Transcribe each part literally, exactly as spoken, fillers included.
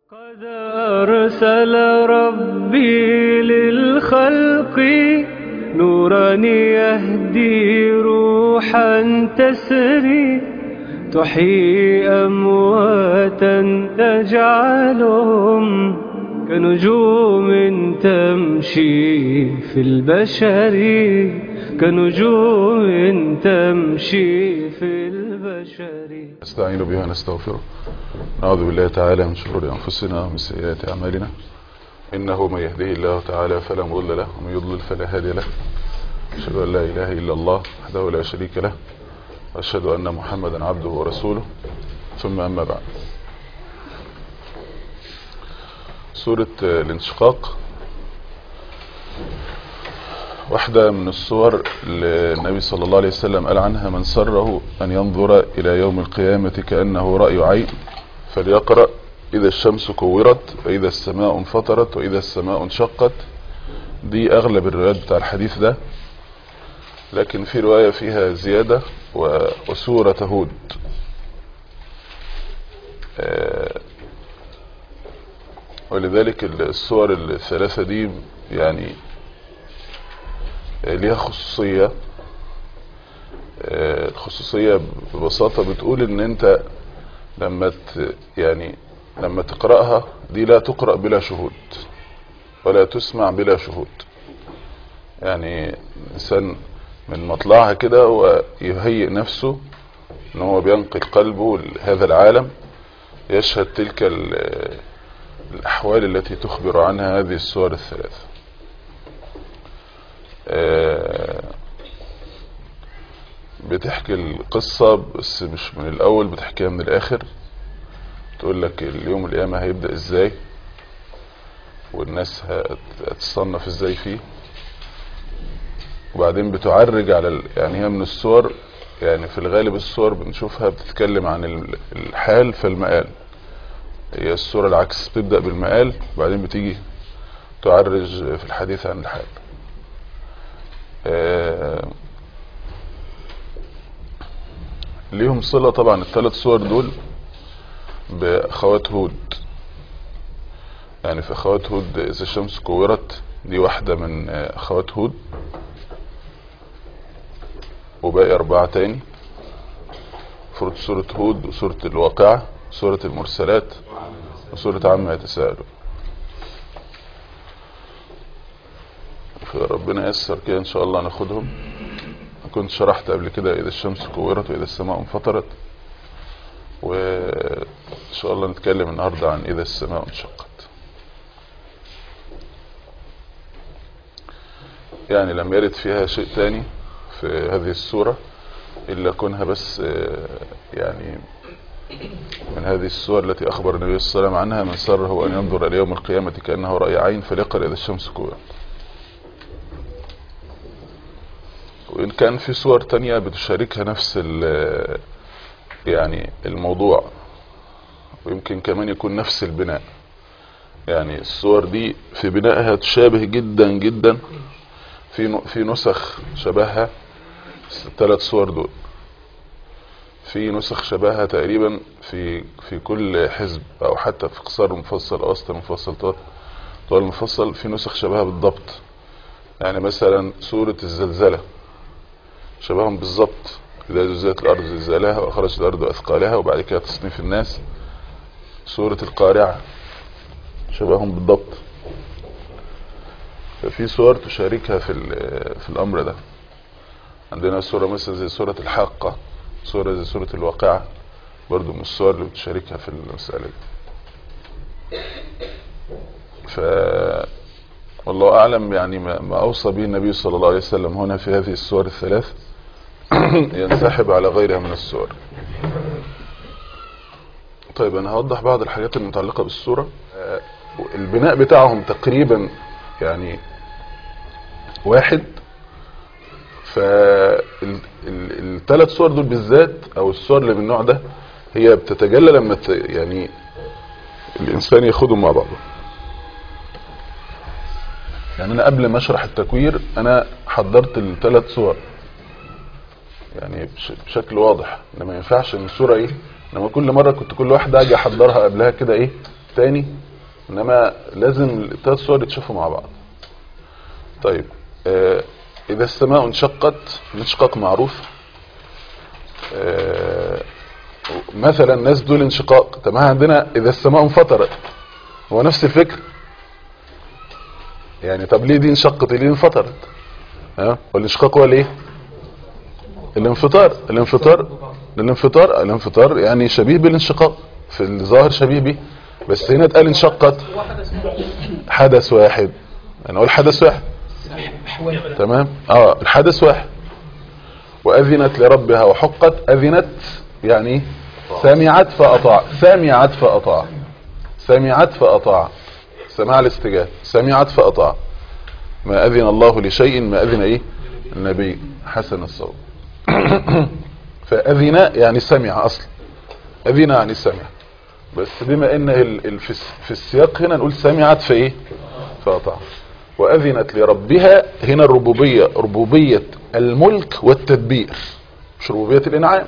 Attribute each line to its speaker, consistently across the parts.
Speaker 1: قد أرسل ربي للخلق نورا يهدي روحا تسري تحيي أمواتا تجعلهم كنجوم تمشي في البشر كنجوم تمشي في البشر.
Speaker 2: نستعين به ونستغفره. نعوذ بالله تعالى من شرور أنفسنا ومن سيئات أعمالنا، إنه من يهده الله تعالى فلا مضل له ومن يضلل فلا هادي له. أشهد أن لا إله إلا الله وحده لا شريك له، وأشهد أن محمدا عبده ورسوله، ثم أما بعد. سورة الانشقاق واحدة من الصور اللي النبي صلى الله عليه وسلم قال عنها: من سره أن ينظر إلى يوم القيامة كأنه رأي عين فليقرأ إذا الشمس كورت وإذا السماء انفطرت وإذا السماء انشقت. دي أغلب الروايات بتاع الحديث ده، لكن في رواية فيها زيادة: وسورة هود. ولذلك الصور الثلاثة دي يعني ليها خصوصية. الخصوصية ببساطة بتقول ان انت لما يعني لما تقرأها دي لا تقرأ بلا شهود ولا تسمع بلا شهود. يعني الانسان من مطلعها كده ويهيئ نفسه ان هو بينقل قلبه لهذا العالم، يشهد تلك الاحوال التي تخبر عنها هذه الصور الثلاثة. بتحكي القصة بس مش من الاول، بتحكيها من الاخر. تقول لك اليوم القيامة هيبدأ ازاي والناس هتتصنف ازاي فيه، وبعدين بتعرج على ال... يعني هي من الصور، يعني في الغالب الصور بنشوفها بتتكلم عن الحال فالمآل. هي الصورة العكس، بتبدأ بالمآل وبعدين بتيجي تعرج في الحديث عن الحال. آه ليهم صلة طبعا الثلاث صور دول بأخوات هود. يعني في أخوات هود إذا الشمس كورت، دي واحدة من أخوات هود، وباقي أربعة تاني: فرد سورة هود وسورة الواقعة وسورة المرسلات وسورة عما يتساءلون. فربنا يسر كده إن شاء الله ناخدهم. كنت شرحت قبل كده إذا الشمس كورت وإذا السماء انفطرت، وإن شاء الله نتكلم النهاردة عن إذا السماء انشقت. يعني لم يرد فيها شيء تاني في هذه السورة إلا كونها بس يعني من هذه السور التي أخبر النبي صلى الله عليه وسلم عنها: من سره أن ينظر إلى يوم القيامة كأنه رأي عين فليقرأ إذا الشمس كورت. وإن كان في صور تانية بتشاركها نفس يعني الموضوع، ويمكن كمان يكون نفس البناء. يعني الصور دي في بنائها تشابه جدا جدا، في في نسخ شبهها الثلاث صور دول، في نسخ شبهها تقريبا في في كل حزب، او حتى في قصار مفصل او وسط مفصل طوال مفصل في نسخ شبهها بالضبط. يعني مثلا سورة الزلزلة شبههم بالضبط: إذا زلزلت الأرض زلزالها وأخرجت الأرض أثقالها، وبعد كده تصنيف الناس. سورة القارعة شبههم بالضبط. ففي صور تشاركها في في الأمر ده. عندنا سورة مثلا زي سورة الحاقة، سورة زي سورة الواقعة، برضو من الصور اللي بتشاركها في المسألة دي. ف والله أعلم يعني ما أوصى به النبي صلى الله عليه وسلم هنا في هذه السور الثلاث ينسحب على غيرها من السور. طيب أنا هوضح بعض الحاجات المتعلقة بالسورة. البناء بتاعهم تقريبا يعني واحد. فالثلاث صور دول بالذات، أو الصور اللي من النوع ده، هي بتتجلى لما يعني الإنسان ياخدهم مع بعضه. يعني أنا قبل ما أشرح التكوير أنا حضرت الثلاث صور يعني بشكل واضح. إن ما ينفعش ان الصورة ايه، لما كل مرة كنت كل واحدة اجي احضرها قبلها كده ايه تاني، انما لازم الثلاث صور يتشافوا مع بعض. طيب آه اذا السماء انشقت، الانشقاق معروف. آه مثلا الناس دول انشقاق، طب ما عندنا اذا السماء انفطرت، هو نفس الفكر يعني. طب ليه دي انشقت ليه انفطرت؟ ها، والانشقاق هو الايه؟ الانفطار. الانفطار الانفطار الانفطار يعني شبيه بالانشقاق في الظاهر، شبيه به، بس هنا اتقال انشقت حدث واحد. انا اقول حدث واحد تمام. اه الحدث واحد. واذنت لربها وحقت، اذنت يعني سمعت فاطاع، سمعت فاطاع، سمعت فاطاع، سماع الاستجابه، سمعت فاطاع. ما اذن الله لشيء ما اذن ايه النبي حسن الصوت. فاذن يعني سمع اصلا، اذن يعني سمع، بس بما ان في السياق هنا نقول سمعت في ايه فاطاع. واذنت لربها هنا الربوبيه، ربوبيه الملك والتدبير، مش ربوبيه الانعام.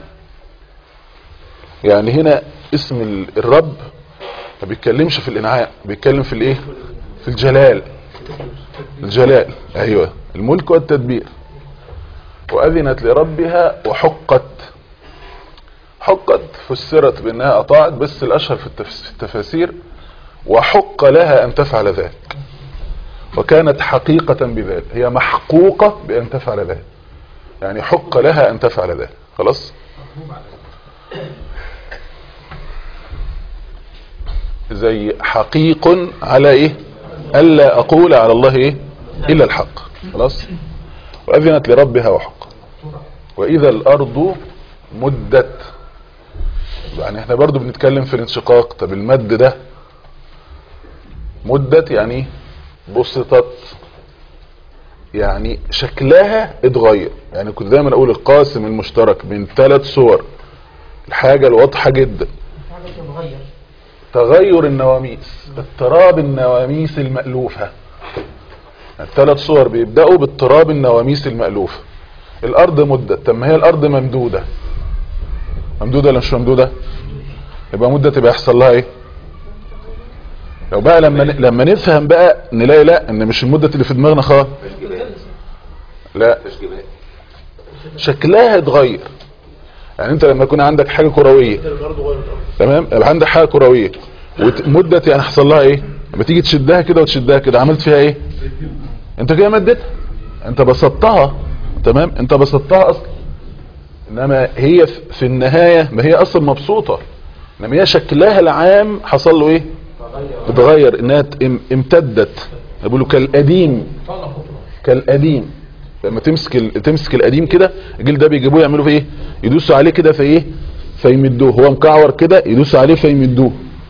Speaker 2: يعني هنا اسم الرب ما بيتكلمش في الانعام، بيتكلم في الايه؟ في الجلال. الجلال ايوه، الملك والتدبير. واذنت لربها وحقت، حقت فسرت بانها اطاعت، بس الاشهر في التفاسير وحق لها ان تفعل ذلك، وكانت حقيقة بذلك، هي محقوقة بان تفعل ذلك، يعني حق لها ان تفعل ذلك. خلاص. زي حقيق على ايه؟ الا اقول على الله ايه الا الحق. خلاص. واذنت لربها وحق. واذا الارض مدت، يعني احنا برضو بنتكلم في الانشقاق. طب المد ده مدت يعني بسطت، يعني شكلها اتغير. يعني كنت دايما اقول القاسم المشترك بين ثلاث صور، الحاجة الواضحة جدا تغير النواميس، اضطراب النواميس المألوفة. الثلاث صور بيبدأوا باضطراب النواميس المألوفة. الارض مدت، طب ما هي الارض ممدودة، ممدودة ولا مش ممدودة؟ يبقى مدة تبقى يحصل لها ايه؟ لو بقى لما لما نفهم بقى نلاقي لا، ان مش المدة اللي في دماغنا خالص، لا، شكلها اتغير. يعني انت لما يكون عندك حاجة كروية تمام، يبقى عندك حاجة كروية ومدة يعني حصل لها ايه؟ لما تيجي تشدها كده وتشدها كده، عملت فيها ايه؟ انت كده مدتها، انت بسطتها تمام، انت بسطتها اصلا. انما هي في النهاية ما هي اصلا مبسوطة، انما هي شكلها العام حصل له ايه؟ بتغير، انها امتدت. يقولوا كالقديم، كالقديم. لما تمسك تمسك القديم كده، الجلد ده بيجيبوه يعملوا فيه ايه؟ يدوسوا عليه كده في ايه؟ فيمدوه، هو مكعور كده يدوسوا عليه فيمدوه.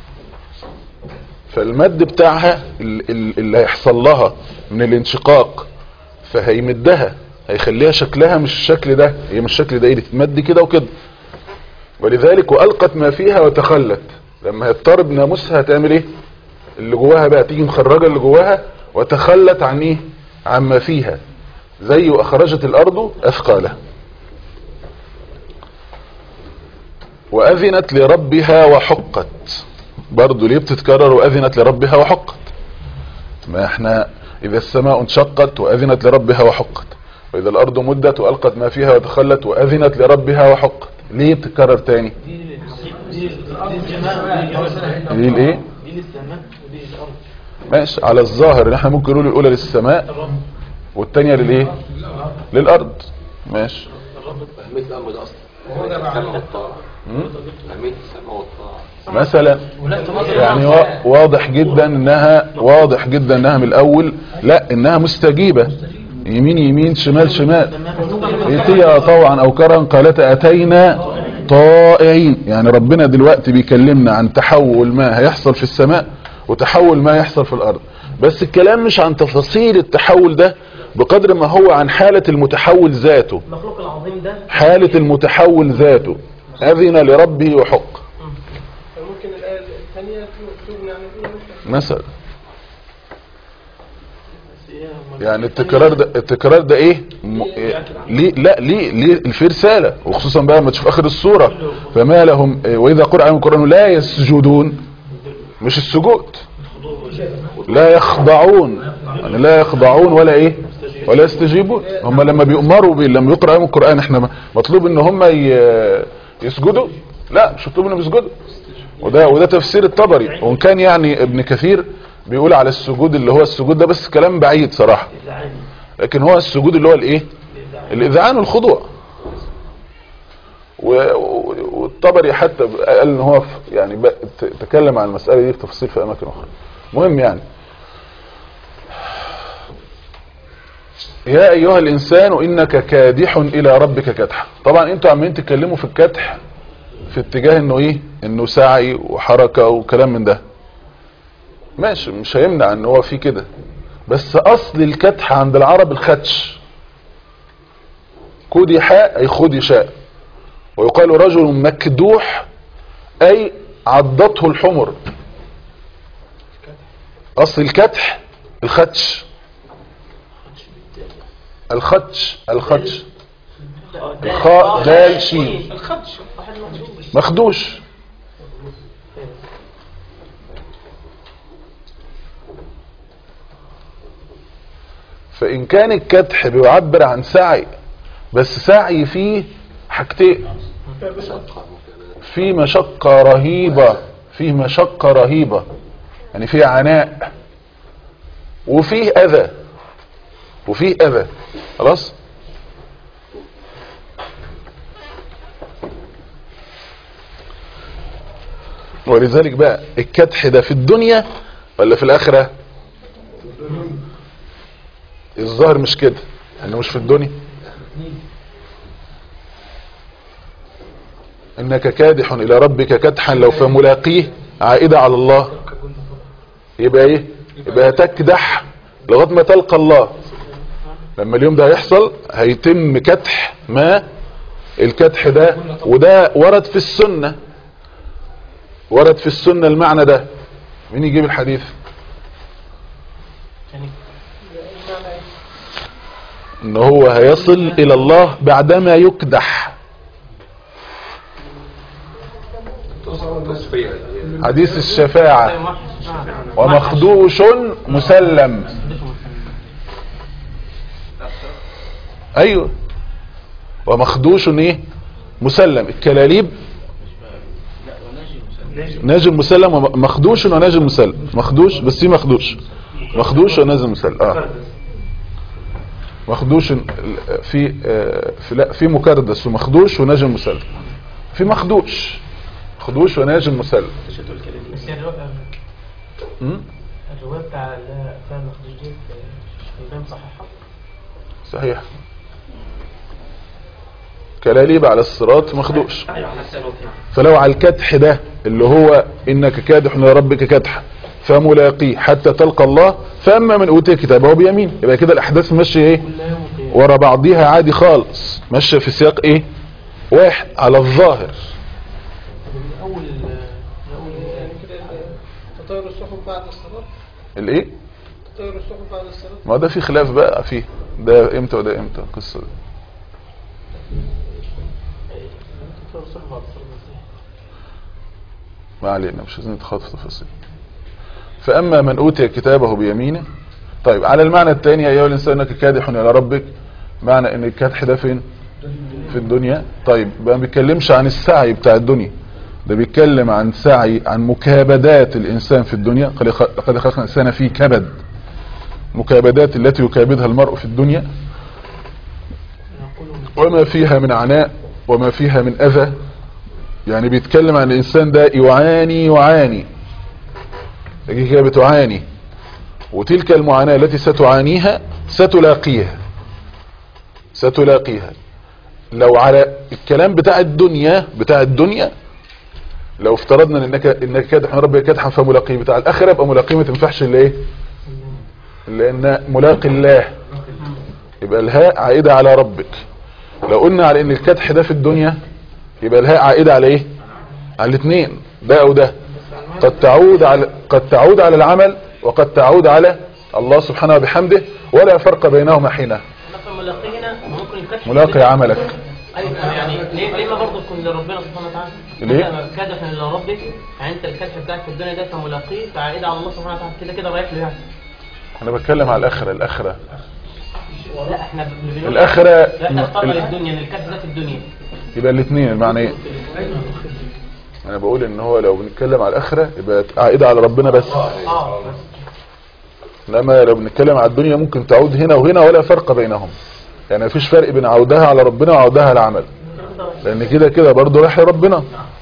Speaker 2: فالمد بتاعها اللي هيحصل لها من الانشقاق فهيمدها، هيخليها شكلها مش الشكل ده، هي مش الشكل ده، ايه تتمد كده وكده. ولذلك والقت ما فيها وتخلت، لما هيضطرب ناموسها هتعمل ايه؟ اللي جواها بقى تيجي مخرجه اللي جواها، وتخلت عن ايه؟ عما فيها. زي واخرجت الارض اثقالها. واذنت لربها وحقت، برضو ليه بتتكرر واذنت لربها وحقت؟ ما احنا اذا السماء انشقت واذنت لربها وحقت، واذا الارض مدت والقت ما فيها وتخلت واذنت لربها وحقت، ليه بتتكرر تاني؟ دي الايه؟ ماشي، على الظاهر ان احنا ممكن نقول الاولى للسماء والثانيه للايه؟ للارض. ماشي. مثلا يعني واضح جدا انها واضح جدا انها من الاول لا، انها مستجيبة، يمين يمين شمال شمال، ائتيا طوعا او كرها قالتا اتينا طائعين. يعني ربنا دلوقتي بيكلمنا عن تحول ما هيحصل في السماء وتحول ما يحصل في الارض، بس الكلام مش عن تفاصيل التحول ده بقدر ما هو عن حالة المتحول ذاته،
Speaker 3: المخلوق العظيم ده،
Speaker 2: حالة المتحول ذاته. أذن لربه وحق.
Speaker 3: ممكن الآية الثانية تبني عن الأولى
Speaker 2: مثلا، يعني التكرار ده التكرار ده ايه؟ م... ليه؟ لا ليه؟ ليه الفي رسالة، وخصوصا بقى لما تشوف اخر السورة، فما لهم واذا قرأ عليهم القرآن لا يسجدون، مش السجود، لا يخضعون، يعني لا يخضعون ولا ايه ولا يستجيبون. هم لما بيؤمروا بي لما يقرأ عليهم القرآن احنا مطلوب ان هم يسجدوا؟ لا، مش مطلوب انهم يسجدوا. وده وده تفسير الطبري، وان كان يعني ابن كثير بيقول على السجود اللي هو السجود ده، بس كلام بعيد صراحة، لكن هو السجود اللي هو الايه الاذعان والخضوع. والطبري حتى قال ان هو يعني تكلم عن المسألة دي بتفصيل في اماكن اخرى. مهم يعني، يا ايها الانسان انك كادح الى ربك كدحا. طبعا انتوا عمالين تتكلموا في الكدح في اتجاه انه ايه انه سعي وحركة وكلام من ده، ماشي، مش هيمنع ان هو في كده، بس اصل الكدح عند العرب الخدش. كدحاء اي خدشاء، ويقال رجل مكدوح اي عضته الحمر. اصل الكدح الخدش، الخدش الخدش الخاء دال شين، مخدوش. فإن كان الكدح بيعبر عن سعي، بس سعي فيه حاجتين، فيه مشقة رهيبة، فيه مشقة رهيبة يعني فيه عناء، وفيه أذى، وفيه أذى. خلاص، ولذلك بقى الكدح ده في الدنيا ولا في الآخرة؟ الظاهر مش كده، انه مش في الدنيا. انك كادح الى ربك كدحا لو فملاقيه عائدة على الله، يبقى ايه؟ يبقى تكدح لغايه ما تلقى الله. لما اليوم ده يحصل هيتم كدح ما الكدح ده، وده ورد في السنة، ورد في السنة المعنى ده. مين يجيب الحديث؟ ان هو هيصل الى الله بعدما يكدح. حديث الشفاعة، ومخدوش مسلم. ايوه، ومخدوش ايه مسلم. الكلاليب ناجي مسلم، ومخدوش وناجي مسلم. مخدوش بس في مخدوش، مخدوش وناجي مسلم. اه مخدوش في في لا في مكردس ومخدوش وناجي مسلم. في مخدوش مخدوش وناجي مسلم.
Speaker 4: بس الرواية بتاع فيها المخدوش دي الإمام صحيحة؟
Speaker 2: صحيح. كلاليب على الصراط مخدوش. فلو على الكدح ده اللي هو انك كادح الى ربك كدحا فملاقيه حتى تلقى الله، فاما من اوتي كتابه بيمين، يبقى كده الاحداث ماشيه ايه ورا بعضيها عادي خالص، ماشيه في سياق ايه واحد على الظاهر.
Speaker 4: اول
Speaker 3: تطير السحب بعد الصلاة.
Speaker 2: الايه؟
Speaker 3: تطير السحب بعد الصلاة.
Speaker 2: ما ده في خلاف بقى فيه، ده امتى وده امتى القصه دي. ما علينا، مش عايزين نتخاطب في تفاصيل. فاما من اوتي كتابه بيمينه. طيب على المعنى الثاني، يا ايها الانسان انك كادح الى ربك، معنى ان الكدح ده فين؟ في الدنيا. طيب ما بيتكلمش عن السعي بتاع الدنيا، ده بيتكلم عن سعي، عن مكابدات الانسان في الدنيا. لقد خلقنا الانسان في كبد، مكابدات التي يكابدها المرء في الدنيا، وما فيها من عناء وما فيها من اذى. يعني بيتكلم عن الانسان ده يعاني يعاني تجي كده بتعاني، وتلك المعاناة التي ستعانيها ستلاقيها ستلاقيها. لو على الكلام بتاع الدنيا بتاع الدنيا لو افترضنا انك انك كادح من ربك كدحا فملاقيه، بتاع الاخره يبقى ملاقيه ما تنفعش الا ايه؟ لان ملاقي الله، يبقى الهاء عائده على ربك. لو قلنا على ان الكدح ده في الدنيا، يبقى الهاء عائده على ايه؟ على الاثنين، ده او ده. قد تعود على قد تعود على العمل، وقد تعود على الله سبحانه وبحمده، ولا فرق بينهما حينها.
Speaker 4: ملاقي عملك ايوه يعني ليه ليه ما برضه تكون لربنا سبحانه وتعالى؟
Speaker 2: ليه؟
Speaker 4: كادح لربك، يعني انت الكدح بتاعك في الدنيا ده كملاقيه فعائد على الله سبحانه وتعالى كده كده رايح له يعني.
Speaker 2: انا بتكلم على الاخره. الاخره
Speaker 4: لا احنا بنقول
Speaker 2: الاخره
Speaker 4: لا احنا اخترنا للدنيا ان الكدح ده في الدنيا.
Speaker 2: يبقى الاثنين المعنى ايه؟ انا بقول ان هو لو بنتكلم على الاخره يبقى عائده على ربنا بس.
Speaker 4: اه
Speaker 2: انما لو بنتكلم على الدنيا ممكن تعود هنا وهنا ولا فرق بينهم، يعني مفيش فرق بين عودها على ربنا وعودها على العمل، لان كده كده برضه رايح لربنا.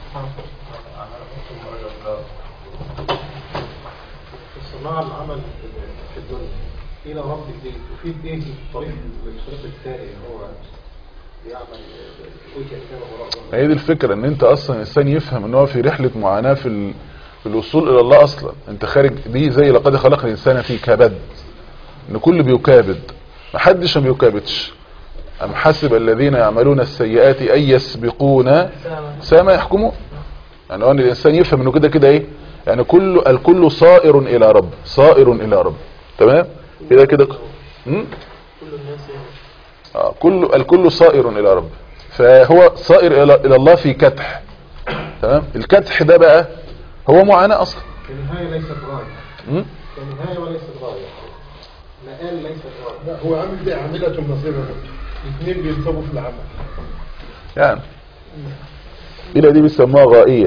Speaker 5: صناع العمل في الدنيا الى رب الدين تفيد ايه الطريق للشريط الثاني هو يعمل اوتي كتابه ورقه؟
Speaker 2: هي دي الفكره، ان انت اصلا الانسان يفهم ان هو في رحله معاناه في ال... في الوصول الى الله. اصلا انت خارج دي زي لقد خلق الانسان في كبد، ان كل بيكابد، محدش ما بيكابدش. ام حسب الذين يعملون السيئات ان يسبقونا سما يحكمون. يعني هو ان الانسان يفهم انه كده كده ايه، يعني كل الكل صائر الى رب، صائر الى رب. تمام كده كده كل
Speaker 4: الناس
Speaker 2: اه كل الكل صائر الى رب، فهو صائر الى الى الله في كدح. تمام. الكدح ده بقى هو معاناة اصلا.
Speaker 5: النهايه ليست غايه. النهايه وليست غايه. مآل ليست غايه. لا هو عامل دي عامله النصيبه، الاثنين بينصبوا في العمل.
Speaker 2: يعني الى دي بيسموها غائيه.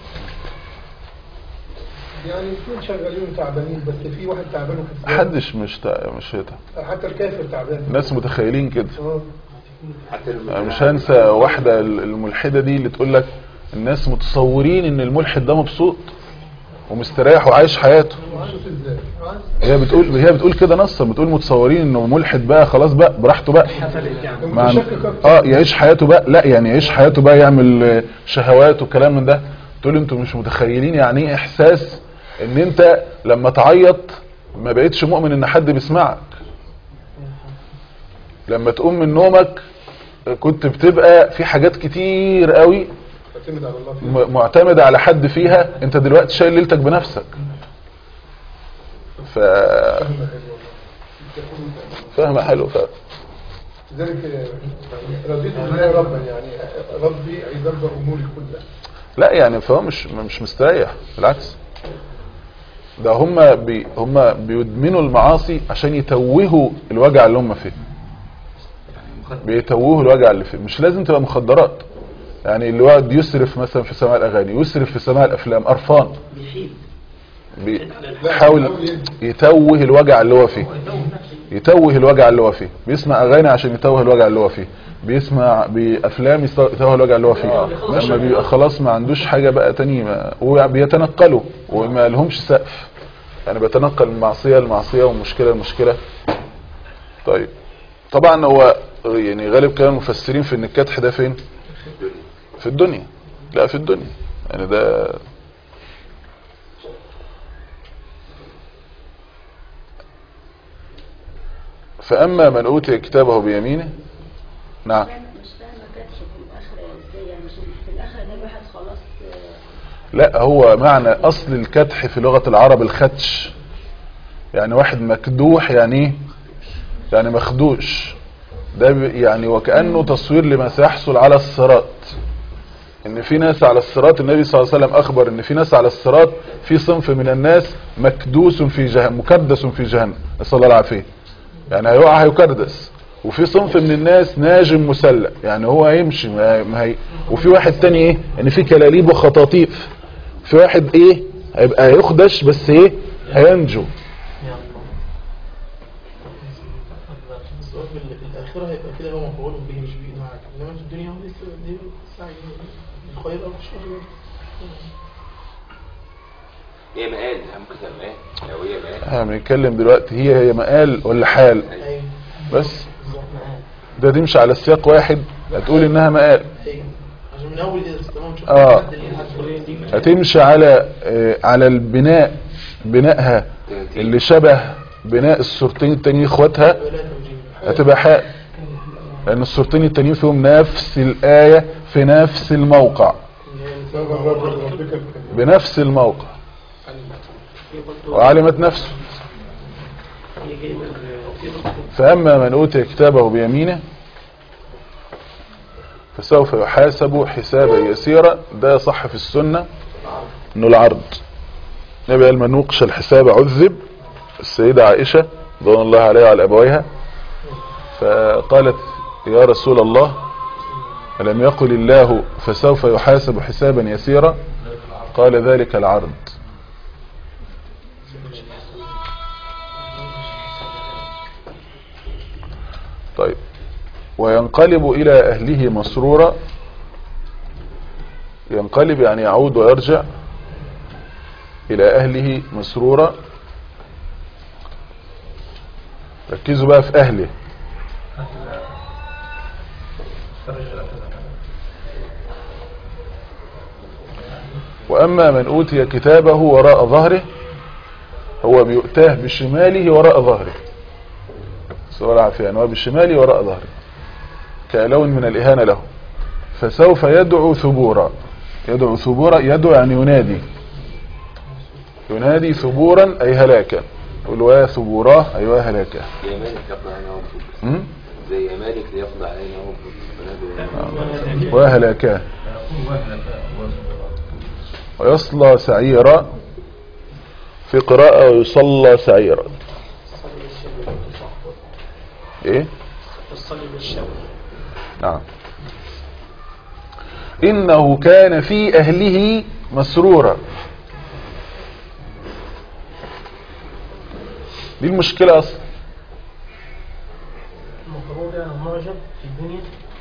Speaker 5: يعني الاثنين شغالين وتعبانين، بس في واحد تعبان وكسبان.
Speaker 2: محدش مش تا... مش هتا.
Speaker 5: حتى الكافر تعبان.
Speaker 2: الناس متخيلين كده.
Speaker 5: اه
Speaker 2: يعني مش هنسى واحدة الملحدة دي اللي تقول لك الناس متصورين ان الملحد ده مبسوط ومستريح وعايش حياته. هي بتقول هي بتقول كده نصا، بتقول متصورين انه ملحد بقى خلاص بقى براحته بقى مع... اه يعيش حياته بقى. لا يعني يعيش حياته بقى، يعمل شهوات وكلام من ده. تقول انتوا مش متخيلين يعني ايه احساس ان انت لما تعيط ما بقيتش مؤمن ان حد بيسمعك. لما تقوم من نومك كنت بتبقى في حاجات كتير قوي معتمدة على حد فيها، انت دلوقتي شايل ليلتك بنفسك. ف فاهمة حلو. ف
Speaker 5: لذلك رضيت بالله ربا، يعني ربي يدبر اموري كلها.
Speaker 2: لا يعني فهو مش مش مستريح، بالعكس ده هم بي هم بيدمنوا المعاصي عشان يتوهوا الوجع اللي هم فيه. بيتوهوا الوجع اللي فيه. مش لازم تبقى مخدرات، يعني اللي واحد يسرف مثلا في سماع الاغاني، يسرف في سماع الافلام، قرفان بيحاول يتوه الوجع اللي هو فيه، يتوه الوجع اللي هو فيه. بيسمع اغاني عشان يتوه الوجع اللي هو فيه، بيسمع بافلام يتوه الوجع اللي هو فيه. لما بيبقى خلاص ما عندوش حاجه بقى تاني ما وبيتنقلوا وما لهمش سقف، يعني بيتنقل من معصيه لمعصيه ومشكله لمشكله. طيب طبعا هو يعني غالب كلام المفسرين في ان الكدح ده فين؟ في الدنيا. لا في الدنيا يعني ده فاما من اوتي كتابه بيمينه. نعم.
Speaker 6: مش فاهمه كدح في الاخره ازاي، يعني في الاخره ده الواحد خلاص.
Speaker 2: لا هو معنى اصل الكدح في لغه العرب الخدش، يعني واحد مكدوح. يعني ايه؟ يعني مخدوش. ده يعني وكأنه تصوير لما سيحصل على الصراط، ان في ناس على الصراط. النبي صلى الله عليه وسلم اخبر ان في ناس على الصراط، في صنف من الناس مكدوس في جهنم، مكدس في جهنم، نسأل الله العافية، يعني هيقع هيكردس. وفي صنف من الناس ناجم مسلق، يعني هو هيمشي ما هي. وفي واحد تاني ايه، ان في كلاليب وخطاطيف. في واحد ايه هيبقى يخدش بس ايه هينجو.
Speaker 3: الآخرة هيبقى كده هو مفعول به مش بإيده حاجة، إنما في الدنيا هو لسه دي سعي الخير أو الشر.
Speaker 7: هي مقال ممكن تبقى مقال لو هي مقال.
Speaker 2: احنا بنتكلم دلوقتي هي هي مقال ولا حال بس. ده تمشي على السياق واحد هتقول انها مقال.
Speaker 3: عشان من أول الاستماع نشوف
Speaker 2: اه هتمشي على آه على البناء، بنائها اللي شبه بناء الصورتين التانيين اخواتها، هتبقى حال. لان الصورتين التانيين فيهم نفس الآية في نفس الموقع، بنفس الموقع، وعلمت نفسه. فأما من أوتي كتابه بيمينه فسوف يحاسب حسابا يسيرا، ده صح في السنة انه العرض. النبي قال من نوقش الحساب عذب. السيدة عائشة رضوان الله عليها وعلى ابويها فقالت يا رسول الله ألم يقل الله فسوف يحاسب حسابا يسيرا؟ قال ذلك العرض. طيب وينقلب إلى أهله مسرورا. ينقلب يعني يعود ويرجع إلى أهله مسرورا. ركزوا بقى في أهله. وأما من أوتي كتابه وراء ظهره، هو بيؤتاه بشماله وراء ظهره، سؤال عافية أنه بشماله وراء ظهره كلون من الإهانة له، فسوف يدعو ثبورا. يدعو ثبورا، يدعو يعني ينادي، ينادي ثبورا أي هلاكا. يقول يا ثبوراه أيها هلاكا.
Speaker 7: زي مالك يقضى علينا وبرد زي مالك ليقضى علينا وبرد
Speaker 2: وهلاكا. ويصلى سعيرا في قراءة ويصلى سعيرا. ايه نعم. انه كان في اهله مسرورا. دي المشكلة اصلا.
Speaker 3: المفروض يعني معجب في الدنيا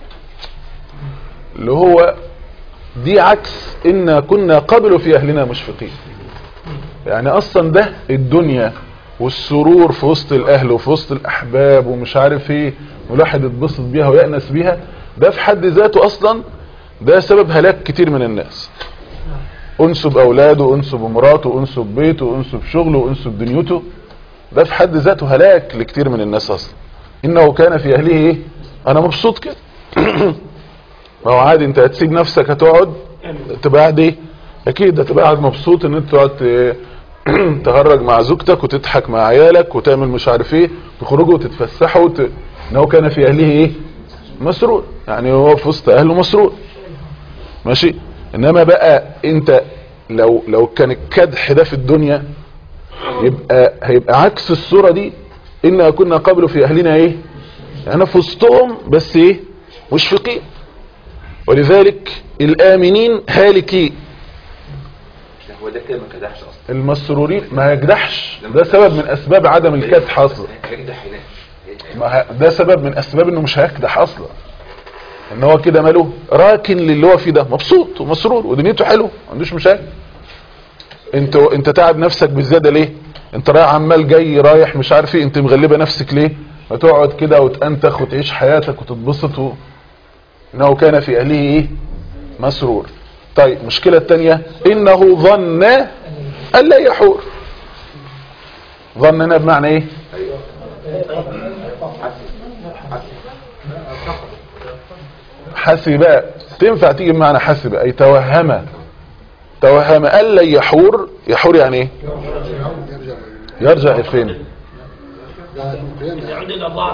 Speaker 2: اللي هو دي عكس إنا كنا قبل في أهلنا مشفقين. يعني أصلا ده الدنيا والسرور في وسط الأهل وفي وسط الأحباب ومش عارف ايه والواحد يتبسط بيها ويأنس بيها، ده في حد ذاته أصلا ده سبب هلاك كتير من الناس. أنسب أولاده، أنسب مراته، أنسب بيته، أنسب شغله، أنسب دنيته، ده في حد ذاته هلاك لكتير من الناس أصلا. إنه كان في أهله ايه أنا مبسوط كده. ما هو عادي انت هتسيب نفسك هتقعد تبقى قاعد ايه اكيد هتبقى قاعد مبسوط ان انت تقعد تهرج مع زوجتك وتضحك مع عيالك وتعمل مش عارف ايه تخرجوا وتتفسحوا وت... انه كان في اهله ايه مسرور، يعني هو في وسط اهله مسرور ماشي. انما بقى انت لو لو كان الكدح ده في الدنيا يبقى هيبقى عكس الصورة دي. إنا كنا قبل في اهلنا ايه يعني في وسطهم بس ايه مشفقين. ولذلك الآمنين هالكين.
Speaker 7: هو ده كده ما كدحش اصلا.
Speaker 2: المسرورين ما يكدحش، ده سبب من اسباب عدم الكدح اصلا. ما ده سبب من اسباب انه مش هيكدح اصلا، ان هو كده ماله راكن للي هو فيه ده مبسوط ومسرور ودنيته حلوه ما عندوش مشاكل. انت انت تعب نفسك بالزياده ليه؟ انت رايح عمال جاي رايح مش عارف ايه، انت مغلبه نفسك ليه؟ ما تقعد كده وتأنتخ وتعيش حياتك وتتبسط و... انه كان في اهله ايه مسرور. طيب المشكلة الثانية انه ظن ان لا يحور. ظننا بمعنى ايه حسب، تنفع تيجي بمعنى حسب اي توهم. توهم ان لا يحور. يحور يعني ايه يرجع فين
Speaker 3: يعود الى الله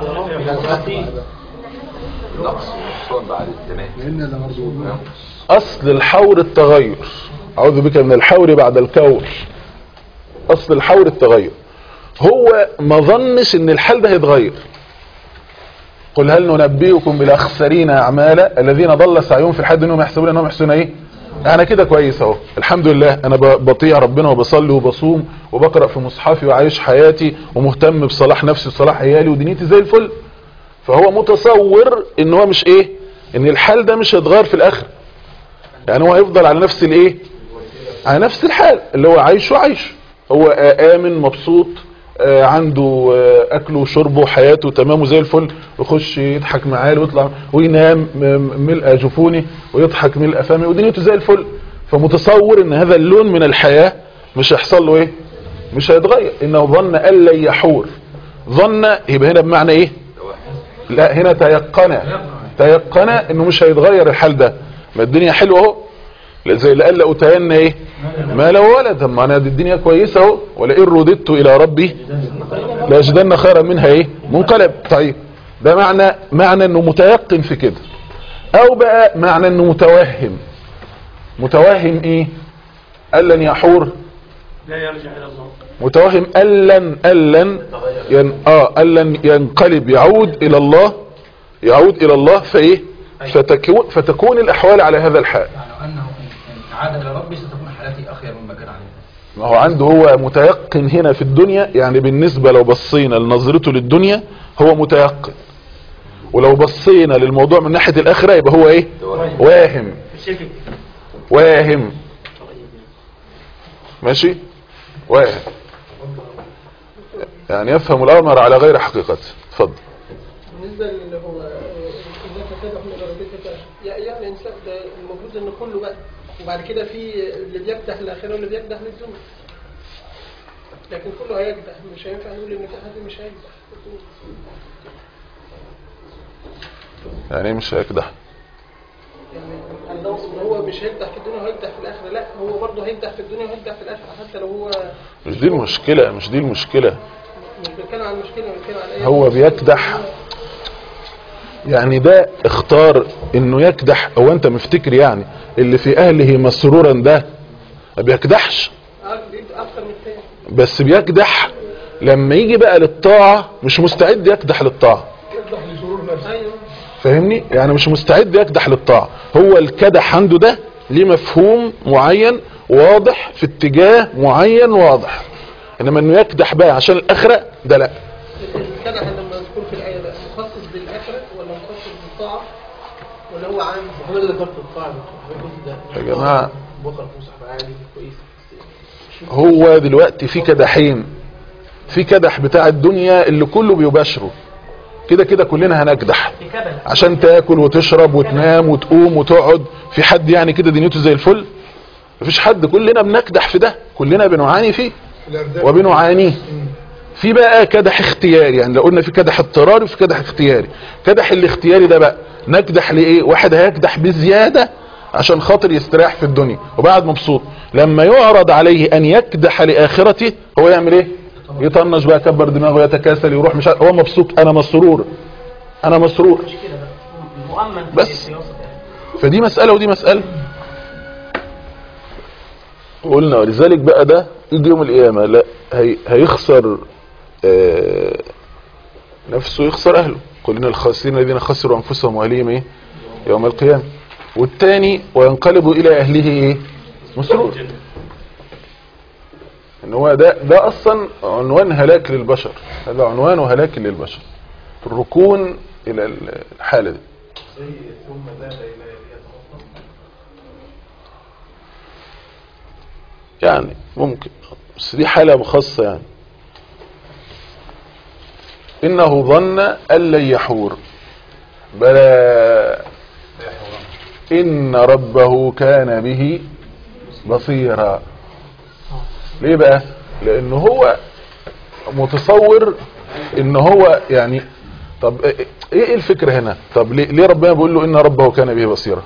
Speaker 7: نقص ونقصان بعد الزمان.
Speaker 2: اصل الحور التغير. اعوذ بك من الحور بعد الكور. اصل الحور التغير. هو ما ظنش ان الحال ده هيتغير. قل هل ننبئكم بالاخسرين اعمالا الذين ضل سعيهم في الحياه انهم يحسبون انهم يحسنون ايه. انا كده كويس اهو الحمد لله، انا بطيع ربنا وبصلي وبصوم وبقرا في مصحفي وعايش حياتي ومهتم بصلاح نفسي وصلاح عيالي ودنيتي زي الفل. فهو متصور ان هو مش ايه ان الحال ده مش هيتغير في الاخر، يعني هو هيفضل على نفس الايه على نفس الحال اللي هو عايشه عايشه. هو امن مبسوط عنده اكله وشربه وحياته تمام وزي الفل، يخش يضحك معاه ويطلع وينام ملء جفوني ويضحك ملء فمي ودنيته زي الفل. فمتصور ان هذا اللون من الحياة مش هيحصل له ايه مش هيتغير. انه ظن ان لن يحور. ظن يبقى هنا بمعنى ايه لا هنا تيقن. تيقن انه مش هيتغير الحال ده. ما الدنيا حلوه اهو زي اللي قال لأتين ايه ما لو ولد. طب ما انا دي الدنيا كويسه اهو ولئن رددت الى ربي لاجدن خيرا منها ايه منقلب. طيب ده معنى معنى انه متيقن في كده. او بقى معنى انه متوهم. متوهم ايه؟ ألن يحور،
Speaker 3: لا يرجع الى الله.
Speaker 2: متوهم ألن ألن ين اه ألن ينقلب، يعود الى الله، يعود الى الله فايه؟ فتكون فتكون الاحوال على هذا الحال.
Speaker 8: يعني انه ان عاد الى ربي ستكون حالتي اخير مما كان عليه.
Speaker 2: ما هو عنده هو متيقن هنا في الدنيا، يعني بالنسبة لو بصينا لنظرته للدنيا هو متيقن، ولو بصينا للموضوع من ناحية الاخرة يبقى هو ايه؟ واهم. واهم ماشي، واهم يعني يفهم الامر على غير حقيقته. اتفضل.
Speaker 9: بالنسبه اللي هو انك تدعو من ربك، يعني الانسان ده المفروض ان كله بقى، وبعد كده في اللي بيكدح الاخره واللي بيكدح للدنيا، لكن كله هيكدح، مش هينفع نقول ان في حد مش هيكدح.
Speaker 2: يعني ايه مش هيكدح؟
Speaker 9: يعني هو مش هيكدح في الدنيا وهيكدح في الاخره، لا هو برضه هيكدح في الدنيا وهيكدح في الاخره، حتى لو هو
Speaker 2: مش دي المشكلة، مش دي المشكلة.
Speaker 9: مش بيتكلم عن المشكله، بيتكلم عن ايه؟
Speaker 2: هو بيكدح، يعني ده اختار انه يكدح. هو انت مفتكر يعني اللي في اهله مسرورا ده ما بيكدحش؟
Speaker 9: اكتر من الثاني،
Speaker 2: بس بيكدح لما يجي بقى للطاعة مش مستعد يكدح للطاعة.
Speaker 9: يكدح لسرور نفسه،
Speaker 2: فاهمني؟ يعني مش مستعد يكدح للطاعة. هو الكدح عنده ده ليه مفهوم معين واضح في اتجاه معين واضح، انما انه يكدح بقى عشان الاخرة ده لا.
Speaker 9: الكدح لما مذكور في الايه ده مخصص بالاخره ولا مخصص بالطاعه ولا هو عام؟
Speaker 3: هو اللي ذكرت الطاعه
Speaker 2: يا جماعه
Speaker 3: بكره فسح عالي كويس.
Speaker 2: هو دلوقتي في كدحين، في كدح بتاع الدنيا اللي كله بيباشره كده كده، كلنا هنكدح عشان تاكل وتشرب وتنام وتقوم وتقعد. في حد يعني كده دنيته زي الفل؟ مفيش حد، كلنا بنكدح في ده، كلنا بنعاني فيه وبنعانيه. في بقى كدح اختياري، يعني لو قلنا في كدح اضطراري وفي كدح اختياري. كدح الاختياري ده بقى نكدح لايه؟ واحد هيكدح بزيادة عشان خاطر يستريح في الدنيا وبعد مبسوط، لما يعرض عليه ان يكدح لاخرته هو يعمل ايه؟ يطنش بقى، يكبر دماغه، يتكاسل، يروح، مش هو مبسوط، انا مسرور، انا مسرور بس. فدي مسألة ودي مسألة. قلنا ولذلك بقى ده يجي يوم القيامة لا هي هيخسر آه نفسه، يخسر اهله. كلنا الخاسرين الذين خسروا انفسهم واهليهم ايه يوم القيامة. والتاني وينقلب الى اهله ايه؟ مسرور. ان هو ده ده اصلا عنوان هلاك للبشر، هذا عنوان هلاك للبشر، الركون الى الحالة دي. يعني ممكن، بس دي حالة خاصة. يعني انه ظن ان لن يحور، بلى ان ربه كان به بصيرا. ليه بقى؟ لانه هو متصور ان هو يعني، طب ايه الفكرة هنا؟ طب ليه, ليه ربنا بيقول له ان ربه كان به بصيرا؟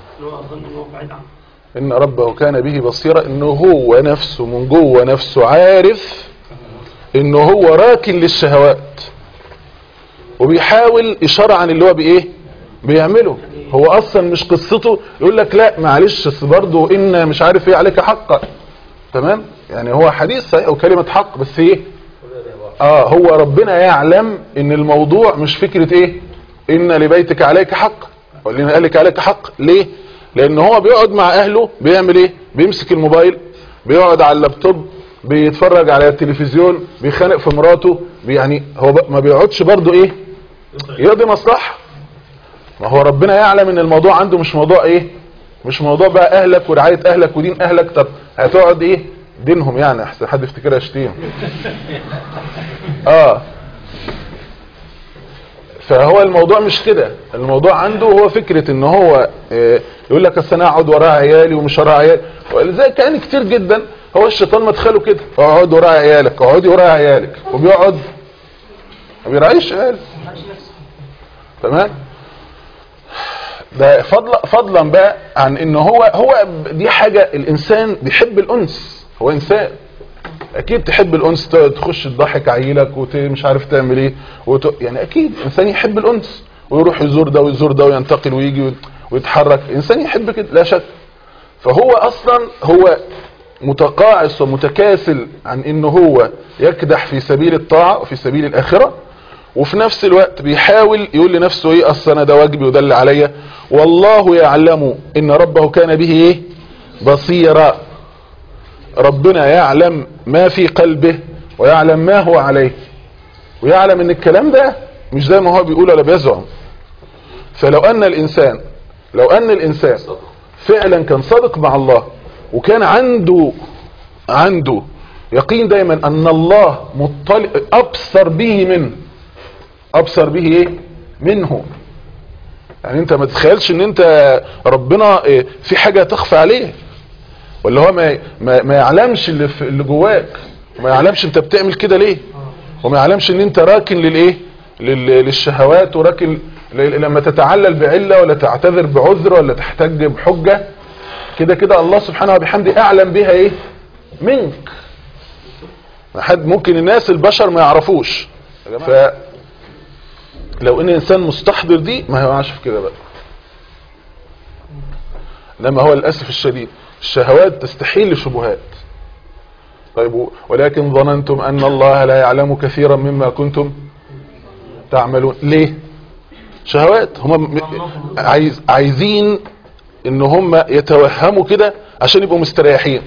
Speaker 2: ان ربه كان به بصيرا، انه هو نفسه من جوه نفسه عارف انه هو راكن للشهوات وبيحاول اشارة عن اللي هو بايه بيعمله. هو اصلا مش قصته يقول لك لا معلش برضه ان مش عارف ايه عليك حقا، تمام؟ يعني هو حديث صحيح وكلمة حق، بس ايه اه هو ربنا يعلم ان الموضوع مش فكرة ايه ان لبيتك عليك حق ولا قال لك عليك حق. ليه؟ لان هو بيقعد مع اهله بيعمل ايه؟ بيمسك الموبايل، بيقعد على اللابتوب، بيتفرج على التلفزيون، بيخانق في مراته، يعني هو ما بيقعدش برضو ايه يقضي مصلحة. ما هو ربنا يعلم ان الموضوع عنده مش موضوع ايه مش موضوع بقى اهلك ورعاية اهلك ودين اهلك. طب هتقعد ايه دينهم يعني؟ احسن حد يفتكرها شتيم. اه فهو الموضوع مش كده، الموضوع عنده هو فكرة ان هو اه يقول لك اصل انا اقعد وراء عيالي ومش وراء عيالي. ولذلك كان كتير جدا هو الشيطان مدخله كده، اقعد وراء عيالك، اقعدي وراء عيالك، وبيقعد ما بيراعيش عياله. تمام؟ ده فضلا فضلا بقى عن ان هو هو دي حاجة الانسان بيحب الانس، هو انسان اكيد تحب الانس، تخش تضحك عيلك ومش عارف تعمل ايه وت... يعني اكيد انسان يحب الانس ويروح يزور ده ويزور ده وينتقل ويجي و... ويتحرك، انسان يحب كده لا شك. فهو اصلا هو متقاعس ومتكاسل عن انه هو يكدح في سبيل الطاعة وفي سبيل الاخرة، وفي نفس الوقت بيحاول يقول لنفسه ايه اصلا انا ده واجبي وده اللي عليا، والله يعلم ان ربه كان به ايه بصيرا. ربنا يعلم ما في قلبه ويعلم ما هو عليه، ويعلم ان الكلام ده مش زي ما هو بيقول ولا بيزعم. فلو ان الانسان لو ان الانسان فعلا كان صادق مع الله، وكان عنده عنده يقين دايما ان الله مطلع ابصر به منه ابصر به ايه منه. يعني انت ما تتخيلش ان انت ربنا إيه في حاجة تخفى عليه، ولا هو ما, ما, ما يعلمش اللي, اللي جواك، وما يعلمش انت بتعمل كده ليه، وما يعلمش ان انت راكن للايه للشهوات، وراكن لما تتعلل بعلة ولا تعتذر بعذر ولا تحتج بحجة، كده كده الله سبحانه وبحمده اعلم بها ايه منك. حد ممكن الناس البشر ما يعرفوش. ف لو ان انسان مستحضر دي ما يقعش في كده بقى. لما هو للاسف الشديد الشهوات تستحيل لشبهات. طيب ولكن ظننتم ان الله لا يعلم كثيرا مما كنتم تعملون. ليه؟ شهوات. هم عايز عايزين ان هم يتوهموا كده عشان يبقوا مستريحين.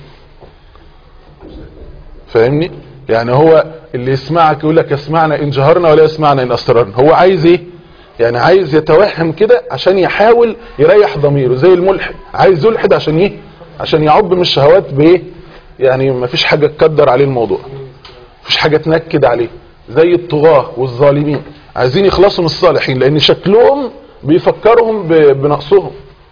Speaker 2: فاهمني؟ يعني هو اللي يسمعك يقول لك يسمعنا ان جهرنا ولا يسمعنا ان اسررنا. هو عايز ايه؟ يعني عايز يتوهم كده عشان يحاول يريح ضميره، زي الملحد عايز يلحد عشان ايه؟ عشان يعب من الشهوات بايه؟ يعني ما فيش حاجة تقدر عليه الموضوع، مفيش حاجة تنكد عليه. زي الطغاة والظالمين عايزين يخلصوا من الصالحين لان شكلهم بيفكرهم بنقصهم.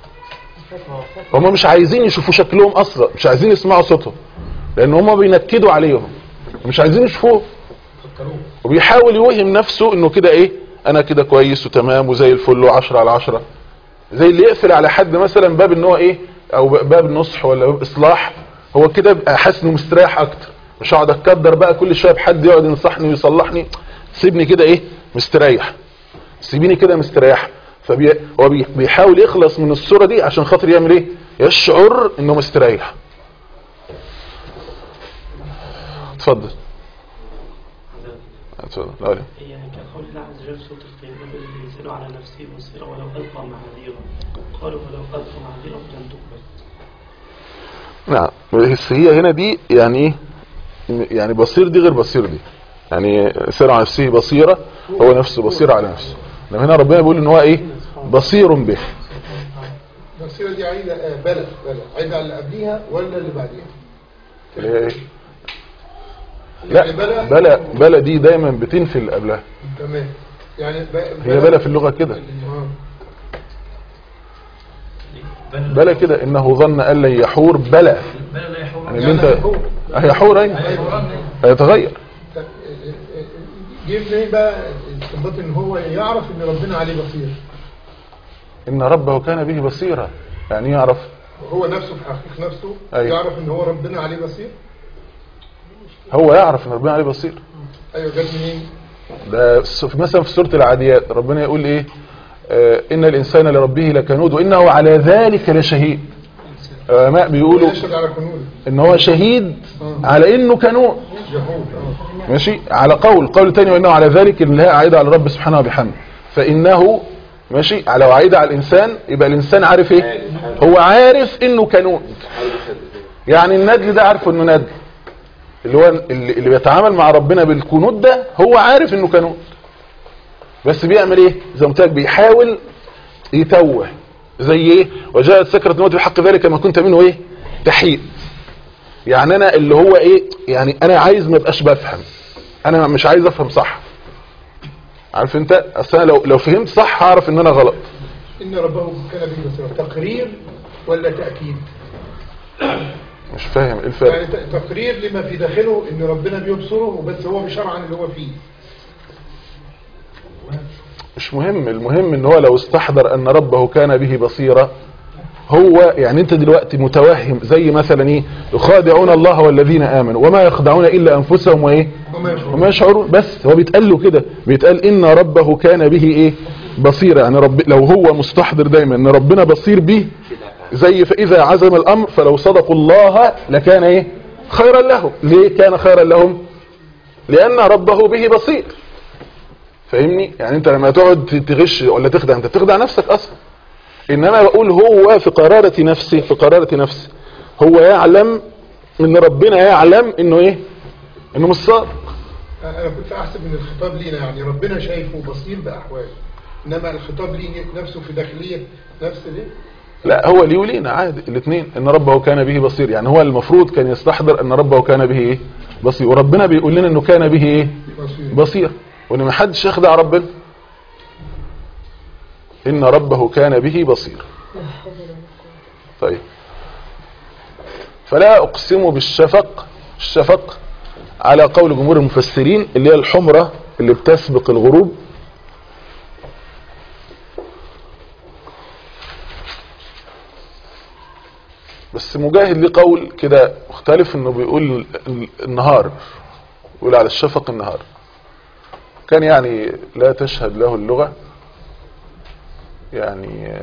Speaker 2: هم مش عايزين يشوفوا شكلهم اصلا، مش عايزين يسمعوا صوتهم، لان هم بينكدوا عليهم، مش عايزين يشوفوه. وبيحاول يوهم نفسه انه كده ايه، انا كده كويس وتمام وزي الفل وعشرة على عشرة. زي اللي يقفل على حد مثلا باب ان هو ايه، او باب النصح ولا باب اصلاح، هو كده بقى حاسس انه مستريح اكتر. مش هقعد اتقدر بقى كل شويه بحد يقعد ينصحني ويصلحني، سيبني كده ايه مستريح، سيبيني كده مستريح. فهو بيحاول يخلص من الصورة دي عشان خاطر يعمل ايه، يشعر انه مستريح. اتفضل اتفضل. لا لا
Speaker 10: يعني كقول الله عز وجل سورة القيامة الإنسان على نفسه بصيرة ولو ألقى معاذيره، قالوا ولو ألقى معاذيره لم تقبل.
Speaker 2: نعم بس هي هنا دي يعني ايه، يعني بصير دي غير بصير دي. يعني سير على نفسه بصيرة، هو نفسه بصير على نفسه. لما هنا ربنا بيقول ان هو ايه بصير به.
Speaker 3: البصيرة دي عايزة بلى بلى عايزة على اللي قبليها ولا اللي بعديها؟
Speaker 2: ايه لا بلى بلى دي دايما بتنفي اللي قبلها.
Speaker 3: تمام. يعني
Speaker 2: هي بلى في اللغة كده، بلى كده انه ظن ان لن يحور. بلى يعني اللي انت هيحور ايه هيتغير.
Speaker 3: جيب ليه بقى استنباط ان هو يعرف ان ربنا عليه بصير،
Speaker 2: ان ربه كان به بصيرا. يعني يعرف
Speaker 3: هو نفسه في حقيقة نفسه.
Speaker 2: أيوة.
Speaker 3: يعرف ان هو ربنا عليه بصير.
Speaker 2: هو يعرف ان ربنا عليه بصير.
Speaker 3: ايوه جت منين؟
Speaker 2: ده مثلا في سورة العاديات ربنا يقول ايه، آه ان الانسان لربه لكنود وانه على ذلك لشهيد. العلماء بيقولوا ان هو شهيد على انه كنود. ماشي. على قول قول تاني وانه على ذلك اللي هي عايده على الرب سبحانه وبحمده. فانه ماشي على عايده على الانسان، يبقى الانسان عارف ايه، هو عارف انه كنود. يعني الندل ده عارفه انه ندل، اللي هو اللي, اللي بيتعامل مع ربنا بالكنود ده هو عارف انه كنود، بس بيعمل ايه زي ما قلت لك، بيحاول يتوه. زي ايه، وجاءت سكرة الموت بحق ذلك ما كنت منه ايه تحيد. يعني انا اللي هو ايه، يعني انا عايز ما ابقاش بفهم، انا مش عايز افهم صح. عارف انت اصلا لو لو فهمت صح هعرف ان انا غلط.
Speaker 3: ان ربه كان به بصيرا، تقرير ولا تأكيد؟
Speaker 2: مش فاهم ايه الفرق.
Speaker 3: يعني تقرير لما في داخله ان ربنا بيبصره، وبس هو بشرع عن اللي هو فيه.
Speaker 2: مش مهم، المهم ان هو لو استحضر ان ربه كان به بصيرا، هو يعني انت دلوقتي متوهم زي مثلا ايه، يخادعون الله والذين امنوا وما يخدعون الا انفسهم وايه وما يشعرون. بس هو بيتقال له كده، بيتقال ان ربه كان به ايه بصير، يعني رب لو هو مستحضر دايما ان ربنا بصير به، زي فاذا عزم الامر فلو صدقوا الله لكان ايه خيرا له. ليه كان خيرا لهم؟ لان ربه به بصير. فاهمني؟ يعني انت لما تقعد تغش ولا تخدع، انت بتخدع نفسك اصلا. انما بقول هو في قرارة نفسه، في قرارة نفسه هو يعلم ان ربنا يعلم انه ايه، انه مش صادق.
Speaker 3: انا كنت احسب ان الخطاب لينا يعني ربنا شايفه بصير باحواله، انما الخطاب ليه نفسه في داخليه نفس ليه.
Speaker 2: لا هو ليه ولينا عادي الاثنين، ان ربه كان به بصير. يعني هو المفروض كان يستحضر ان ربه كان به ايه بصير، وربنا بيقول لنا انه كان به ايه بصير, بصير. وان ما حدش يخدع ربنا، ان ربه كان به بصير. طيب فلا اقسم بالشفق، الشفق على قول جمهور المفسرين اللي هي الحمرة اللي بتسبق الغروب. بس مجاهد ليه قول كده مختلف، انه بيقول النهار، يقول على الشفق النهار. كان يعني لا تشهد له اللغة، يعني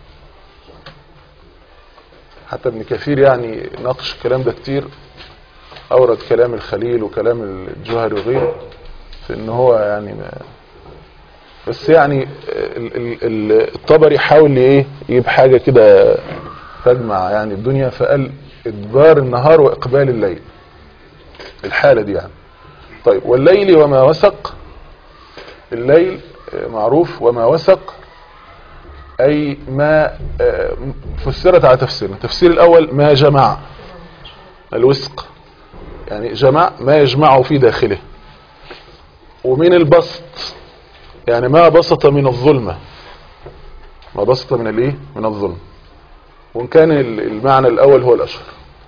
Speaker 2: حتى ابن كثير يعني ناقش الكلام ده كتير، اورد كلام الخليل وكلام الجوهري وغيره في ان هو يعني ما بس يعني الطبري حاول ايه يجيب حاجة كده تجمع يعني الدنيا، فقال ادبار النهار واقبال الليل، الحالة دي يعني. طيب والليل وما وسق، الليل معروف، وما وسق اي ما فسرت على تفسيرنا. التفسير الاول ما جمع، الوسق يعني جمع ما يجمعه في داخله. ومن البسط يعني ما بسط من الظلمة، ما بسط من الايه من الظلم. وان كان المعنى الاول هو الاشهر.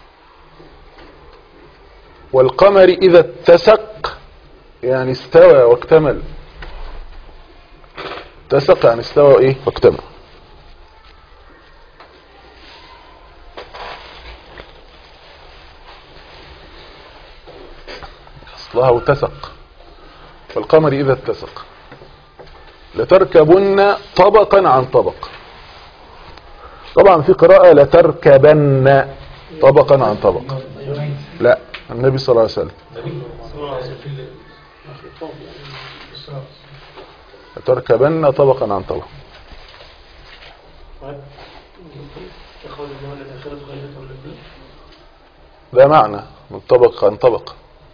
Speaker 2: والقمر اذا اتسق يعني استوى واكتمل، اتسق يعني استوى ايه واكتمل. اصلها واتسق. والقمر اذا اتسق لتركبن طبقا عن طبق. طبعا في قراءة لتركبن طبقا عن طبق، لا النبي صلى الله عليه وسلم لتركبن طبقا عن طبق. ده معنى من طبق عن طبق.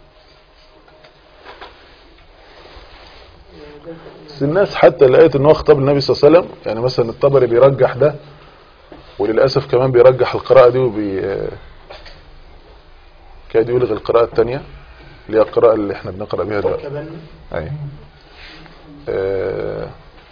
Speaker 2: بس الناس حتى لقيت ان هو خطاب النبي صلى الله عليه وسلم، يعني مثلا الطبري بيرجح ده، وللأسف كمان بيرجح القراءة دي وبي كاد يلغي القراءة الثانية اللي هي القراءة اللي احنا بنقرأ بها دلوقتي. اي آه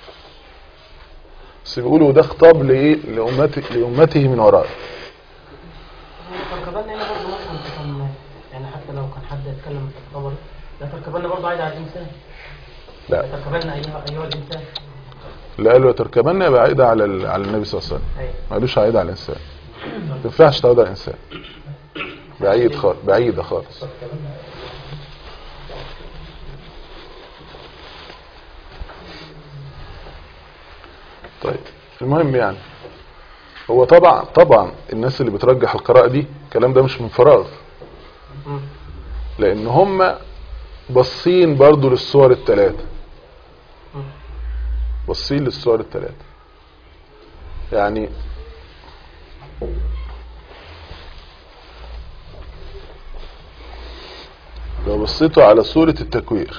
Speaker 2: بس بيقولوا ده خطاب لايه لأمته, لأمته من وراء.
Speaker 4: تركبنا هنا برضه مثلا يعني حتى لو كان حد يتكلم في الخبر لا تركبنا برضه عايد على الإنسان.
Speaker 2: لا
Speaker 4: تركبنا أيها أيها الإنسان.
Speaker 2: لا قالوا تركبنا يبقى عايدة على على النبي صلى الله عليه وسلم، ما قالوش عايدة على الإنسان. ما تنفعش تعود على الإنسان، بعيد خالص، بعيدة خالص. طيب المهم يعني هو طبعا طبعا الناس اللي بترجح القراءة دي الكلام ده مش من فراغ، لأن هم بصين برضو للصور الثلاثة، بصين للصور الثلاثة. يعني لو بصيتوا على سورة التكوير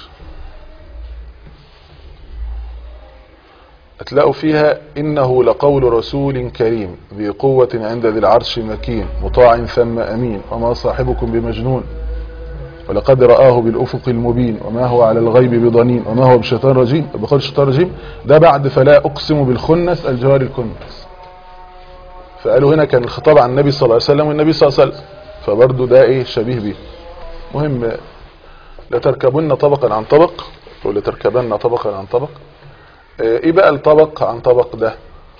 Speaker 2: هتلاقوا فيها إنه لقول رسول كريم ذي قوة عند ذي العرش مكين مطاع ثم أمين وما صاحبكم بمجنون ولقد رآه بالأفق المبين وما هو على الغيب بضنين وما هو بشيطان رجيم. بقول الشيطان رجيم ده بعد فلا أقسم بالخنس الجوار الكنس. فقالوا هنا كان الخطاب عن النبي صلى الله عليه وسلم والنبي صلى الله عليه وسلم، فبرضه ده ايه شبيه به. مهم لتركبن طبقا عن طبق ولتركبن طبقا عن طبق. ايه بقى الطبق عن طبق ده؟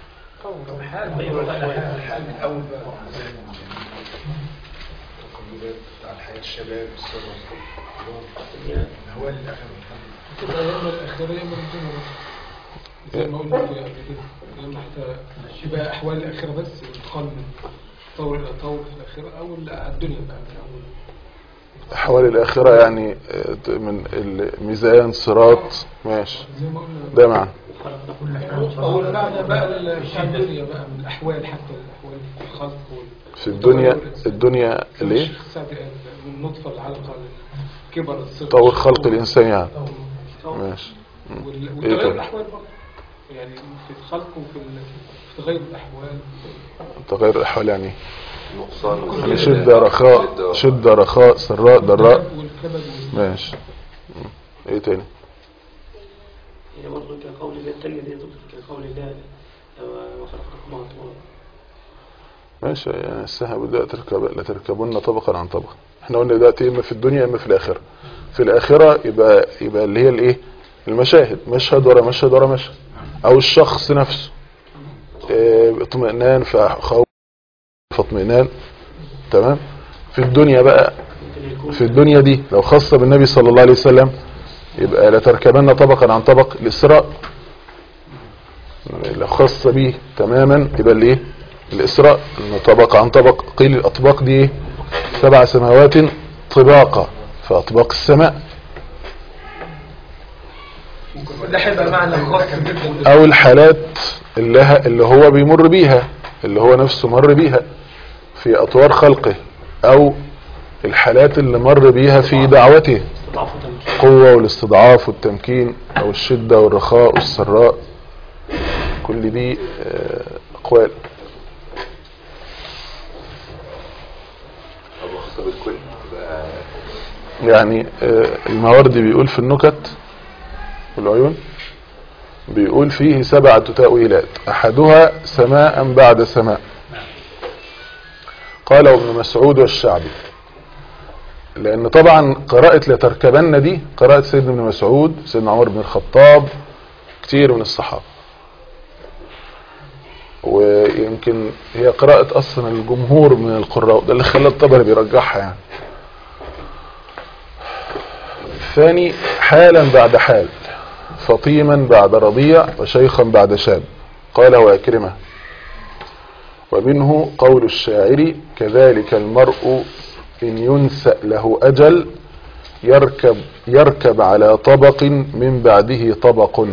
Speaker 3: الشباب الصغار هو الاخر زي ما قلنا قبل كده لما حتى يبقى احوال الاخره بس الانتقال من طور الى طور في الاخره او الدنيا بقى من اول
Speaker 2: احوال الاخره يعني من الميزان صراط ماشي
Speaker 3: زي ما قلنا
Speaker 2: ده معنى
Speaker 3: او المعنى بقى بتاع الدنيا بقى من الاحوال حتى الاحوال في الخلق
Speaker 2: في الدنيا الدنيا ليه
Speaker 3: الشيخ سعد قال من النطفه العلقه للكبر الصغر
Speaker 2: طور خلق الانسان يعني ماشي
Speaker 3: وتغير الاحوال برضه يعني في الخلق وفي في تغير الاحوال
Speaker 2: تغير الاحوال يعني
Speaker 7: نقصان
Speaker 2: يعني شدة رخاء شدة رخاء سراء ضراء ماشي ايه تاني
Speaker 10: هي برضه كقول الله التانية دي كقول الله وخلقكم أطوارا
Speaker 2: ماشي يعني الساعة بدأت تركب لتركبن طبقا عن طبق احنا قلنا دلوقتي اما في الدنيا اما في الاخرة في الاخرة يبقى يبقى اللي هي الايه المشاهد مشهد ورا مشهد ورا مشهد او الشخص نفسه اه اطمئنان فخوف فاطمئنان تمام. في الدنيا بقى في الدنيا دي لو خاصة بالنبي صلى الله عليه وسلم يبقى لتركبن طبقا عن طبق الإسراء. لو خاصة به تماما يبقى الايه الإسراء طبق عن طبق. قيل الأطباق دي سبع سماوات طباقة فأطباق السماء او الحالات اللي, اللي هو بيمر بيها اللي هو نفسه مر بيها في اطوار خلقه او الحالات اللي مر بيها في دعوته قوة والاستضعاف والتمكين او الشدة والرخاء والسراء كل دي اقوال. يعني الماوردي بيقول في النكت والعيون بيقول فيه سبعة تأويلات احدها سماء بعد سماء قاله ابن مسعود والشعبي لان طبعا قراءة لتركبن دي قراءة سيدنا ابن مسعود سيدنا عمر بن الخطاب كتير من الصحابة ويمكن هي قراءة اصلا الجمهور من القراء ده اللي خلى الطبري بيرجحها يعني. الثاني حالا بعد حال فطيما بعد رضيع وشيخا بعد شاب قاله أكرمة. ومنه قول الشاعر كذلك المرء إن ينسأ له أجل يركب, يركب على طبق من بعده طبق.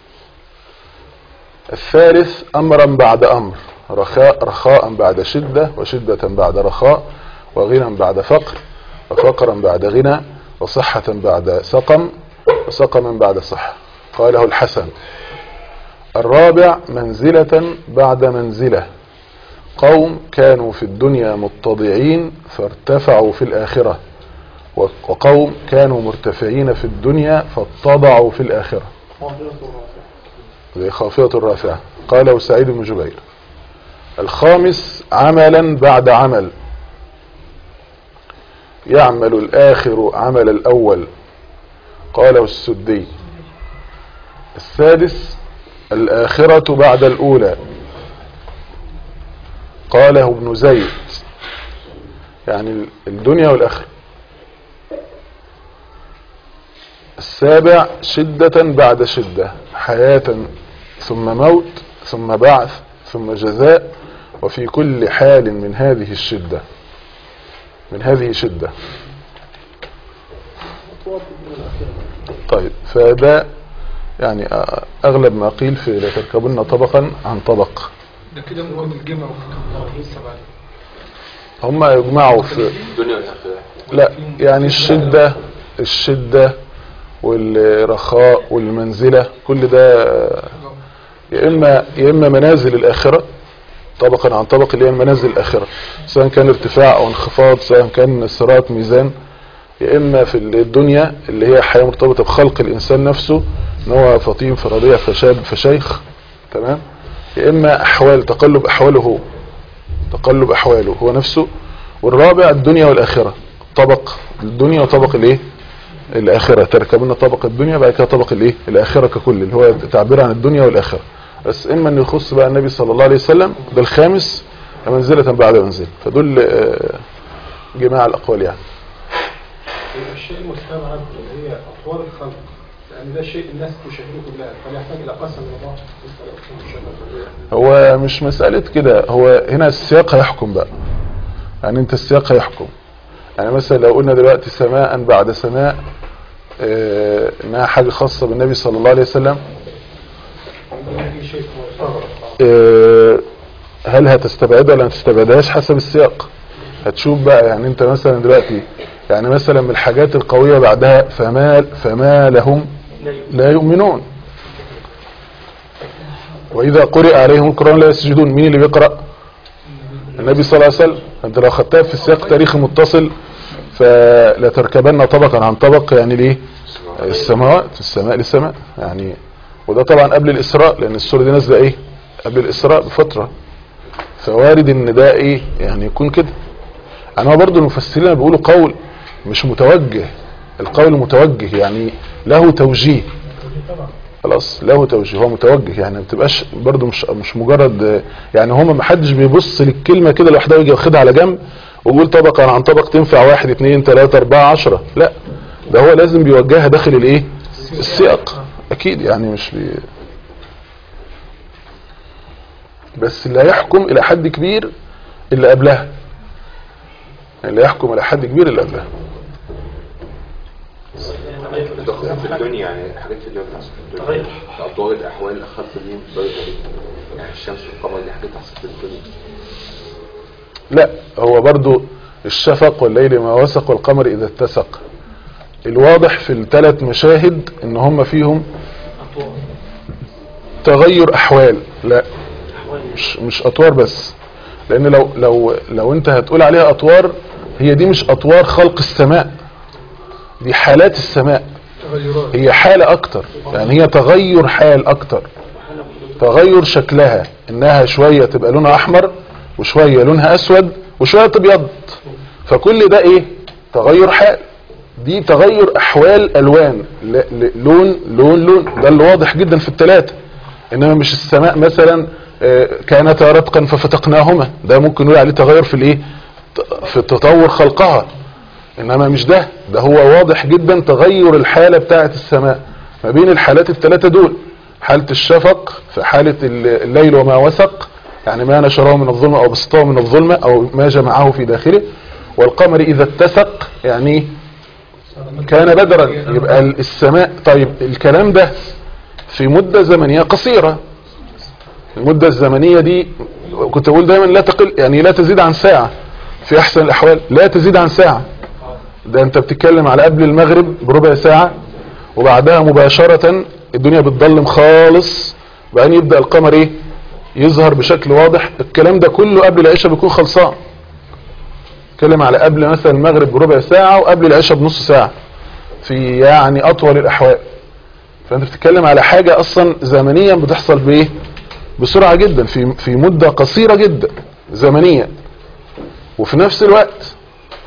Speaker 2: الثالث أمرا بعد أمر رخاء, رخاء بعد شدة وشدة بعد رخاء وغنى بعد فقر وفقرا بعد غنى وصحة بعد سقم وسقما بعد صحة قاله الحسن. الرابع منزلة بعد منزلة قوم كانوا في الدنيا متضعين فارتفعوا في الآخرة وقوم كانوا مرتفعين في الدنيا فاتضعوا في الآخرة زي خافضة الرافعة قاله سعيد بن جبير. الخامس عملا بعد عمل يعمل الآخر عمل الأول قاله السدي. السادس الآخرة بعد الأولى قاله ابن زيد يعني الدنيا والآخرة. السابع شدة بعد شدة حياة ثم موت ثم بعث ثم جزاء وفي كل حال من هذه الشدة من هذه شدة. طيب فده يعني اغلب ما قيل في لتركبن طبقا عن طبق.
Speaker 3: ده كده ممكن الجمع
Speaker 2: هم يجمعوا في
Speaker 7: الدنيا والاخره.
Speaker 2: لا يعني الشدة الشدة والرخاء والمنزلة كل ده يا اما يا اما منازل الاخره طبقا عن طبق اللي هي منازل الاخره سواء كان ارتفاع او انخفاض سواء كان صراط ميزان يا اما في الدنيا اللي هي حياة مرتبطة بخلق الانسان نفسه ان هو فطيم فرضيع فشاب فشيخ تمام يا اما احوال تقلب احواله هو تقلب احواله هو نفسه. والرابع الدنيا والاخره طبق الدنيا وطبق الايه الاخره تركبنا طبق الدنيا بعد كده طبق الايه الاخره ككل اللي هو تعبير عن الدنيا والاخره. بس اما ان يخص بقى النبي صلى الله عليه وسلم ده الخامس منزلة بعد منزل فدول جماع الاقوال يعني.
Speaker 5: الشيء المستبعد اللي هي اطوار الخلق يعني ده شيء الناس تشاهده كلها، فليحتاج الى قسم من بعض.
Speaker 2: هو مش مسألة كده، هو هنا السياق هيحكم بقى. يعني انت السياق هيحكم. يعني مثلا لو قلنا دلوقتي سماء بعد سماء اه انها حاجة خاصة بالنبي صلى الله عليه وسلم، اه هل هتستبعدها ولا هتستبعدهاش؟ حسب السياق هتشوف بقى. يعني انت مثلا دلوقتي يعني مثلا من الحاجات القوية بعدها فما, فما لهم لا يؤمنون، وإذا قرئ عليهم القرآن لا يسجدون. مين اللي بيقرأ؟ النبي صلى الله عليه وسلم. انت لو خدتها في السياق تاريخي متصل فلا تركبن طبقا عن طبق، يعني ليه؟ السماوات، السماء للسماء يعني. وده طبعا قبل الإسراء، لأن السورة دي نازله ايه؟ قبل الإسراء بفترة. فوارد ان ده ايه يعني يكون كده. يعني هو برضو المفسرين بيقولوا قول مش متوجه، القول متوجه يعني له توجيه، خلاص له توجيه، هو متوجه يعني ما بتبقاش برضو مش مش مجرد يعني هما ما حدش بيبص للكلمه كده لوحدها ويجي واخدها على جنب ويقول طبقا عن طبق تنفع واحد اثنين ثلاثة أربعة عشرة، لا ده هو لازم بيوجهها داخل الايه السياق اكيد. يعني مش بي بس اللي يحكم الى حد كبير اللي قبلها، اللي يحكم الى حد كبير اللي قبلها.
Speaker 7: دخل في الدنيا يعني حاجات في الدنيا بتحصل في الدنيا، اطوار الاحوال الخاصه بيهم يعني الشمس والقمر دي حاجات بتحصل في الدنيا.
Speaker 2: لا هو برضو الشفق والليل ما وسق والقمر اذا اتسق، الواضح في الثلاث مشاهد ان هم فيهم تغير احوال، لا مش مش اطوار بس، لان لو لو لو انت هتقول عليها اطوار هي دي مش اطوار خلق السماء، دي حالات السماء، هي حالة اكتر يعني هي تغير حال اكتر، تغير شكلها انها شوية تبقى لونها احمر وشوية لونها اسود وشوية تبيض، فكل ده ايه تغير حال، دي تغير احوال الوان، لون لون لون، ده اللي واضح جدا في الثلاثة. انما مش السماء مثلا كانتا رتقا ففتقناهما، ده ممكن نقول عليه تغير في الايه في تطور خلقها، انما مش ده، ده هو واضح جدا تغير الحالة بتاعة السماء ما بين الحالات الثلاثة دول، حالة الشفق في حالة الليل وما وسق يعني ما نشره من الظلمة او بسطه من الظلمة او ما جمعه في داخله، والقمر اذا اتسق يعني كان بدرا، يبقى السماء. طيب الكلام ده في مدة زمنية قصيرة، المدة الزمنية دي كنت اقول دايما لا تقل يعني لا تزيد عن ساعة في احسن الاحوال، لا تزيد عن ساعة، ده انت بتتكلم على قبل المغرب بربع ساعة وبعدها مباشرة الدنيا بتضلم خالص وبعدين يبدأ القمر ايه يظهر بشكل واضح، الكلام ده كله قبل العشاء بيكون خلصان، اتكلم على قبل مثلا المغرب بربع ساعة وقبل العشاء بنص ساعة في يعني اطول الاحوال، فانت بتتكلم على حاجة اصلا زمنيا بتحصل بايه بسرعة جدا في في مدة قصيرة جدا زمنيا، وفي نفس الوقت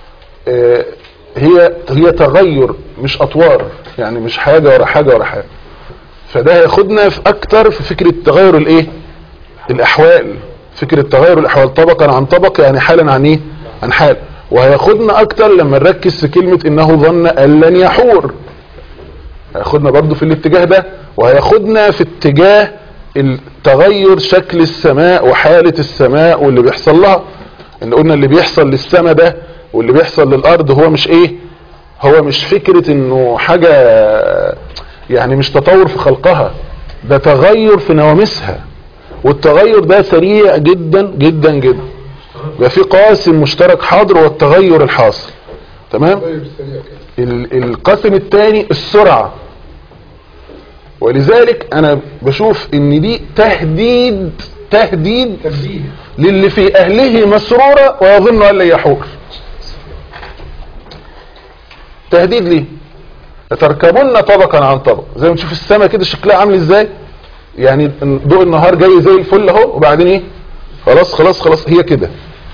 Speaker 2: آه هي هي تغير مش اطوار، يعني مش حاجة ورا حاجة ورا حاجة، فده هياخدنا في اكتر في فكرة تغير الايه الاحوال، فكرة تغير الاحوال طبقا عن طبق يعني حالا عن ايه عن حال، وهياخدنا اكتر لما نركز في كلمة انه ظن ان لن يحور، هياخدنا برضو في الاتجاه ده، وهياخدنا في اتجاه التغير شكل السماء وحالة السماء واللي بيحصل لها، ان قلنا اللي بيحصل للسماء ده واللي بيحصل للارض هو مش ايه هو مش فكرة انه حاجة يعني مش تطور في خلقها، ده تغير في نواميسها، والتغير ده سريع جدا جدا جدا، يبقى في قاسم مشترك حاضر والتغير الحاصل، تمام. القاسم الثاني السرعة، ولذلك انا بشوف ان دي تهديد تهديد للي في اهله مسرورة ويظن ان لن يحور، تهديد ليه تركبون طبقا عن طبق، زي ما تشوف السماء كده شكلها عامل ازاي، يعني ضوء النهار جاي زي الفل اهو وبعدين ايه خلاص خلاص خلاص هي كده،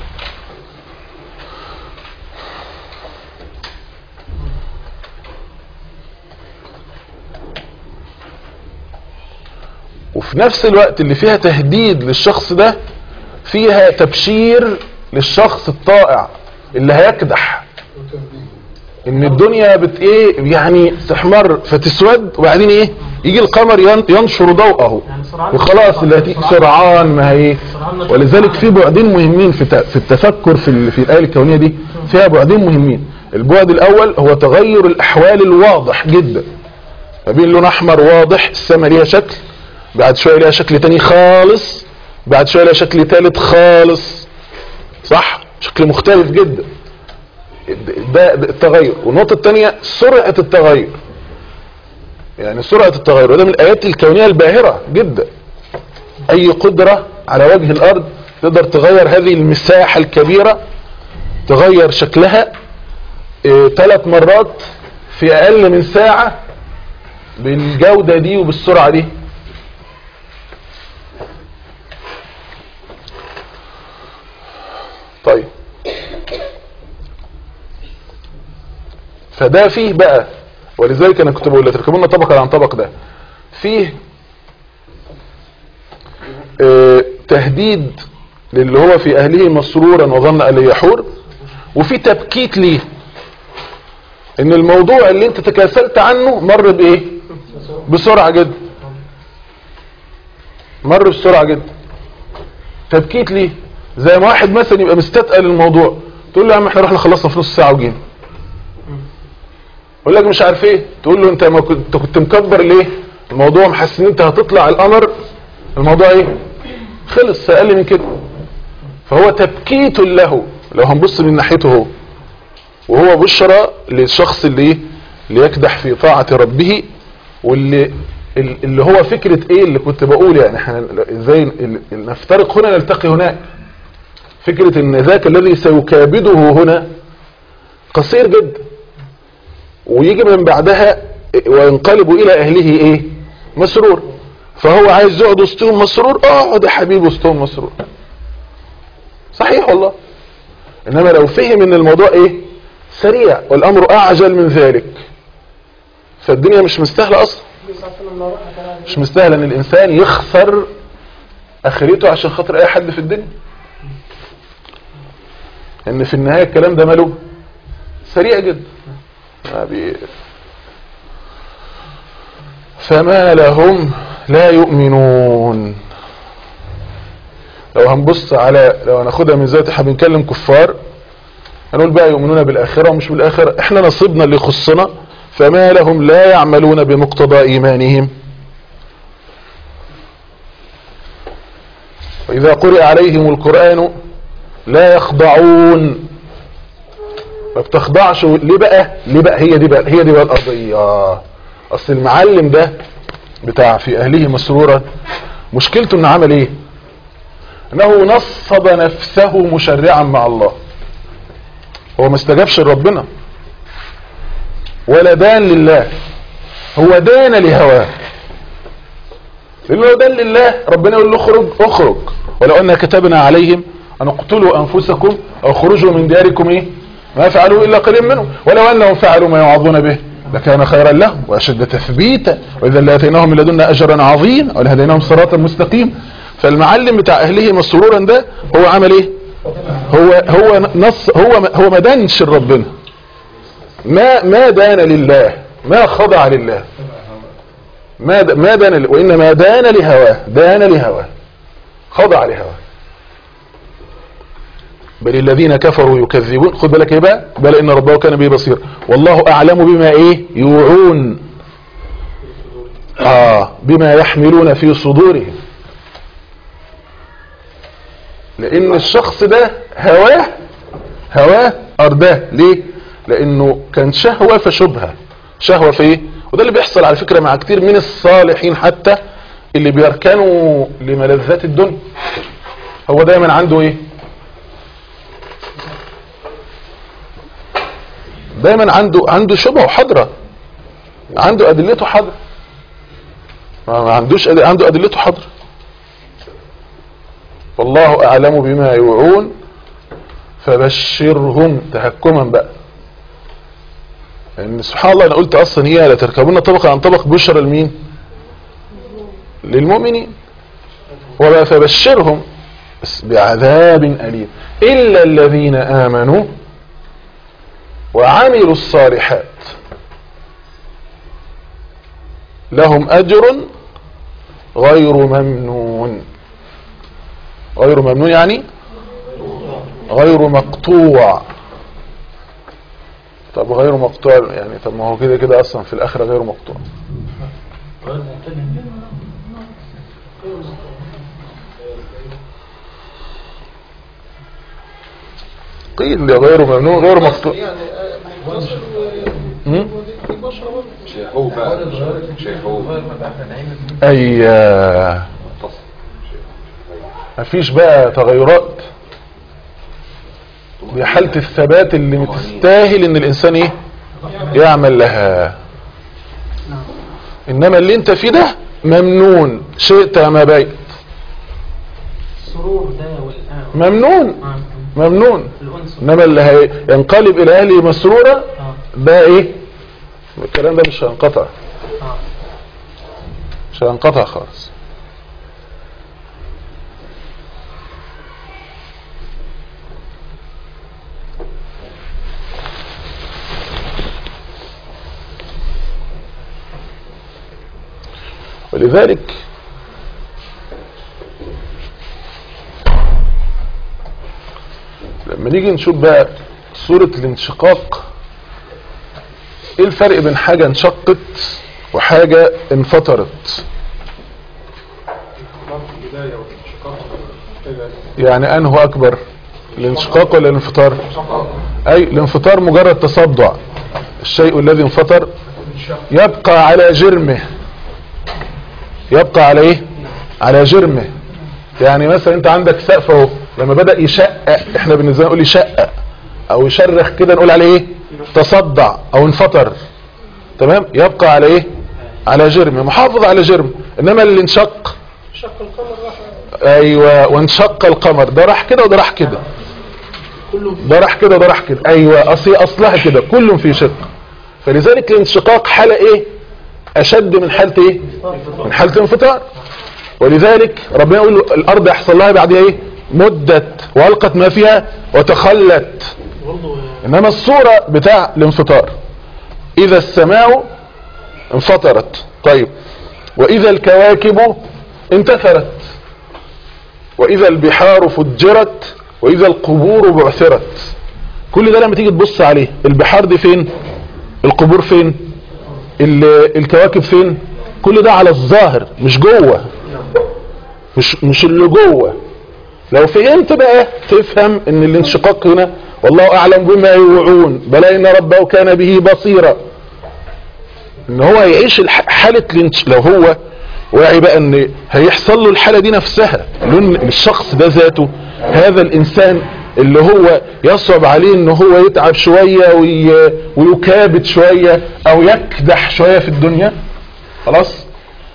Speaker 2: وفي نفس الوقت اللي فيها تهديد للشخص ده فيها تبشير للشخص الطائع اللي هيكدح، ان الدنيا بت ايه يعني تحمر فتسود وبعدين ايه يجي القمر ينشر ضوءه وخلاص اللي هتيجي سرعان ما هي. ولذلك في بعدين مهمين في في التفكر في في الايه الكونيه دي، فيها بعدين مهمين. البعد الاول هو تغير الاحوال الواضح جدا، ما بين لون احمر واضح السماء ليها شكل، بعد شويه ليها شكل تاني خالص، بعد شويه ليها شكل ثالث خالص، صح، شكل مختلف جدا. ده التغير. والنقطه الثانيه سرعه التغير، يعني سرعه التغير، وده من الايات الكونيه الباهره جدا. اي قدره على وجه الارض تقدر تغير هذه المساحه الكبيره، تغير شكلها ثلاث اه مرات في اقل من ساعه بالجوده دي وبالسرعه دي. طيب فده فيه بقى، ولذلك انا كنت بقول لتركبون طبقا عن طبق، ده فيه اه تهديد للي هو في اهله مسرورا وظن ان يحور، وفي تبكيت ليه ان الموضوع اللي انت تكاسلت عنه مر بايه؟ بسرعة جدا، مر بسرعة جدا. تبكيت ليه؟ زي ما واحد مثلا يبقى مستثقل الموضوع، تقول له يا عم احنا رحنا خلصنا في نص ساعة وجينا، يقول لك مش عارف ايه، تقول له انت ما كنت كنت مكبر ليه الموضوع، محسس ان انت هتطلع القمر، الموضوع ايه؟ خلص اقل من كده. فهو تبكيت له لو هنبص من ناحيته هو، وهو بشرى للشخص اللي ايه؟ اللي يكدح في طاعة ربه، واللي اللي هو فكرة ايه اللي كنت بقول، يعني احنا ازاي نفترق هنا نلتقي هناك. فكرة ان ذاك الذي سيكابده هنا قصير جدا، ويجي من بعدها وينقلب الى اهله ايه؟ مسرور. فهو عايز يقعد وسطهم مسرور، اقعد يا حبيبي وسطهم مسرور، صحيح والله. انما لو فهم ان الموضوع ايه؟ سريع والامر اعجل من ذلك، فالدنيا مش مستاهله اصلا، مش مستاهله ان الانسان يخسر اخرته عشان خاطر اي حد في الدنيا. ان في النهايه الكلام ده ماله سريع جدا. فما لهم لا يؤمنون. لو هنبص على، لو هناخدها من ذات، احنا بنتكلم كفار، هنقول بقى يؤمنون بالاخره ومش بالاخره، احنا نصيبنا اللي يخصنا. فما لهم لا يعملون بمقتضى ايمانهم. واذا قرئ عليهم القرآن لا يخضعون. ما بتخضعش ليه بقى؟ ليه بقى؟ هي دي بقى، هي دي بقى القضيه. اصل المعلم ده بتاع في اهله مسرورا، مشكلته انه عمل ايه؟ انه نصب نفسه مشرعا مع الله. هو ما استجابش لربنا ولا دان لله، هو دان لهواه. لانه لو دان لله ربنا يقول له اخرج اخرج، ولو ان كتبنا عليهم ان اقتلوا انفسكم او خرجوا من دياركم ايه ما فعلوا الا قليل منهم، ولو انهم فعلوا ما يوعظون به لكان خيرا لهم واشد تثبيتا واذا لاتيناهم من لدنا اجرا عظيما ولهديناهم صراطا مستقيما. فالمعلم بتاع اهله مسرورا ده هو عمل ايه؟ هو هو نص، هو هو ما دانش لربنا، ما ما دان لله، ما خضع لله، ما ما دان، وانما دان لهواه، دان لهواه، خضع لهواه. بل الذين كفروا يكذبون. خد بالك ايه بقى؟ بل ان ربه كان به بصير والله اعلم بما ايه يوعون، اه بما يحملون في صدورهم. لان الشخص ده هواه هواه ارداه. ليه؟ لانه كان شهوة فشبهة، شهوة في ايه؟ وده اللي بيحصل على فكرة مع كتير من الصالحين حتى اللي بيركنوا لملذات الدنيا. هو دايما عنده ايه؟ دايما عنده عنده شبهه حضرة، عنده ادلته حضرة، ما عندوش أدل... عنده ادلته حضرة. والله اعلم بما يوعون فبشرهم تهكما بقى. يعني سبحان الله، انا قلت اصلا هي لا تركبون طبقا عن طبق، بشر لمين؟ للمؤمنين. وبقى فبشرهم بعذاب أليم إلا الذين آمنوا وعملوا الصالحات لهم أجر غير ممنون. غير ممنون يعني غير مقطوع. طب غير مقطوع يعني طب ما هو كده كده اصلا في الاخرة غير مقطوع. قيل غير ممنون غير مقطوع.
Speaker 7: شيخوه بقى شيخوه
Speaker 2: اي مفيش بقى تغيرات. دي حالة الثبات اللي تستاهل ان الانسان ايه يعمل لها. انما اللي انت فيه ده ممنون شئت ما بيت.
Speaker 4: السرور ده
Speaker 2: ممنون ممنون. انما اللي هينقلب الى اهله مسرورا ده ايه الكلام ده مش هينقطع مش هينقطع خالص. ولذلك لما نيجي نشوف بقى صورة الانشقاق، ايه الفرق بين حاجة انشقت وحاجة انفطرت؟ يعني انه اكبر الانشقاق ولا الانفطار؟ اي الانفطار مجرد تصدع، الشيء الذي انفطر يبقى على جرمه، يبقى على ايه على جرمه. يعني مثلا انت عندك سقف اهو، لما بدأ يشقق احنا بالنسبة لنا نقول يشقق او يشرخ كده نقول عليه ايه تصدع او انفطر. تمام، يبقى على ايه على جرمه، محافظ على جرمه. انما اللي انشق
Speaker 9: شق القمر راح.
Speaker 2: ايوه، وانشق القمر ده راح كده وده راح كده، ده راح كده وده راح كده. ايوه اصل اصلها كده كل في شق. فلذلك الانشقاق حالة ايه اشد من حالة ايه من حالة الانفطار. ولذلك ربنا يقول له الارض يحصل لها بعد ايه مدت والقت ما فيها وتخلت. انما الصورة بتاع الانفطار اذا السماء انفطرت، طيب واذا الكواكب انتثرت، واذا البحار فجرت، واذا القبور بعثرت. كل ده لما تيجي تبص عليه، البحار دي فين، القبور فين، الكواكب فين، كل ده على الظاهر مش جوه، مش مش اللي جوه. لو فهمت بقى تفهم ان الانشقاق هنا والله اعلم بما يوعون بلى ان ربه كان به بصيرا. ان هو يعيش حالة الانش... لو هو واعي بقى ان هيحصل له الحالة دي نفسها، لان الشخص ده ذاته، هذا الانسان اللي هو يصعب عليه ان هو يتعب شوية وي... ويكابد شوية او يكدح شوية في الدنيا، خلاص،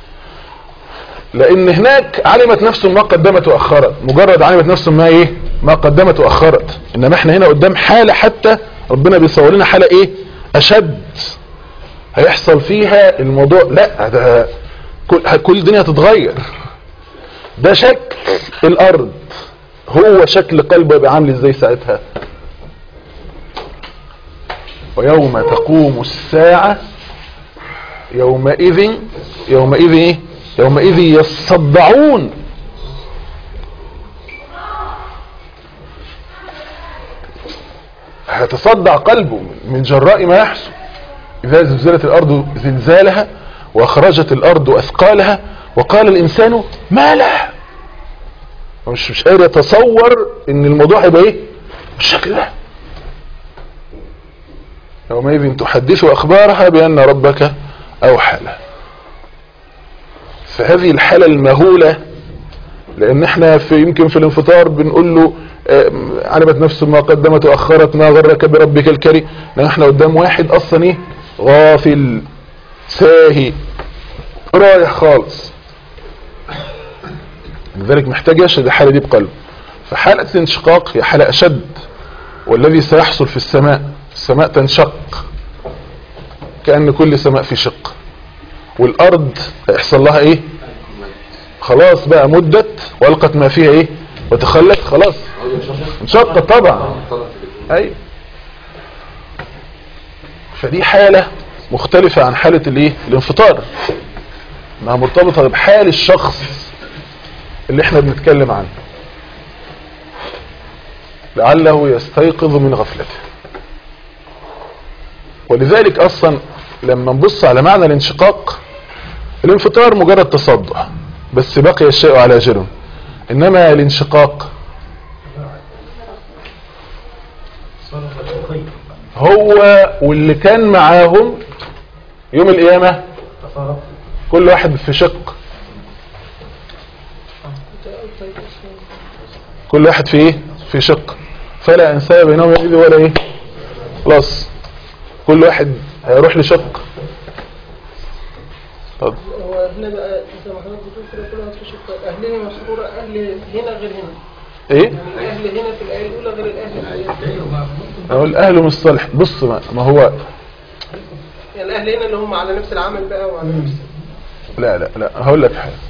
Speaker 2: لان هناك علمت نفس ما قدمت واخرت، مجرد علمت نفس ما ايه ما قدمت واخرت. انما احنا هنا قدام حالة حتى ربنا بيصور لنا حالة ايه اشد هيحصل فيها الموضوع. لا ده كل, كل الدنيا هتتغير. ده شكل الارض، هو شكل قلبه يبقى عامل ازاي ساعتها. ويوم تقوم الساعة يومئذ يومئذ ايه يومئذ يصدعون. هيتصدع قلبه من جراء ما يحصل. إذا زلزلت الأرض زلزالها وأخرجت الأرض أثقالها وقال الإنسان ما لها. مش مش قادر يتصور إن الموضوع هيبقى إيه بالشكل ده. يومئذ تحدث أخبارها بأن ربك أوحى لها. فهذه الحالة المهولة، لأن احنا في يمكن في الانفطار بنقول له علمت نفس ما قدمت وأخرت ما غرك بربك الكريم، لأن احنا قدام واحد أصلا ايه غافل ساهي رايح خالص، لذلك محتاج يشهد الحالة دي بقلب. فحالة الانشقاق هي حالة أشد، والذي سيحصل في السماء، السماء تنشق كأن كل سماء في شق، والأرض هيحصل لها ايه خلاص بقى مدت والقت ما فيها ايه وتخلت، خلاص انشقت طبعا. اي فدي حالة مختلفة عن حالة الايه الانفطار، انها مرتبطة بحال الشخص اللي احنا بنتكلم عنه لعله يستيقظ من غفلته. ولذلك اصلا لما نبص على معنى الانشقاق، الانفطار مجرد تصدع بس بقي الشيء على جره، انما الانشقاق هو واللي كان معاهم يوم القيامة كل واحد في شق، كل واحد في ايه في شق، فلا انساب بينهم يومئذ ولا ايه، خلاص كل واحد هيروح لشق.
Speaker 9: هو هنا بقى زي ما حضرتك بتقول كده كل واحد في شق، اهله مسرورة، اهل هنا غير هنا
Speaker 2: ايه
Speaker 9: يعني الاهل هنا في الايه الاولى غير الاهل في
Speaker 2: اقول الاهل مش صالح. بص ما, ما هو
Speaker 9: يعني الاهل هنا اللي هم على نفس العمل بقى وعلى نفس
Speaker 2: لا لا لا هقول لك حاجه،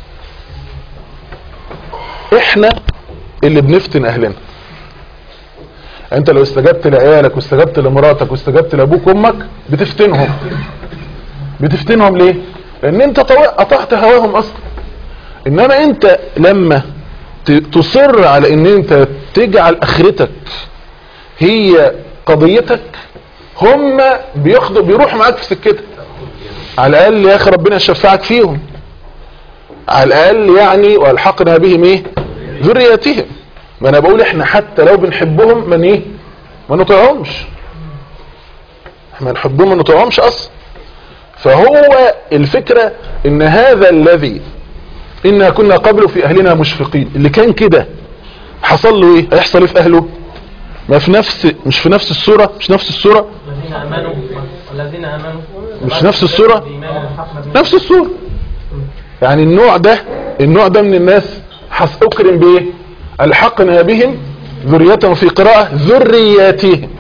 Speaker 2: احنا اللي بنفتن اهلنا. انت لو استجبت لعيالك واستجبت لمراتك واستجبت لابوك وامك بتفتنهم. بتفتنهم ليه؟ لان انت قطعت هواهم اصلا. انما انت لما تصر على ان انت تجعل اخرتك هي قضيتك، هم بياخدوا بيروحوا معاك في سكتك. على الاقل يا اخي ربنا يشفعك فيهم، على الاقل يعني والحقنا بهم ايه ذريتهم. ما انا بقول احنا حتى لو بنحبهم من ايه ما نطيعهمش، احنا نحبهم ما نطيعهمش اصلا. فهو الفكرة ان هذا الذي إنا كنا قبل في أهلنا مشفقين، اللي كان كده حصل له إيه؟ هيحصل إيه في أهله؟ ما في نفس مش في نفس الصورة مش نفس الصورة
Speaker 4: الذين آمنوا والذين آمنوا
Speaker 2: مش نفس الصورة نفس الصورة. يعني النوع ده النوع ده من الناس حس أكرم بإيه؟ ألحقنا بهم ذريتهم، في قراءة ذرياتهم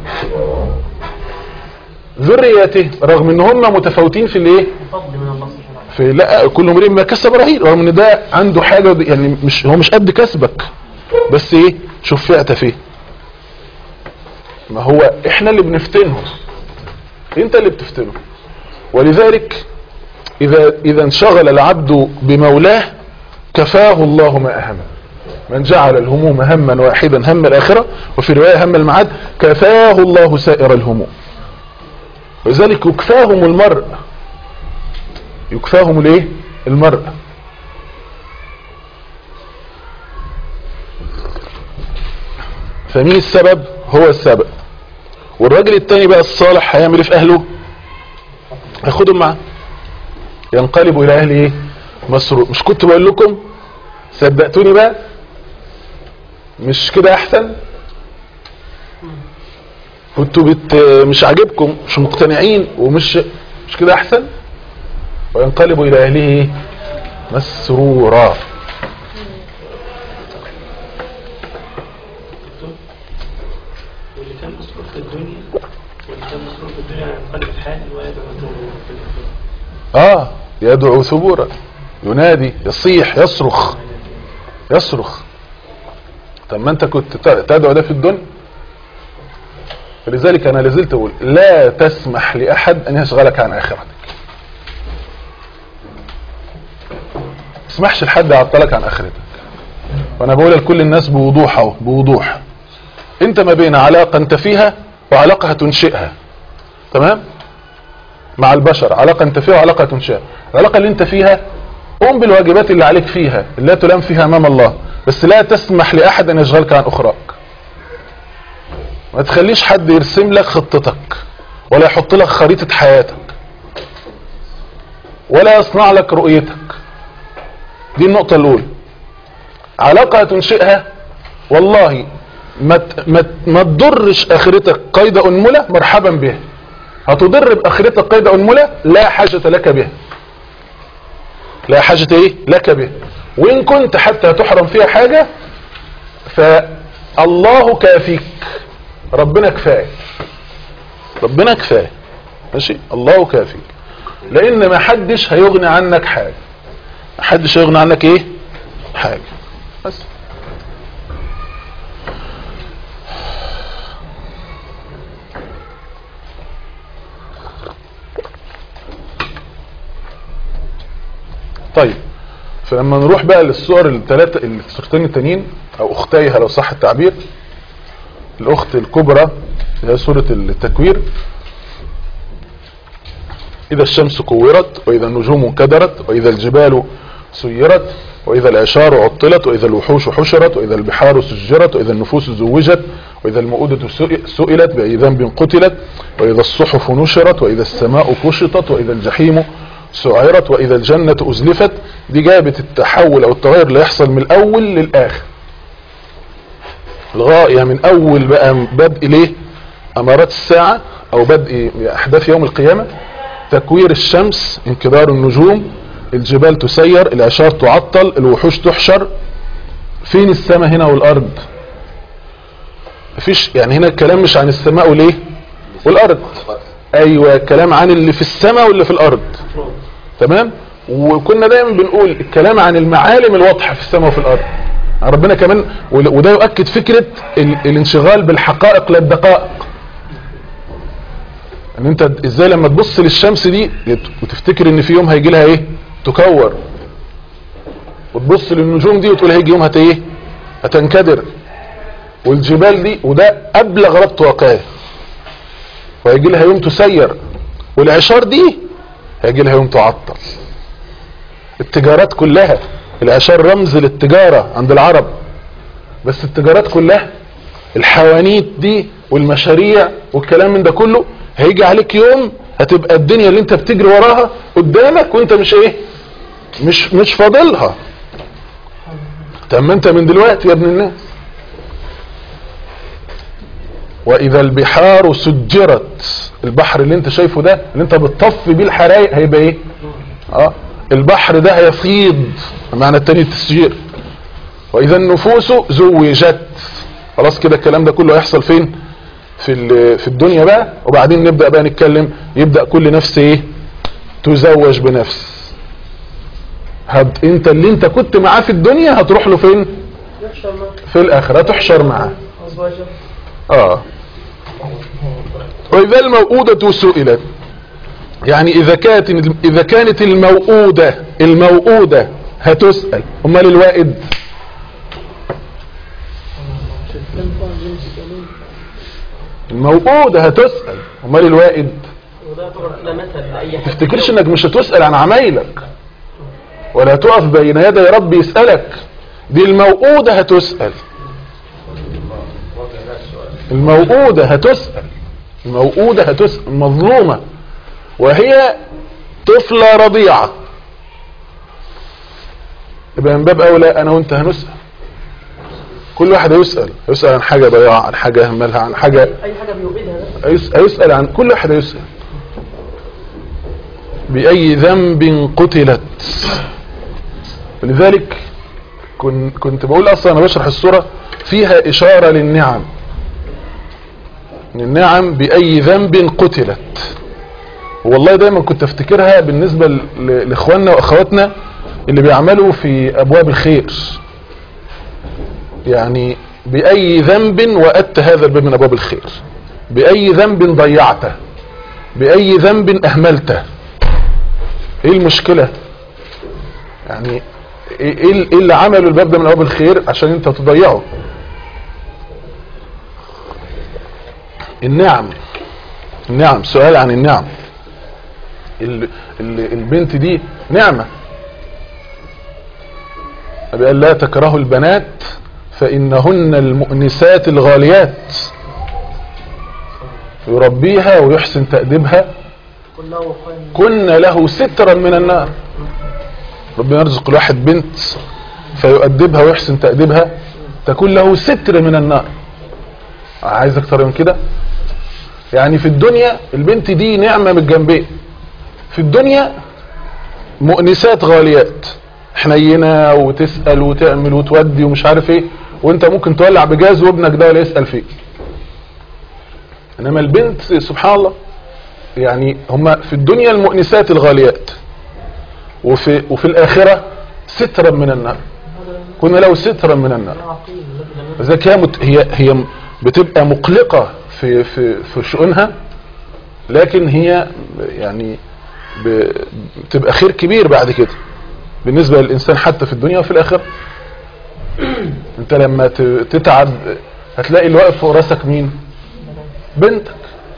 Speaker 2: ذرياتهم، رغم ان هم متفاوتين في الايه في لا كل امرئ ما كسب رهين، رغم ان ده عنده حاجه يعني مش هو مش قد كسبك، بس ايه شفعت فيه. ما هو احنا اللي بنفتنهم، انت اللي بتفتنه. ولذلك اذا اذا انشغل العبد بمولاه كفاه الله ما اهمه. من جعل الهموم هما واحدا هم الاخره، وفي روايه هم المعاد، كفاه الله سائر الهموم. ولذلك يكفاهم المرء يكفاهم الايه المرء. فمين السبب؟ هو السبب. والراجل التاني بقى الصالح هيعمل ايه في اهله؟ هياخدهم معاه، ينقلب الى اهله ايه مسرور. مش كنت بقول لكم صدقتوني بقى مش كده احسن؟ كنتوا بت مش عاجبكم مش مقتنعين ومش مش كده احسن؟ وينقلب الى اهله مسرورا.
Speaker 10: واللي كان مسرور في الدنيا واللي كان مسرور في الدنيا ينقلب الحال ويدعو ثبورا في الاخره.
Speaker 2: اه يدعو ثبورا، ينادي يصيح يصرخ يصرخ. طب ما انت كنت تدعو ده في الدنيا. فلذلك انا لازلت اقول لا تسمح لاحد ان يشغلك عن اخرتك. تسمحش لحد يعطلك عن اخرتك. وانا بقول لكل الناس بوضوح اهو بوضوح، انت ما بين علاقه انت فيها وعلاقه هتنشئها، تمام؟ مع البشر علاقه انت فيها وعلاقه هتنشئها. العلاقه اللي انت فيها قم بالواجبات اللي عليك فيها اللي لا تلام فيها امام الله، بس لا تسمح لاحد ان يشغلك عن اخراك. ما تخليش حد يرسم لك خطتك ولا يحط لك خريطة حياتك ولا يصنع لك رؤيتك. دي النقطة الاولى. علاقة تنشئها والله ما ما ما تضرش اخرتك قيد انملة مرحبا بها. هتضر باخرتك قيد انملة لا حاجة لك بها، لا حاجة ايه لك بها. وان كنت حتى تحرم فيها حاجة فالله كافيك، ربنا كفاية ربنا كفاية ماشي، الله كافيك. لان ما حدش هيغني عنك حاجة، ما حدش هيغني عنك ايه حاجة بس. طيب فلما نروح بقى للصور الثلاثه الصورتين التانيين او اختيها لو صح التعبير، الاخت الكبرى هي سورة التكوير، اذا الشمس كورت واذا النجوم انكدرت واذا الجبال سيرت واذا العشار عطلت واذا الوحوش حشرت واذا البحار سجرت واذا النفوس زوجت واذا المؤودة سئلت باي ذنب قتلت واذا الصحف نشرت واذا السماء كشطت واذا الجحيم سعرت واذا الجنة ازلفت. دي جابت التحول او التغير اللي يحصل من الاول للاخر الغاية، من اول بقى بدء ليه امارات الساعة او بدء احداث يوم القيامة، تكوير الشمس، انكدار النجوم، الجبال تسير، العشار تعطل، الوحوش تحشر. فين السماء هنا والارض؟ مفيش، يعني هنا الكلام مش عن السماء وليه والارض، ايوه الكلام عن اللي في السماء واللي في الارض. تمام. وكنا دايما بنقول الكلام عن المعالم الواضحة في السماء وفي الارض. ربنا كمان وده يؤكد فكرة الانشغال بالحقائق لا الدقائق، ان انت ازاي لما تبص للشمس دي وتفتكر ان في يوم هيجي لها ايه تكور، وتبص للنجوم دي وتقول هيجي يوم هت ايه هتنكدر، والجبال دي وده ابلغ ربط واقعي وهيجي لها يوم تسير، والعشار دي هيجي لها يوم تعطل. التجارات كلها، العشار رمز للتجارة عند العرب، بس التجارات كلها الحوانيت دي والمشاريع والكلام من ده كله هيجي عليك يوم هتبقى الدنيا اللي انت بتجري وراها قدامك وانت مش ايه مش مش فاضلها. طب ما انت من دلوقتي يا ابن الناس. واذا البحار سجرت، البحر اللي انت شايفه ده اللي انت بتطفي بيه الحرايق هيبقى ايه اه البحر ده هيفيض، معنى التاني التسجير. واذا النفوس زوجت، خلاص كده الكلام ده كله هيحصل فين في في الدنيا بقى، وبعدين نبدأ بقى نتكلم، يبدأ كل نفس ايه تزوج بنفس. هد انت اللي انت كنت معاه في الدنيا هتروح له فين في الاخرة، تحشر معاه. اه واذا الموءودة سئلت، يعني اذا كانت اذا كانت الموءودة الموءودة هتسأل، امال الوائد الموءودة هتسأل، امال الوائد تفتكرش انك مش هتسأل عن عمايلك ولا تقف بين يدي ربي يسألك، دي الموءودة هتسأل، الموءودة هتسأل، الموءودة هتسأل، مظلومة وهي طفلة رضيعة، يبقى من باب اولى انا وانت هنسأل، كل واحد هيسأل، هيسأل عن حاجة ضياع، عن حاجة اهملها، عن حاجة
Speaker 9: اي حاجة بيوبدها،
Speaker 2: هيسأل عن كل واحد هيسأل. بأي ذنب قتلت. ولذلك كنت بقول اصلا انا بشرح السورة فيها اشارة للنعم، النعم بأي ذنب قتلت. والله دايما كنت افتكرها بالنسبة لاخواننا واخواتنا اللي بيعملوا في ابواب الخير، يعني بأي ذنب وأدت هذا الباب من أبواب الخير، بأي ذنب ضيعته، بأي ذنب أهملته. ايه المشكلة يعني؟ ايه اللي عملوا الباب ده من أبواب الخير عشان انت تضيعه؟ النعم، النعم، سؤال عن النعم. البنت دي نعمة، أبي قال لا تكرهوا البنات فإنهن المؤنسات الغاليات، يربيها ويحسن تأديبها كن له سترا من النار. ربنا يرزق الواحد بنت فيؤدبها ويحسن تأديبها تكون له ستر من النار. عايز اكتر من كده؟ يعني في الدنيا البنت دي نعمة من الجنبين، في الدنيا مؤنسات غاليات، حنينة وتسأل وتعمل وتودي ومش عارف ايه، وانت ممكن تولع بجاز وابنك ده ولا يسأل فيك. انما البنت سبحان الله يعني هما في الدنيا المؤنسات الغاليات، وفي, وفي الاخرة سترا من النار، كنا له سترا من النار. ذلك هي هي بتبقى مقلقة في في في شؤونها، لكن هي يعني بتبقى خير كبير بعد كده. بالنسبة للإنسان حتى في الدنيا وفي الآخرة. انت لما تتعب هتلاقي اللي واقف فوق راسك مين؟ بنتك.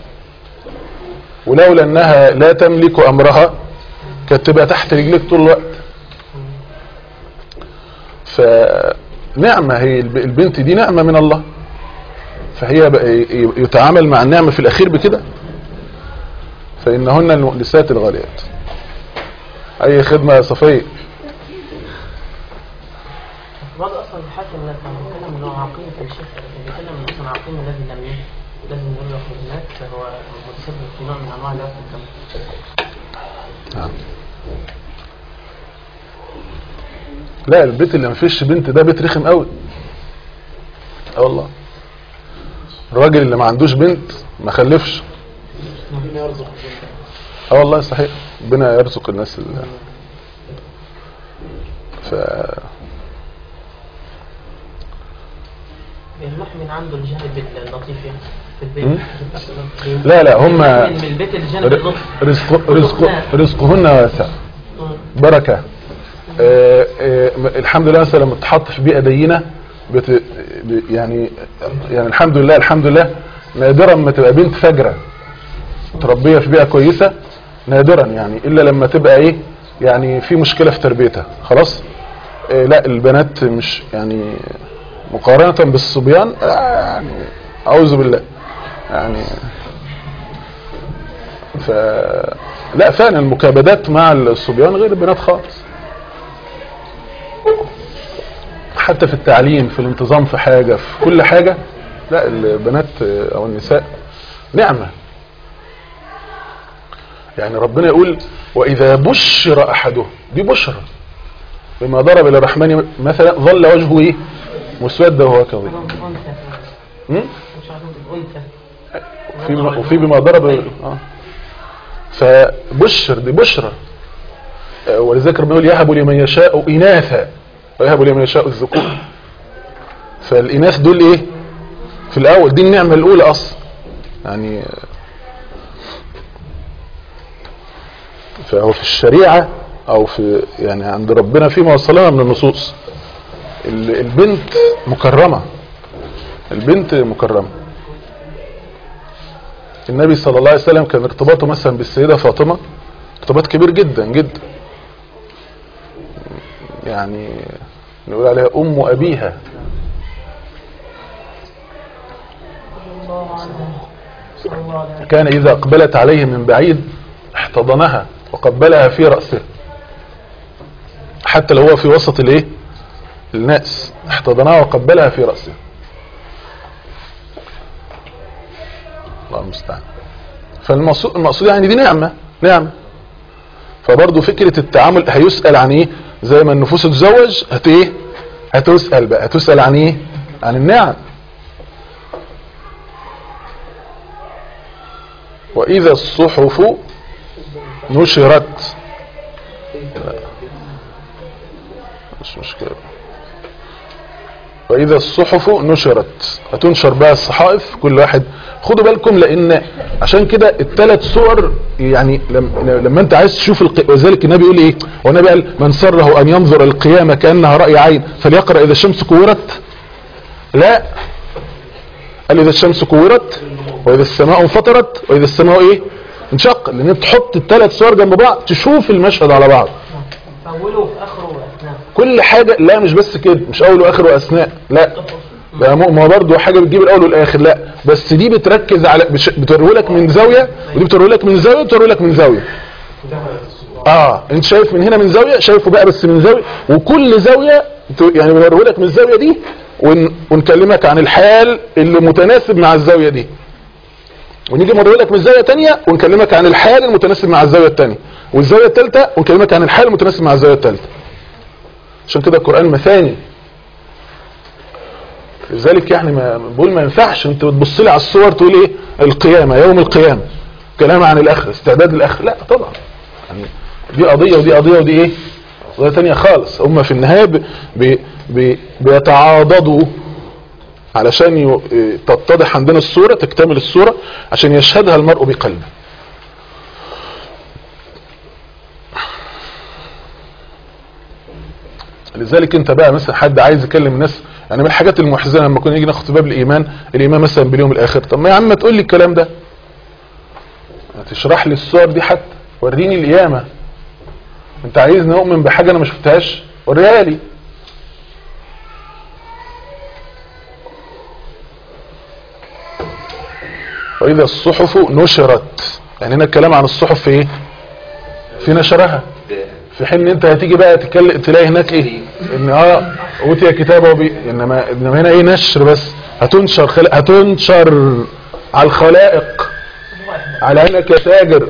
Speaker 2: ولولا انها لا تملك امرها كانت تبقى تحت رجلك طول الوقت. فنعمة هي البنت دي نعمة من الله، فهي يتعامل مع النعمة في الأخير بكده. فإنهن المؤنسات الغاليات. أي خدمة يا صفية.
Speaker 4: برضه اصلا الحاكم لما بيتكلم ان هو عقيم كان شيخ بيتكلم ان اصلا عقيم الذي لم يجد لازم نقول له خدمات فهو متسبب في نوع من انواع الوقت الكم.
Speaker 2: نعم. لا البيت اللي ما فيش بنت ده بيت رخم قوي. اه والله. الراجل اللي ما عندوش بنت ما خلفش.
Speaker 9: ربنا يرزق.
Speaker 2: اه والله صحيح، ربنا يرزق الناس اللي ف
Speaker 4: المحمل عنده الجانب اللطيف في البيت.
Speaker 2: لا لا هم
Speaker 4: من البيت الجانب اللطيف.
Speaker 2: رزق رزق رزقهن واسع بركة. آه آه الحمد لله مثلا لما تحط في بيئة دينة بت يعني يعني الحمد لله الحمد لله نادرا ما تبقى بنت فجرة متربية في بيئة كويسة، نادرا يعني، الا لما تبقى ايه يعني في مشكلة في تربيتها خلاص. آه لا البنات مش يعني مقارنة بالصبيان يعني اعوذ بالله يعني. ف لا فعلا المكابدات مع الصبيان غير البنات خالص، حتى في التعليم في الانتظام في حاجة في كل حاجة. لا البنات او النساء نعمة. يعني ربنا يقول واذا بشر احده، دي بشرة بما ضرب للرحمن مثلا ظل وجهه ايه مسودا وهو كظيم. في وفي بما ضرب اه فبشر دي بشرة. ولذلك ربنا يقول يهب لمن يشاء اناثا ويهب لمن يشاء الذكور. فالاناث دول ايه في الاول، دي النعمة الاولى اصلا يعني. فهو في الشريعة او في يعني عند ربنا فيما وصلنا من النصوص البنت مكرمة، البنت مكرمة. النبي صلى الله عليه وسلم كان ارتباطه مثلا بالسيدة فاطمة ارتباط كبير جدا جدا، يعني نقول عليها ام ابيها. كان اذا اقبلت عليه من بعيد احتضنها وقبلها في رأسه، حتى لو هو في وسط الايه الناس احتضنها وقبلها في رأسه. الله المستعان. فالمقصود المقصود يعني دي نعمة نعمة. فبرضه فكرة التعامل هيسأل عن ايه، زي ما النفوس تزوج هت ايه هتسأل بقى هتسأل عن ايه عن النعم. واذا الصحف نشرت، لا مش مشكلة. واذا الصحف نشرت، هتنشر بقى الصحائف كل واحد. خدوا بالكم لان عشان كده الثلاث صور يعني لما انت عايز تشوف الق... وذلك النبي يقول ايه، والنبي قال من سره ان ينظر القيامة كأنها رأي عين فليقرأ اذا الشمس كورت. لا قال اذا الشمس كورت واذا السماء انفطرت واذا السماء ايه انشق. لان انت تحط الثلاث صور جنب بعض تشوف المشهد على بعض،
Speaker 4: اوله في اخره واثناء
Speaker 2: كل حاجة. لا مش بس كده، مش اول واخر واثناء، لا ده ما برضه حاجة بتجيب الاول والاخر، لا بس دي بتركز على بتوريهولك من زاوية ودي بتوريهولك من زاوية وبتوريهولك من زاوية. اه انت شايف من هنا من زاوية، شايفه بقى بس من زاوية، وكل زاوية يعني بنوريهولك من الزاوية دي ون... ونكلمك عن الحال اللي متناسب مع الزاوية دي، ونيجي نوريهولك من زاوية تانية ونكلمك عن الحال المتناسب مع الزاوية التانية، والزاوية الثالثة ونكلمك عن الحال المتناسب مع الزاوية الثالثة. عشان كده القرآن مثاني. لذلك يعني ما بقول ما ينفعش انت بتبص لي على الصور تقول ايه القيامة يوم القيامة كلام عن الاخر استعداد للاخر، لا طبعا يعني دي قضية ودي قضية ودي ايه قضية تانية خالص. هم في النهاية بي بي بيتعاضدوا علشان تتضح عندنا الصورة تكتمل الصورة عشان يشهدها المرء بقلبه. لذلك انت بقى مثلا حد عايز يكلم الناس، يعني من الحاجات المحزنه لما كنا نيجي ناخد في باب الايمان الايمان مثلا باليوم الاخر، طب ما يا عم تقول لي الكلام ده، تشرح لي الصور دي حتى، وريني القيامه. انت عايزني اؤمن بحاجه انا ما شفتهاش؟ وريها لي. واذا الصحف نشرت، يعني هنا الكلام عن الصحف في ايه؟ في نشرها، في حين ان انت هتيجي بقى تكلم تلاقي هناك ايه؟ ان اه اوتي كتابه وبي، انما انما هنا ايه؟ نشر بس. هتنشر خل... هتنشر على الخلائق على انك تاجر.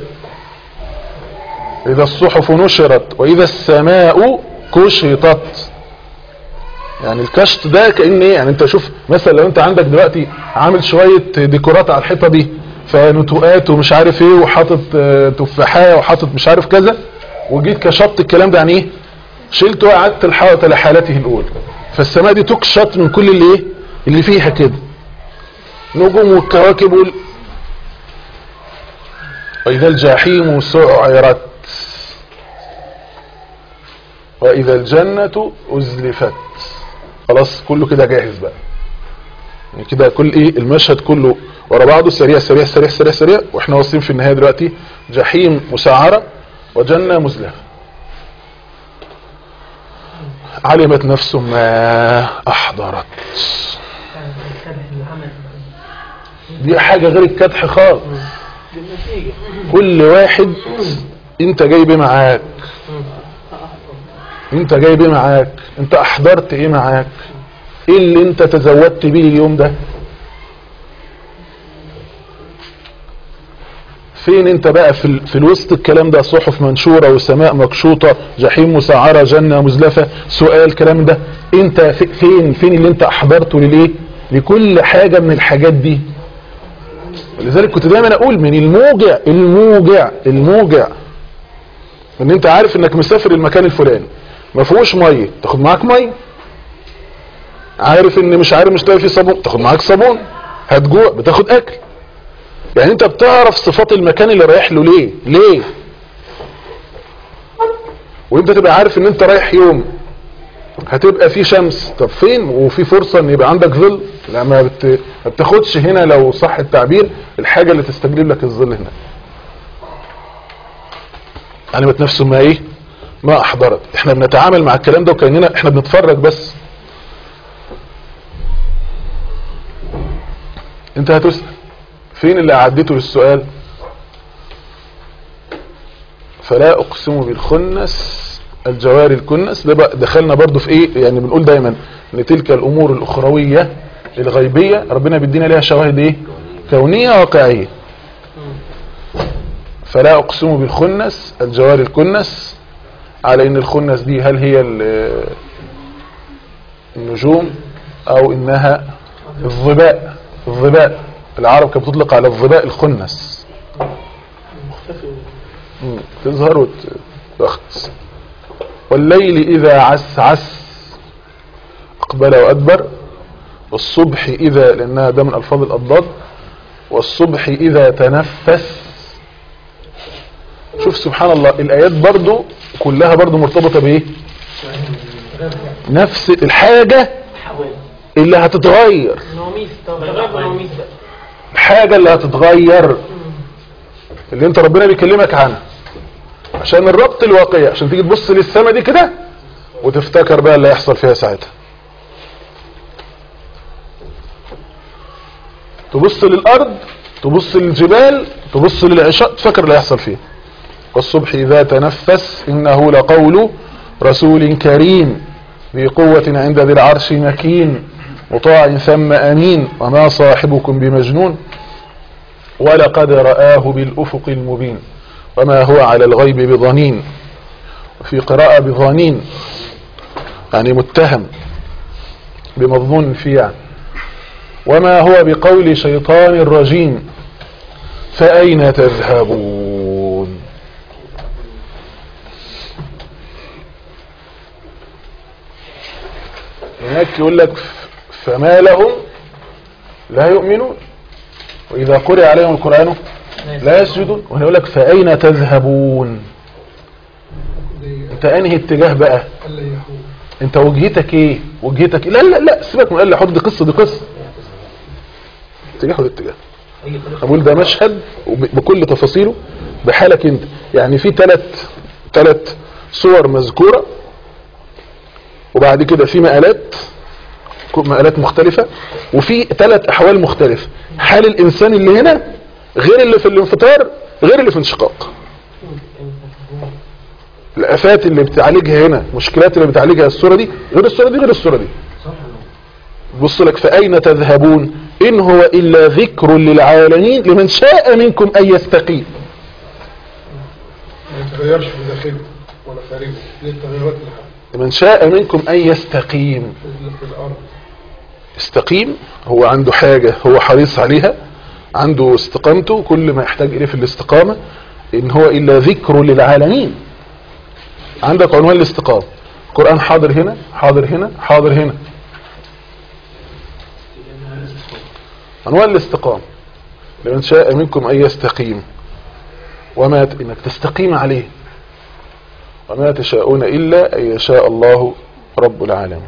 Speaker 2: اذا الصحف نشرت واذا السماء كشطت، يعني الكشط ده كأن ايه؟ يعني انت شوف مثلا لو انت عندك دلوقتي عامل شويه ديكورات على الحيطه دي، فنتوءات ومش عارف ايه، وحاطط تفاحيه وحاطط مش عارف كذا، وجيت كشطت الكلام ده، يعني ايه؟ شلته وقعدت الحائط لحالته الاولى. فالسماء دي تكشط من كل اللي ايه؟ اللي فيها كده، نجوم والكواكب وال... واذا الجحيم سعرت واذا الجنه ازلفت. خلاص كله كده جاهز بقى، يعني كده كل ايه؟ المشهد كله ورا بعضه سريع سريع سريع سريع سريع، واحنا واصلين في النهايه دلوقتي جحيم مسعره وجنه مزلفه. علمت نفس ما احضرت. دي حاجه غير الكدح خالص. كل واحد انت جايب ايه معاك؟ انت جايب ايه معاك؟ انت احضرت ايه معاك؟ ايه اللي انت تزودت بيه اليوم ده؟ فين انت بقى في, ال... في الوسط الكلام ده؟ صحف منشورة وسماء مكشوطة، جحيم مسعرة، جنة مزلفة، سؤال كلام ده، انت فين فين اللي انت احضرته لليه؟ لكل حاجة من الحاجات دي. ولذلك كنت دايما اقول من الموجع الموجع الموجع ان انت عارف انك مسافر المكان الفلاني ما فيهوش ميه، تاخد معاك ميه. عارف ان مش عارف مش لاقي فيه صابون، تاخد معاك صابون. هتجوع بتاخد اكل. يعني انت بتعرف صفات المكان اللي رايح له ليه ليه وانت تبقى عارف ان انت رايح يوم هتبقى فيه شمس، طب فين وفي فرصة ان يبقى عندك ظل؟ لا، ما, بت... ما بتاخدش هنا لو صح التعبير الحاجة اللي تستجلب لك الظل هنا. علمت نفس ما ايه؟ ما احضرت. احنا بنتعامل مع الكلام ده وكأننا احنا بنتفرج بس. انت هتسأل فين اللي اعدته للسؤال؟ فلا اقسم بالخنس الجوار الكنس. ده بقى دخلنا برضو في ايه؟ يعني بنقول دايما ان تلك الامور الاخروية الغيبية ربنا بيدينا ليها شواهد ايه؟ كونية واقعية. فلا اقسم بالخنس الجوار الكنس، على ان الخنس دي هل هي النجوم او انها الظباء. الظباء العرب كانت بتطلق على الظباء الخنس، تظهر وتخنس. والليل اذا عس عس اقبل وادبر، والصبح اذا، لانها ده من الفاظ الاضداد، والصبح اذا تنفس. شوف سبحان الله الايات برضو كلها برضو مرتبطة بايه؟ نفس الحاجة اللي هتتغير، الحاجة اللي هتتغير اللي انت ربنا بيكلمك عنها عشان الربط الواقعي، عشان تيجي تبص للسماء دي كده وتفتكر بقى اللي هيحصل فيها ساعتها. تبص للارض، تبص للجبال، تبص للعشاء، تفكر اللي هيحصل فيه. والصبح اذا تنفس انه لقول رسول كريم ذي قوة عند ذي العرش مكين مطاع ثم امين وما صاحبكم بمجنون ولقد رآه بالافق المبين وما هو على الغيب بضنين. وفي قراءة بضنين يعني متهم بمظنون فيه يعني. وما هو بقول شيطان رجيم فأين تذهبون. هناك يقول لك فما لهم لا يؤمنون وإذا قرئ عليهم القرآن لا يسجدون. وهنا يقول لك فأين تذهبون. انت انهي اتجاه بقى؟ انت وجهتك ايه؟ وجهتك لا لا لا سيبك من قال حر، دي قصه دي قصه اتجاه والاتجاه. اقول ده مشهد بكل تفاصيله بحالك انت. يعني في ثلاث ثلاث صور مذكوره، وبعد كده في مقالات مقالات مختلفه، وفي ثلاث احوال مختلفه. حال الانسان اللي هنا غير اللي في الانفطار غير اللي في انشقاق. الافات اللي بتعالجها هنا، مشكلات اللي بتعالجها الصوره دي غير الصوره دي غير الصوره دي. بص لك فاين تذهبون ان هو الا ذكر للعالمين لمن شاء منكم ان يستقيم.
Speaker 3: ما يتغيرش في داخله ولا خارجه، دي التغيرات اللي حصلت.
Speaker 2: لمن شاء منكم ان يستقيم.
Speaker 3: في الارض
Speaker 2: استقيم، هو عنده حاجه هو حريص عليها، عنده استقامته، كل ما يحتاج اليه في الاستقامه. ان هو الا ذكر للعالمين. عندك عنوان الاستقامه، القرآن حاضر هنا حاضر هنا حاضر هنا. عنوان الاستقامه لمن شاء منكم ان يستقيم وما ت... انك تستقيم عليه. وما تشاءون الا ان يشاء الله رب العالمين.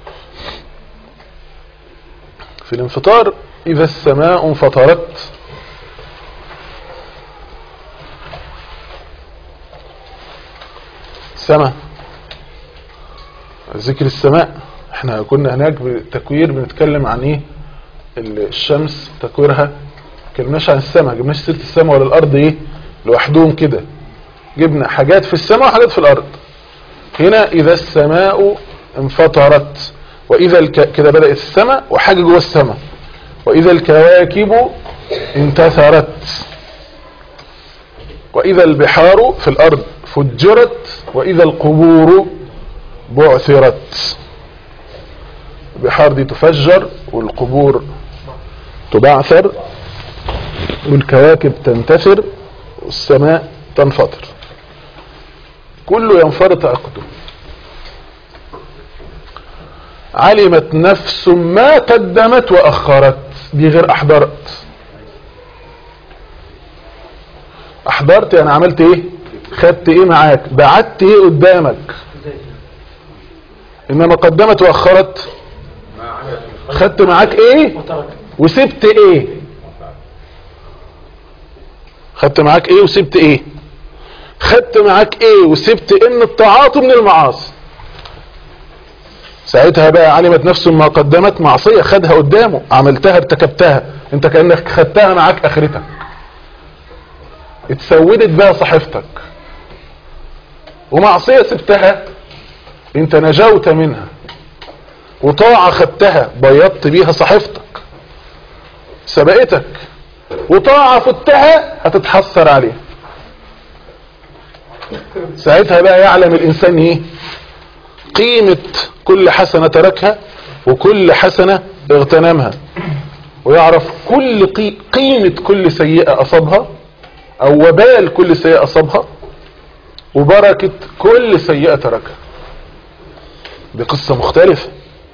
Speaker 2: في الانفطار اذا السماء انفطرت، السماء ذكر السماء. احنا كنا هناك بالتكوير بنتكلم عن ايه؟ الشمس تكويرها، كلمناش عن السماء، جبناش سيره السماء ولا الارض ايه لوحدهم كده، جبنا حاجات في السماء وحاجات في الارض. هنا اذا السماء انفطرت، واذا الك... كده بدأت السماء وحاجه جوه السماء. واذا الكواكب انتثرت، واذا البحار في الارض فجرت، واذا القبور بعثرت. البحار دي تفجر والقبور تبعثر والكواكب تنتثر والسماء تنفطر، كله ينفرط عقده. علمت نفس ما قدمت واخرت، دي غير احضرت. احضرت يعني عملت ايه؟ خدت ايه معاك؟ بعدت ايه قدامك؟ انما قدمت واخرت خدت معاك ايه وسبت ايه؟ خدت معاك ايه وسبت ايه؟ خدت معاك ايه وسبت ان الطاعات من المعاصي. ساعتها بقى علمت نفس ما قدمت، معصية خدها قدامه، عملتها ارتكبتها، انت كأنك خدتها معاك اخرتك، اتسودت بقى صحيفتك. ومعصية سبتها انت نجوت منها، وطاعة خدتها بيضت بيها صحيفتك سبقتك، وطاعة فتها هتتحسر عليها. ساعتها بقى يعلم الانسان ايه؟ قيمة كل حسنة تركها وكل حسنة اغتنمها، ويعرف كل قي... قيمة كل سيئة اصابها، او وبال كل سيئة اصابها، وبركة كل سيئة تركها. دي قصة مختلفة.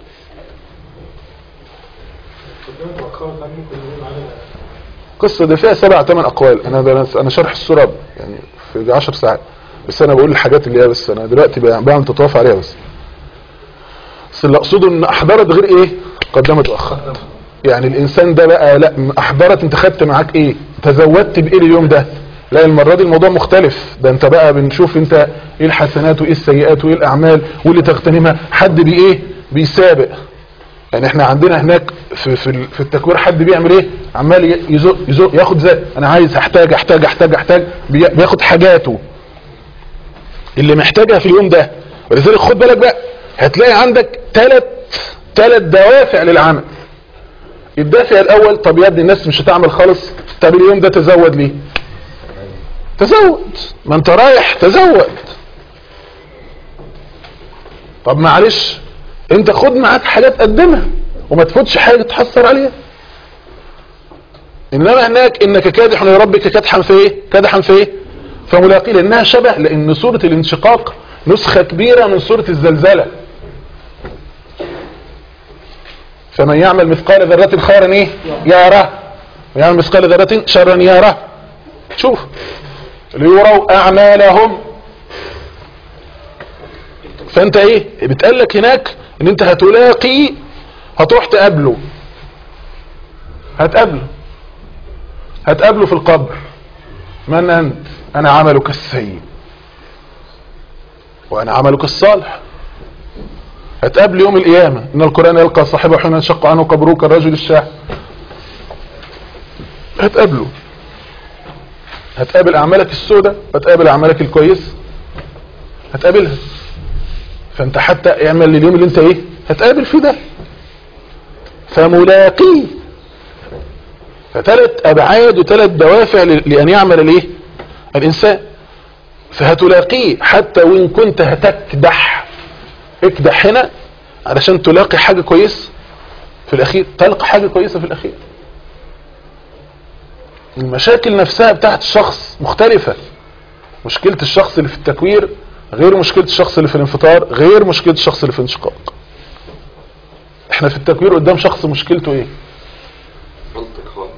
Speaker 2: قصة دي فيها سبع ثمان اقوال. انا انا شرح السورة يعني في عشر ساعات، بس انا بقول الحاجات اللي هي، بس انا دلوقتي بعمل تطواف عليها بس. بس اللي اقصده ان احضرت غير ايه؟ قدمت واخرت. يعني الانسان ده بقى لا احضرت، انت خدت معاك ايه؟ تزودت بايه اليوم ده؟ لا المرة دي الموضوع مختلف. ده انت بقى بنشوف انت ايه الحسنات وايه السيئات وايه الاعمال واللي تغتنمها. حد بي ايه؟ بيسابق. يعني احنا عندنا هناك في في في التكوير حد بيعمل ايه؟ عمال يزق يزق ياخد زي انا عايز احتاج احتاج احتاج احتاج بياخد حاجاته اللي محتاجها في اليوم ده. ولذلك خد بالك بقى، هتلاقي عندك ثلاث ثلاث دوافع للعمل. الدافع الاول، طب يا ابني الناس مش هتعمل خالص، طب اليوم ده تزود ليه؟ تزود، ما انت رايح تزود. طب معلش انت خد معاك حاجات قدمها وما تفوتش حاجة تحصر عليها. انما هناك انك كادح لربك كدحا في ايه؟ كدحا في ايه؟ فملاقيه، لانها شبه، لان سورة الانشقاق نسخة كبيرة من سورة الزلزلة. فمن يعمل مثقال ذرة خيرا ايه؟ يراه، ويعمل مثقال ذرة شرا يراه. شوف، ليروا اعمالهم فانت ايه بتقالك هناك ان انت هتلاقي، هتروح تقابله، هتقابله هتقابله في القبر. من انت؟ انا عملك السيء وانا عملك الصالح. هتقابل يوم القيامة، ان القرآن يلقى صاحبه حين ينشق عنه قبره كالرجل الشاحب. هتقابله، هتقابل اعمالك السوداء وهتقابل اعمالك الكويس، هتقابلها. فانت حتى اعمل لليوم اللي انت ايه هتقابل فيه ده. فملاقيه، فثلاث ابعاد وثلاث دوافع لان يعمل الايه الانسان. فهتلاقيه حتى وان كنت هتكدح، اكدح هنا علشان تلاقي حاجة كويسة في الاخير، تلقى حاجة كويسة في الاخير. المشاكل نفسها بتاعت الشخص مختلفة. مشكلة الشخص اللي في التكوير غير مشكلة الشخص اللي في الانفطار، غير مشكلة الشخص اللي في الانشقاق. احنا في التكوير قدام شخص مشكلته ايه؟
Speaker 7: منطق خالص.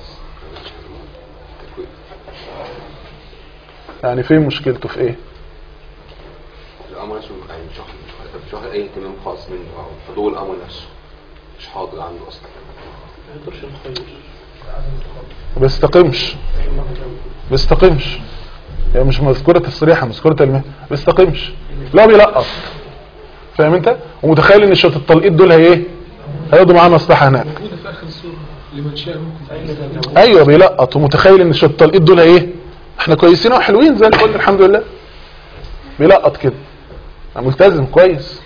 Speaker 2: يعني فين مشكلته في ايه؟
Speaker 7: الامر نفسه يعني مش واخد مش واخد اي اهتمام خاص منه، او حضور الامر نفسه مش حاضر عنده اصلا.
Speaker 10: ما يقدرش يتخيل.
Speaker 2: ما بيستقمش ما بيستقمش يعني مش مذكورة الصريحة، مذكورة المهنة. ما بيستقمش، لا بيلقط. فاهم انت؟ ومتخيل ان شوية التلقيط دول هي ايه؟ هيقضوا معاه مصلحة هناك.
Speaker 3: موجودة في اخر السورة لمن شاء منكم.
Speaker 2: ايوه بيلقط، ومتخيل ان شوية التلقيط دول هي ايه؟ احنا كويسين وحلوين زي الفل الحمد لله. بيلقط كده، ملتزم كويس،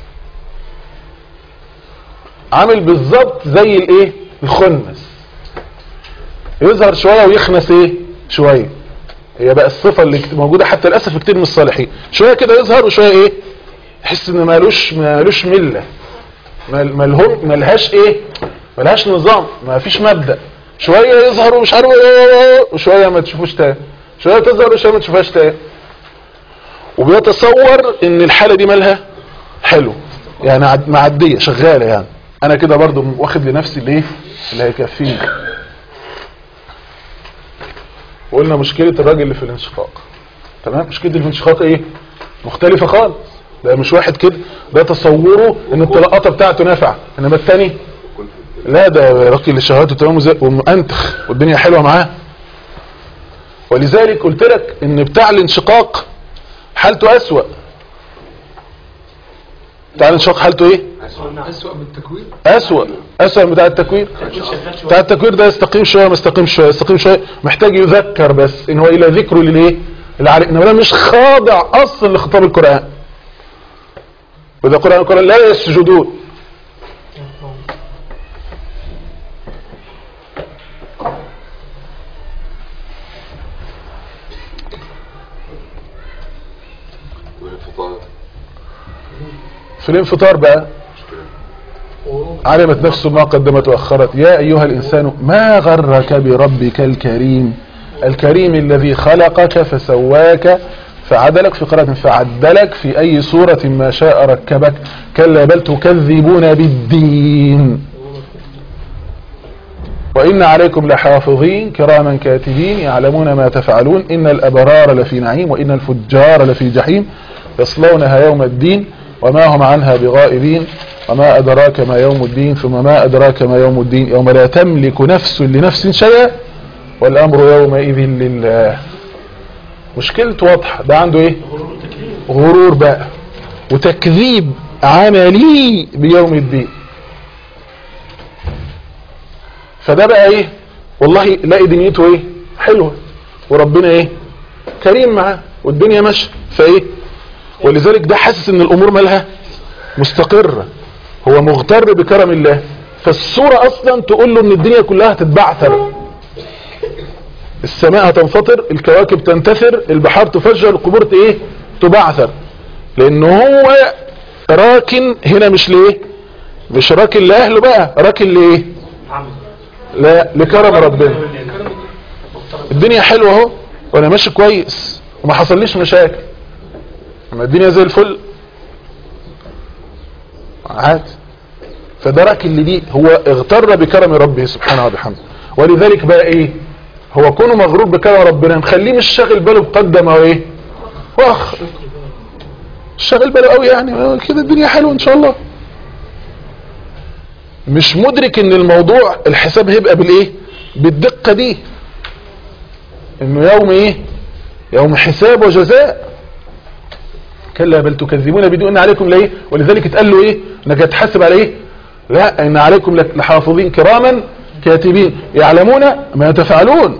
Speaker 2: عامل بالظبط زي الايه الخنس، يظهر شوية ويخنس ايه شوية. هي بقى الصفة اللي موجودة حتى للأسف في كتير من الصالحين، شوية كده يظهر وشوية ايه يحس ان مالوش مالوش ملة، مالهم مالهاش ايه مالهاش نظام، ما فيش مبدأ. شوية يظهر ومش عارف وشوية ما تشوفوش تاني، شوية تظهر وشوية ما تشوفهاش تاني. وبيتصور ان الحالة دي مالها حلو، يعني معدية شغالة، يعني انا كده برضو واخد لنفسي الايه اللي هيكفيني. وقلنا مشكلة الراجل اللي في الانشقاق، تمام؟ مشكلة اللي في الانشقاق ايه مختلفة خالص. ده مش واحد كده ده تصوره ان الطلقاطة بتاعته نافعة، انما التاني لا، ده راجل لشهواته تمام ومؤنتخ والدنيا حلوة معاه. ولذلك قلت لك ان بتاع الانشقاق حالته اسوأ. بتاع الانشقاق حالته ايه
Speaker 3: اسوأ من التكوير،
Speaker 2: اسوأ اسوأ من بتاع التكوير. بتاع التكوير ده يستقيم شوية ما يستقيمش شوية، يستقيم شوية، محتاج يذكر بس ان هو الى ذكره للايه العالي، انما مش خاضع اصلا لخطاب القرآن. واذا قرأ القرآن لا يسجدون. في الانفطار بقى علمت نفسه ما قدمت واخرت. يا ايها الانسان ما غرك بربك الكريم، الكريم الذي خلقك فسواك فعدلك، في قراءة فعدلك، في اي صورة ما شاء ركبك. كلا بل تكذبون بالدين وان عليكم لحافظين كراما كاتبين يعلمون ما تفعلون. ان الابرار لفي نعيم وان الفجار لفي جحيم يصلونها يوم الدين وما هم عنها بغائبين. وما أدراك ما يوم الدين ثم ما أدراك ما يوم الدين يوم لا تملك نفس لنفس شيئا والأمر يومئذ لله. مشكلته واضحة، ده عنده ايه غرور بقى وتكذيب عملي بيوم الدين. فده بقى ايه والله لاقي دنيته ايه حلوة وربنا ايه كريم معاه والدنيا ماشيه فايه. ولذلك ده حاسس ان الامور مالها مستقرة، هو مغتر بكرم الله. فالصورة اصلا تقول له ان الدنيا كلها هتتبعثر، السماء هتنفطر، الكواكب تنتثر، البحار تفجر، القبور ايه تبعثر. لانه هو راكن هنا مش ليه مش راكن لاهله بقى، راكن ليه لا لكرم ربنا. الدنيا حلوة اهو وانا ماشي كويس وما حصليش مشاكل، اما الدنيا زي الفل عادي. فده راكن اللي دي هو اغتر بكرم ربه سبحانه وبحمده. ولذلك بقى ايه هو كونه مغرور بكرم ربنا مخليه مش شاغل باله بقدم او ايه واخر. شغال باله قوي يعني كده الدنيا حلوه ان شاء الله، مش مدرك ان الموضوع الحساب هيبقى بالايه بالدقه دي، انه يوم ايه يوم حساب وجزاء. كلا بل تكذبون بدون عليكم ليه، ولذلك اتقال له ايه انك هتحاسب على ايه، لا ان عليكم لحافظين كراما كاتبين يعلمون ما تفعلون.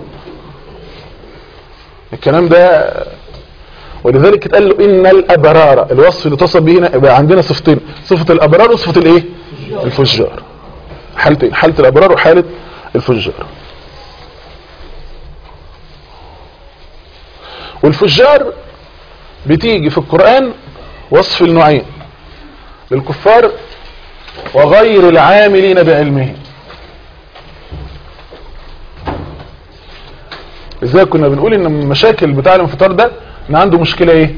Speaker 2: الكلام ده ولذلك اتقال له ان الابرار، الوصف اللي اتصل به هنا يبقى عندنا صفتين، صفه الابرار وصفه الايه الفجار، حالتين، حاله الابرار وحاله الفجار. والفجار بتيجي في القرآن وصف النوعين للكفار وغير العاملين بعلمهم. ازاي كنا بنقول ان المشاكل بتاع الانفطار ده ان عنده مشكلة ايه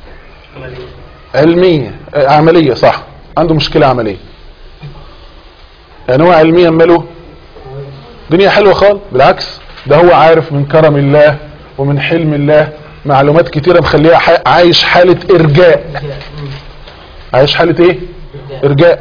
Speaker 2: علمية عملية، صح، عنده مشكلة عملية. يعني هو علميا ماله دنيا حلوة خالص، بالعكس ده هو عارف من كرم الله ومن حلم الله معلومات كتيرة مخليها عايش حالة ارجاء، عايش حالة ايه ارجاء،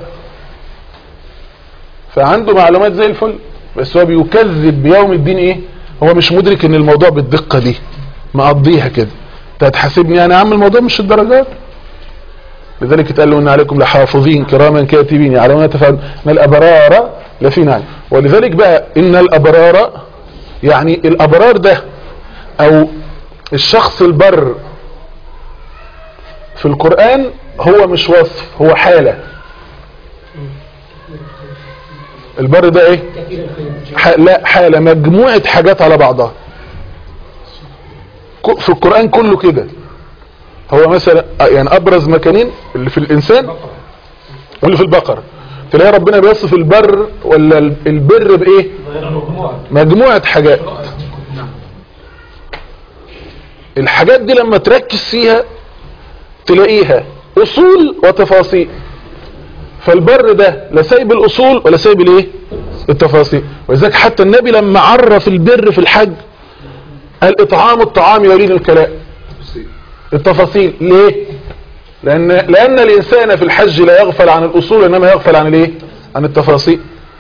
Speaker 2: فعنده معلومات زي الفل، بس هو بيكذب بيوم الدين ايه، هو مش مدرك ان الموضوع بالدقة دي، مقضيها كده، انت هتحاسبني انا يا عم الموضوع مش الدرجات. لذلك اتقال له ان عليكم لحافظين كراما كاتبين يعلمون ما تفعلون ان الابرار لفي نعيم. ولذلك بقى ان الابرار يعني الابرار ده او الشخص البر في القرآن هو مش وصف، هو حالة. البر ده ايه لا حالة، مجموعة حاجات على بعضها في القرآن كله كده. هو مثلا يعني ابرز مكانين اللي في الانسان واللي في البقر، تلاقي ربنا بيوصف البر ولا البر بايه مجموعة حاجات. الحاجات دي لما تركز فيها تلاقيها اصول وتفاصيل، فالبر ده لا سايب الاصول ولا سايب الايه التفاصيل. ولذلك حتى النبي لما عرف البر في الحج قال اطعام الطعام يلين الكلام، التفاصيل ليه؟ لان لان الانسان في الحج لا يغفل عن الاصول انما يغفل عن الايه عن التفاصيل.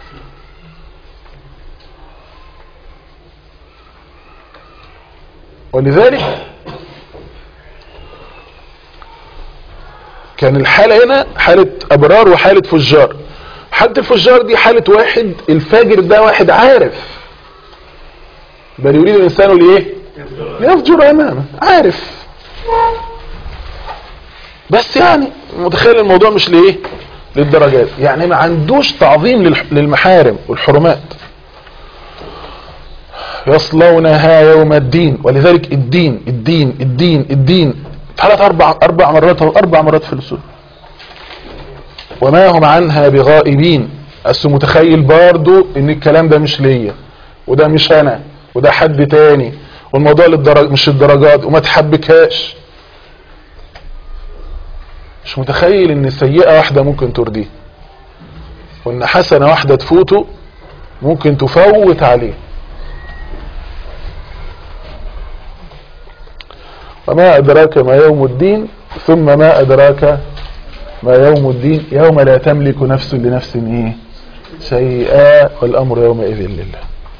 Speaker 2: ولذلك كان الحالة هنا حالة ابرار وحالة فجار. حالة الفجار دي حالة واحد الفاجر ده واحد عارف، بل يريد الانسان ليه ليفجر امامه، عارف بس يعني متخيل الموضوع مش ليه للدرجات، يعني ما عندوش تعظيم للمحارم والحرمات. يصلونها يوم الدين، ولذلك الدين الدين الدين الدين ثلاث اربع اربع مرات او اربع مرات في السورة، وما هم عنها بغائبين. بس متخيل برضو ان الكلام ده مش ليا وده مش انا وده حد تاني، والموضوع للدرج مش الدرجات، وما تحبكهاش. مش متخيل ان سيئة واحدة ممكن ترديه، وان حسنة واحدة تفوته ممكن تفوت عليه. وما أدراك ما يوم الدين، ثم ما أدراك ما يوم الدين، يوم لا تملك نفس لنفس ايه شيئا والأمر يومئذ لله.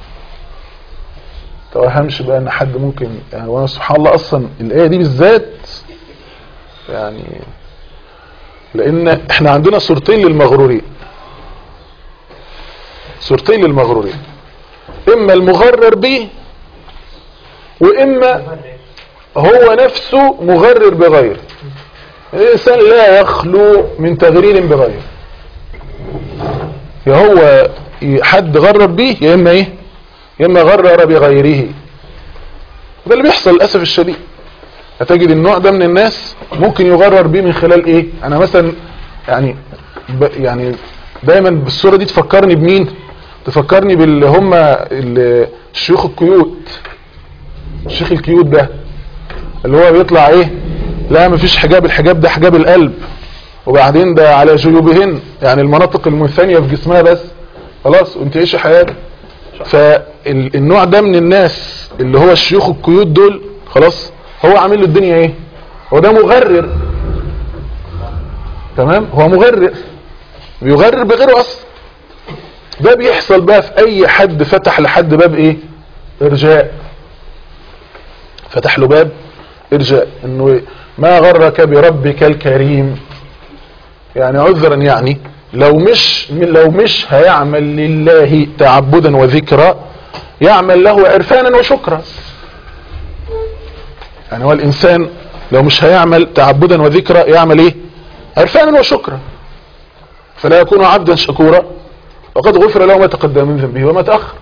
Speaker 2: توهمش بقى ان حد ممكن يعني، وانا سبحان الله اصلا الآية دي بالذات يعني، لان احنا عندنا صورتين للمغرورين، صورتين للمغرورين، اما المغرر به واما هو نفسه مغرر بغيره. الانسان لا يخلو من تغرير بغيره، يا هو حد غرر به يا اما ايه يا اما غرر بغيره. ده اللي بيحصل للاسف الشديد. هتجد النوع ده من الناس ممكن يغرر به من خلال ايه. انا مثلا يعني ب يعني دايما بالصورة دي تفكرني بمين، تفكرني باللي هم الشيوخ الكيوت. الشيخ الكيوت ده اللي هو بيطلع ايه، لا مفيش حجاب، الحجاب ده حجاب القلب، وبعدين ده على جيوبهن، يعني المناطق المنثنية في جسمها بس، خلاص وانت عيش حياتك. فالنوع ده من الناس اللي هو الشيوخ الكيوت دول، خلاص هو عامل له الدنيا ايه، هو ده مغرر، تمام، هو مغرر بيغرر بغيره اصلا. ده بيحصل بقى في اي حد فتح لحد باب ايه؟ ارجاء، فتح له باب ارجاء، انه ما غرك بربك الكريم، يعني عذرا، يعني لو مش لو مش هيعمل لله تعبدا وذكرا يعمل له عرفانا وشكرا. يعني هو الانسان لو مش هيعمل تعبدا وذكرا يعمل ايه؟ عرفانا وشكرا، فلا يكون عبدا شكورا وقد غفر له ما تقدم من ذنبه وما تأخر.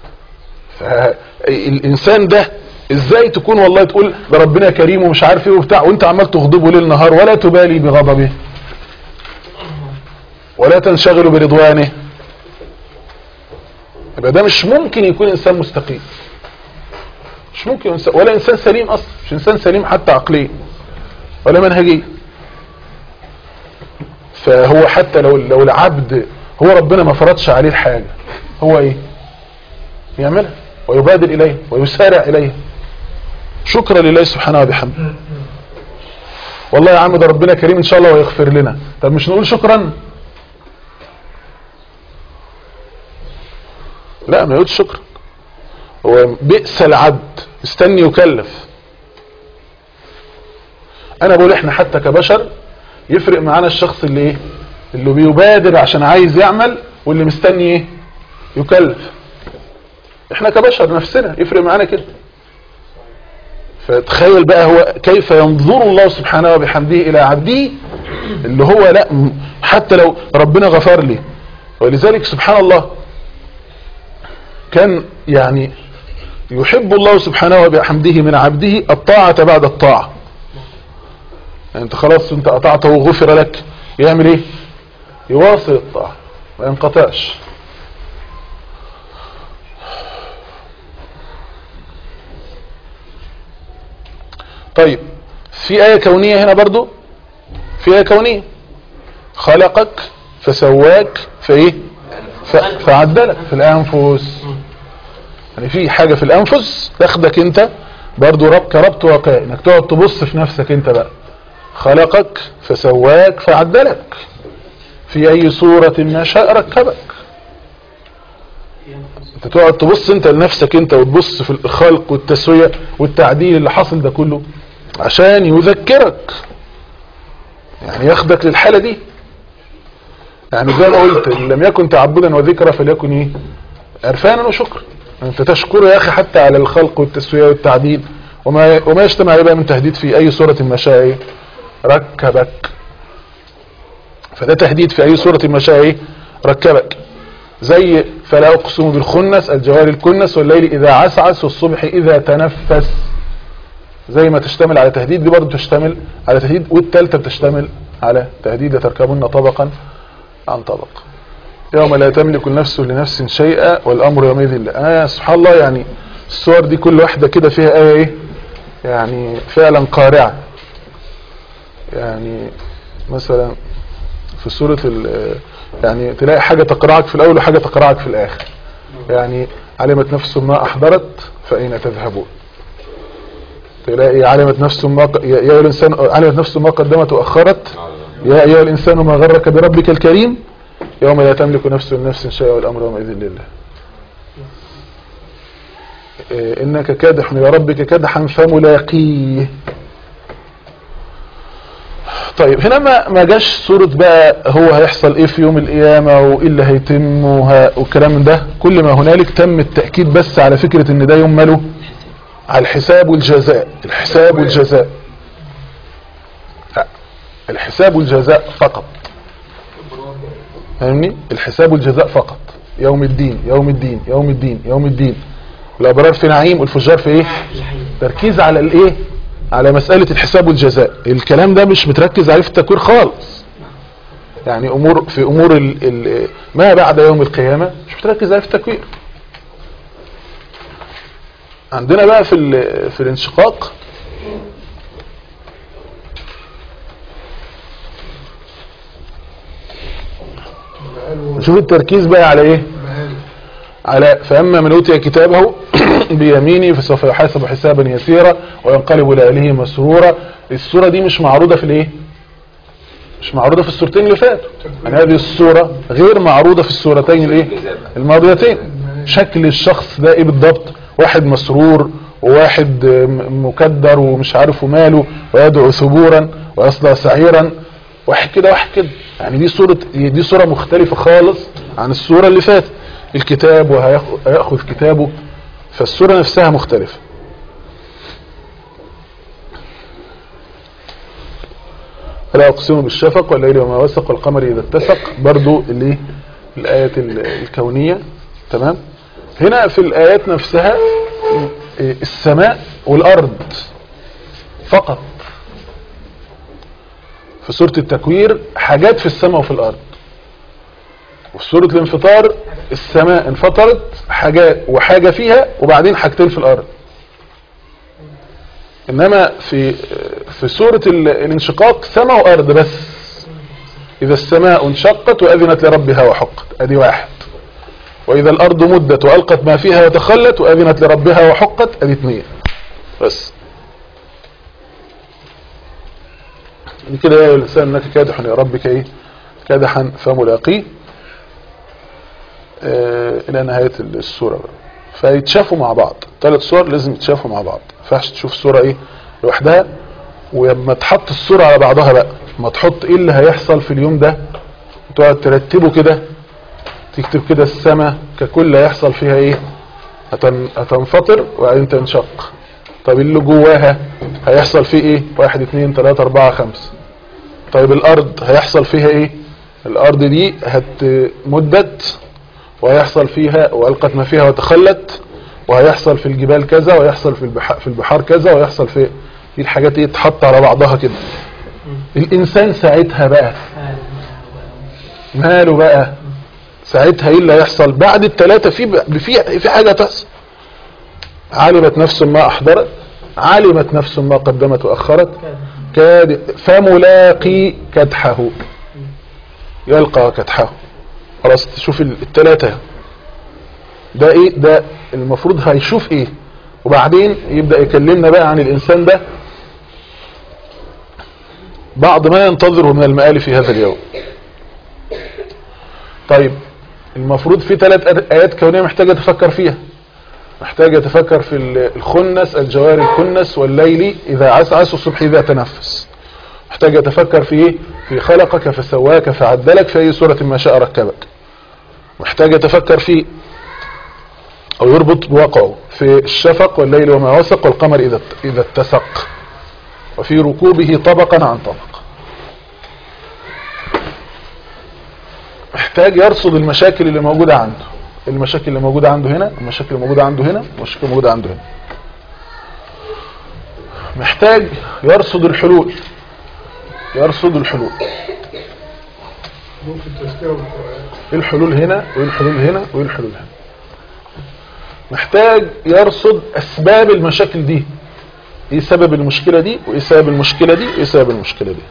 Speaker 2: فالانسان ده ازاي تكون والله تقول ده ربنا كريم ومش عارف ايه وبتاع، وانت عمال تغضبه ليل نهار ولا تبالي بغضبه ولا تنشغل برضوانه؟ يبقى ده مش ممكن يكون انسان مستقيم، مش ممكن إنسان ولا انسان سليم اصلا، مش انسان سليم حتى عقليا ولا منهجيا. فهو حتى لو لو العبد هو ربنا ما فرضش عليه الحاجه، هو ايه؟ يعملها ويبادر اليه ويسارع اليه شكرا لله سبحانه وبحمده. والله يا عم ده ربنا كريم ان شاء الله ويغفر لنا، طب مش نقول شكرا؟ لا، ما يقولش شكرا. هو بئس العبد استني يكلف. انا بقول احنا حتى كبشر يفرق معانا الشخص اللي ايه؟ اللي بيبادر عشان عايز يعمل، واللي مستني ايه؟ يكلف. احنا كبشر نفسنا يفرق معانا كده. فتخيل بقى هو كيف ينظر الله سبحانه وبحمده الى عبده اللي هو لا حتى لو ربنا غفر لي. ولذلك سبحان الله كان يعني يحب الله سبحانه وبحمده من عبده الطاعة بعد الطاعة. يعني انت خلاص انت قطعته وغفر لك، يعمل ايه؟ يواصل الطاعة ما ينقطعش. طيب في آية كونية هنا برضو، في آية كونية خلقك فسواك فايه فعدلك في الأنفس. يعني في حاجة في الأنفس تاخدك انت برضو رب كربط واقعي، انك تقعد تبص في نفسك انت بقى. خلقك فسواك فعدلك في اي صورة ما شاء ركبك. انت تقعد تبص انت لنفسك انت وتبص في الخلق والتسوية والتعديل اللي حصل ده كله عشان يذكرك، يعني ياخدك للحالة دي. يعني زي ما قلت ان لم يكن تعبدا وذكرى فليكن ايه؟ عرفانا وشكرا. انت تشكره يا اخي حتى على الخلق والتسوية والتعديل وما وما يجتمع عليه بقى من تهديد في اي صورة ما شاء ايه؟ ركبك. فده تهديد في اي صورة ما شاء ايه؟ ركبك. زي فلا اقسم بالخنس الجوار الكنس والليل اذا عسعس والصبح اذا تنفس. زي ما تشتمل على تهديد دي برضه تشتمل على تهديد، والثالثه بتشتمل على تهديد لتركبن طبقا عن طبق. يوم لا تملك النفس لنفس شيئا والامر يومئذ لله. آه سبحان الله، يعني الصور دي كل واحده كده فيها ايه ايه يعني فعلا قارعه. يعني مثلا في سوره يعني تلاقي حاجه تقرعك في الاول وحاجه تقرعك في الاخر. يعني علمت نفس ما احضرت فاين تذهبون. تلاقي علمت نفس ما يا ايها الانسان علمت نفس ما قدمت واخرت يا ايها الانسان ما غرك بربك الكريم يوم لا تملك نفس لنفس شيئا والامر يومئذ لله. انك كادح الى ربك كدحا فملاقيه. طيب هنا ما ما جاش صورة بقى هو هيحصل ايه في يوم القيامة وايه اللي هيتم والكلام من ده. كل ما هنالك تم التأكيد بس على فكرة ان ده يوم ماله على الحساب والجزاء. الحساب والجزاء لا الحساب والجزاء فقط. فاهمني؟ الحساب والجزاء فقط. يوم الدين يوم الدين يوم الدين يوم الدين. الابرار في نعيم والفجار في ايه؟ تركيز على الايه؟ على مسألة الحساب والجزاء. الكلام ده مش بتركز عليه في التكوير خالص. يعني امور في امور ال ال ما بعد يوم القيامة مش بتركز عليه في التكوير. عندنا بقى في في الانشقاق نشوف التركيز بقى على ايه؟ على فاما من اوتي كتابه بيمينه فسوف يحاسب حسابا يسيرا وينقلب الى اهله مسرورا. السوره دي مش معروضه في الايه؟ مش معروضة في السورتين اللي فاتوا. يعني هذه الصورة غير معروضة في السورتين الايه الماضيتين. شكل الشخص ده ايه بالضبط؟ واحد مسرور وواحد مكدر ومش عارف ماله ويدعو ثبورا ويصلى سعيرا، واحد كده واحد كده. يعني دي صورة دي صورة مختلفة خالص عن الصورة اللي فاتت. الكتاب وهيأخذ كتابه، فالصورة نفسها مختلفة. فلا أقسم بالشفق والليل وما وسق والقمر إذا اتسق، برضو اللي الآيات الكونية. تمام. هنا في الآيات نفسها السماء والأرض فقط. في سورة التكوير حاجات في السماء وفي الأرض، وفي سورة الانفطار السماء انفطرت حاجات وحاجة فيها وبعدين حاجتين في الأرض. إنما في في سورة الانشقاق سماء وأرض بس. إذا السماء انشقت وأذنت لربها وحقت، أدي واحد. وإذا الأرض مدت وألقت ما فيها وتخلت وأذنت لربها وحقت، أدي اثنين بس. كده يا الإنسان أنك كادح إلى ربك إيه كادحا فملاقيه آه إلى نهاية السورة بقى. فيتشافوا مع بعض. ثلاث صور لازم يتشافوا مع بعض. ما ينفعش تشوف السورة إيه لوحدها، ولما تحط السورة على بعضها بقى ما تحط إيه اللي هيحصل في اليوم ده وتقعد ترتبه كده، تكتب كده السماء ككل هيحصل فيها إيه، هتنفطر وبعدين تنشق. طيب اللي جواها هيحصل فيه ايه؟ واحد اثنين ثلاثة اربعة خمسة. طيب الارض هيحصل فيها ايه؟ الارض دي هتمدت وهيحصل فيها والقت ما فيها وتخلت، وهيحصل في الجبال كذا، وهيحصل في البحار في البحار كذا، وهيحصل في دي الحاجات ايه تحط على بعضها كده. الانسان ساعتها بقى ماله بقى؟ ساعتها ايه اللي هيحصل بعد الثلاثه؟ في في في حاجه تحصل. علمت نفس ما احضرت، علمت نفس ما قدمت واخرت، كاد فملاقي كدحه، يلقى كدحه. خلاص تشوف الثلاثه ده ايه، ده المفروض هيشوف ايه. وبعدين يبدأ يكلمنا بقى عن الانسان ده بعض ما ينتظره من المآل في هذا اليوم. طيب المفروض في ثلاث آيات كونية محتاجة تفكر فيها. محتاج يتفكر في الخنس الجوار الكنس والليل إذا عسعس والصبح إذا تنفس. محتاج يتفكر في إيه؟ في خلقك فسواك فعدلك في أي سورة ما شاء ركبك. محتاج يتفكر في أو يربط بواقعه في الشفق والليل وما وسق والقمر إذا إذا اتسق، وفي ركوبه طبقا عن طبق. محتاج يرصد المشاكل اللي موجودة عنده، المشاكل اللي موجودة عنده هنا، المشاكل اللي موجودة عنده هنا، المشاكل اللي موجودة عنده هنا. محتاج يرصد الحلول، يرصد الحلول.
Speaker 3: ممكن تذكره بالقرآن.
Speaker 2: ايه الحلول هنا وايه الحلول هنا وايه الحلول هنا. محتاج يرصد اسباب المشاكل دي، ايه سبب المشكلة دي وايه سبب المشكلة دي وايه سبب المشكلة دي.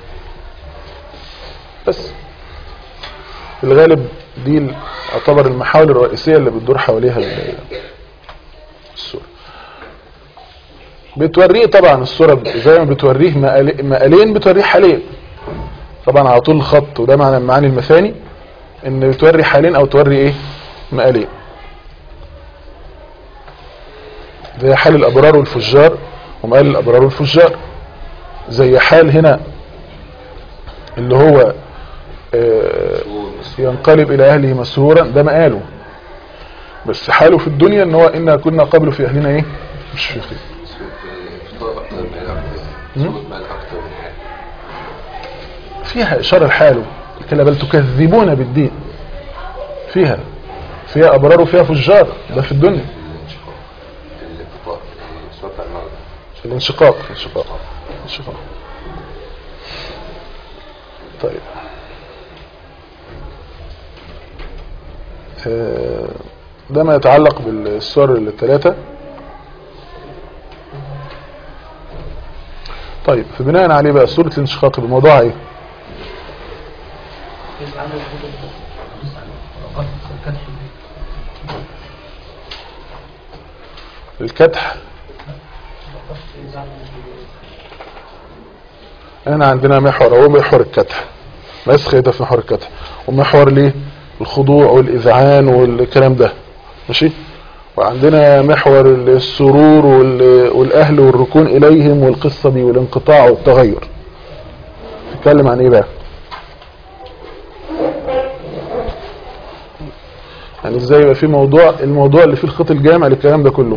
Speaker 2: بس في الغالب دي اعتبر المحاور الرئيسية اللي بتدور حواليها السورة. بتوريه طبعا السورة زي ما بتوريه مقالين بتوريه حالين طبعا على طول الخط، وده معنى المعاني المثاني ان بتوري حالين او توري ايه مقالين، زي حال الابرار والفجار ومقال الابرار والفجار. زي حال هنا اللي هو ينقلب الى اهله مسرورا، ده مقاله. بس حاله في الدنيا ان هو إنا كنا قبل في اهلنا ايه مش في خير. فيها اشاره لحاله كلا بل تكذبون بالدين، فيها فيها ابرار وفيها فجار، ده في الدنيا. الانشقاق الانشقاق الانشقاق طيب ده ما يتعلق بالسور الثلاثة. طيب في بناء عليه بقى سورة الانشقاق بموضوعها ايه؟ الكدح. هنا عندنا محور، هو محور الكدح. مسخ ده في محور الكدح. ومحور ليه الخضوع والاذعان والكلام ده ماشي. وعندنا محور السرور والاهل والركون اليهم والقصة دي والانقطاع والتغير. نتكلم عن ايه بقى؟ يعني ازاي يبقى في موضوع الموضوع اللي فيه الخط الجامع للكلام ده كله.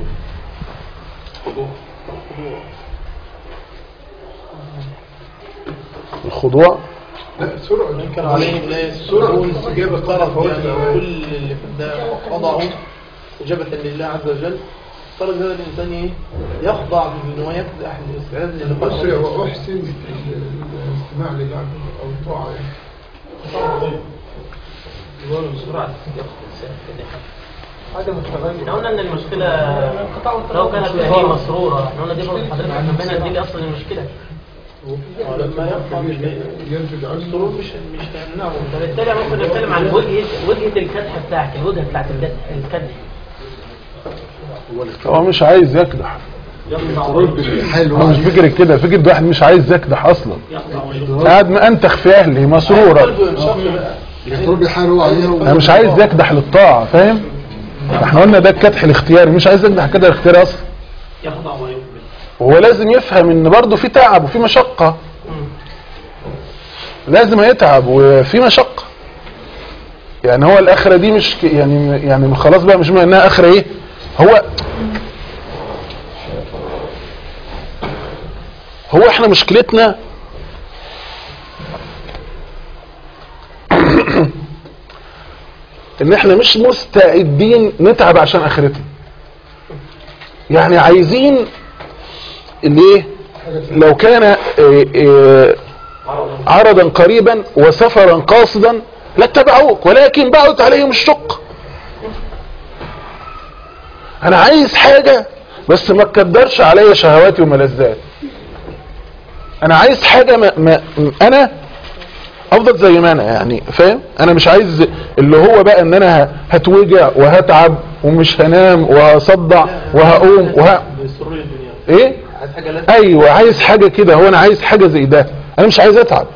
Speaker 2: الخضوع
Speaker 3: لا السرعة
Speaker 9: ينكر عليه
Speaker 3: السرعة والاستجابة طرف
Speaker 9: يعني كل اللي في الدنيا خضعوا استجابة لله عز وجل. فرض هذا الإنسان إيه؟ يخضع بأنه يكدح الاستعداد
Speaker 3: بس
Speaker 9: للقاء
Speaker 3: وأحسن الاستماع لله أو الطاعة يعني.
Speaker 4: بسرعة احنا قلنا ان المشكلة لو كانت هي مسرورة، احنا قلنا دي برضه حضرتك حبينا دي اصلا المشكلة.
Speaker 9: لما يخضع
Speaker 3: ينتج عنه
Speaker 9: السرور مش مش هيمنعه.
Speaker 4: فبالتالي ممكن نتكلم عن وجهة وجهة الكدح بتاعك، الوجهة بتاعت الكدح.
Speaker 2: هو مش عايز يكدح.
Speaker 3: حلو.
Speaker 2: هو مش فكرة كده، فكرة واحد مش عايز يكدح اصلا، قاعد ما انتخ في اهله مسرورة. انا مش عايز يكدح للطاعة، فاهم؟ احنا قلنا ده الكدح الاختياري، مش عايز يكدح كده الاختياري اصلا. وهو لازم يفهم ان برضه في تعب وفي مشقة، لازم يتعب وفي مشقة. يعني هو الاخرة دي مش يعني يعني خلاص بقى مش انها اخرة ايه. هو هو احنا مشكلتنا ان احنا مش مستعدين نتعب عشان اخرتنا. يعني عايزين الايه لو كان اه اه عرضا قريبا وسفرا قاصدا لاتبعوك ولكن بعدت عليهم الشق. انا عايز حاجة بس ما تكدرش عليا شهواتي وملذات. انا عايز حاجة ما, ما انا افضل زي ما انا، يعني فاهم؟ انا مش عايز اللي هو بقى ان انا هتوجع وهتعب ومش هنام وهصدع وهقوم وه... ايه ايوه عايز حاجة كده. هو انا عايز حاجة زي ده، انا مش عايز اتعب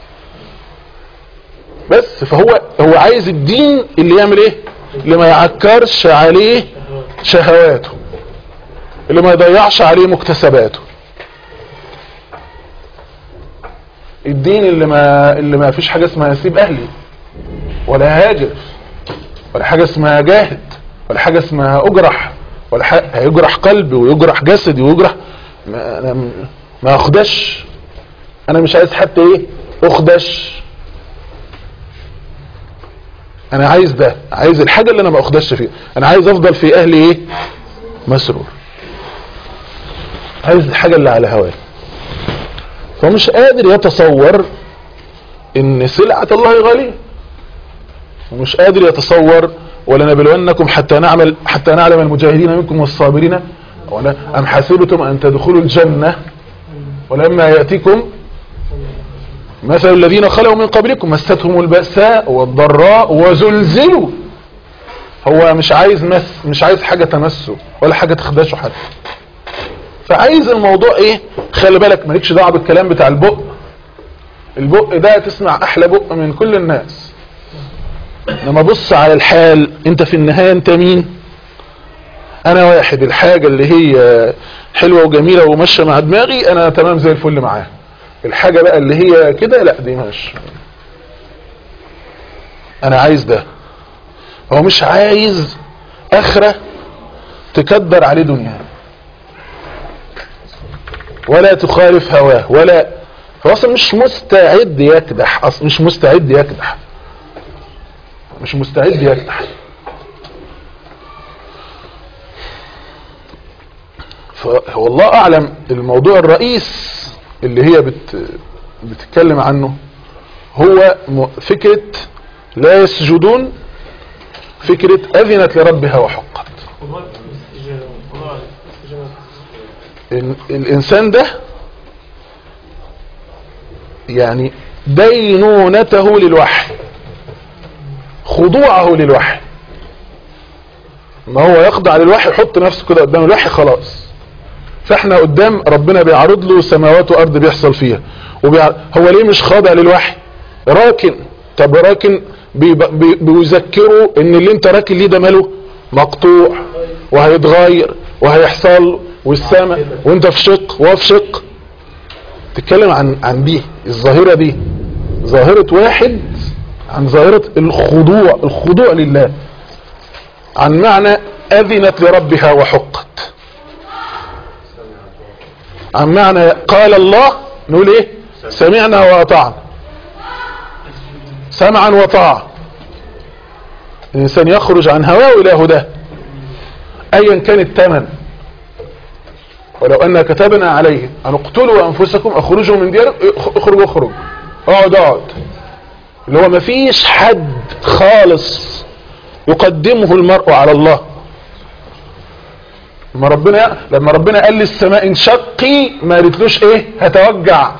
Speaker 2: بس. فهو هو عايز الدين اللي يعمل ايه، اللي ما يعكرش عليه شهواته، اللي ما يضيعش عليه مكتسباته. الدين اللي ما اللي ما فيش حاجه اسمها اسيب اهلي ولا هاجر ولا حاجه اسمها جاهد ولا حاجه اسمها اجرح ولا حاجة هيجرح قلبي ويجرح جسدي ويجرح ما انا ما اخدش. انا مش عايز حتى ايه اخدش. انا عايز ده، عايز الحاجه اللي انا ما اخدش فيها. انا عايز افضل في اهلي ايه مسرور، عايز الحاجه اللي على هواي. فمش قادر يتصور ان سلعة الله غالية، ومش قادر يتصور ولنبلونكم حتى نعمل حتى نعلم المجاهدين منكم والصابرين ام حسبتم ان تدخلوا الجنة ولما يأتيكم مثل الذين خلوا من قبلكم مستهم البأساء والضراء وزلزلوا. هو مش عايز مس مش عايز حاجة تمسه ولا حاجة تخدشه حتى. فعايز الموضوع ايه، خلي بالك مالكش دعوه بالكلام بتاع البق. البق ده تسمع احلى بق من كل الناس، لما بص على الحال انت في النهايه انت مين؟ انا واحد الحاجه اللي هي حلوه وجميله وماشيه مع دماغي انا تمام زي الفل معاها. الحاجه بقى اللي هي كده لا دي ماشي، انا عايز ده. هو مش عايز اخره تكدر عليه دنيا ولا تخالف هواه ولا. فاصلا مش مستعد يكدح، اصلا مش مستعد يكدح مش مستعد يكدح. فهو الله اعلم الموضوع الرئيس اللي هي بت بتتكلم عنه هو فكرة لا يسجدون، فكرة اذنت لربها وحقت. الانسان ده يعني دينونته للوحي، خضوعه للوحي. ما هو يخضع للوحي يحط نفسه كده قدام الوحي خلاص. فاحنا قدام ربنا بيعرض له سماوات وارض بيحصل فيها وبيعرض. هو ليه مش خاضع للوحي؟ راكن. طب راكن بيذكروا ان اللي انت راكن ليه ده ماله مقطوع وهيتغير وهيحصل له والسماء وانت في شق وهو في شق. تتكلم عن عن دي الظاهرة دي ظاهرة واحد عن ظاهرة الخضوع الخضوع لله، عن معنى اذنت لربها وحقت، عن معنى قال الله نقول ايه سمعنا واطعنا، سمعا وطاعة. الانسان يخرج عن هواه الى هداه ايا كان الثمن. ولو ان كتبنا عليه ان اقتلوا انفسكم اخرجوا من دياركم، اخرجوا اخرجوا اقعد اقعد، اللي هو مفيش حد خالص يقدمه المرء على الله. لما ربنا لما ربنا قال للسماء انشقي ما قالتلوش ايه هتوجع.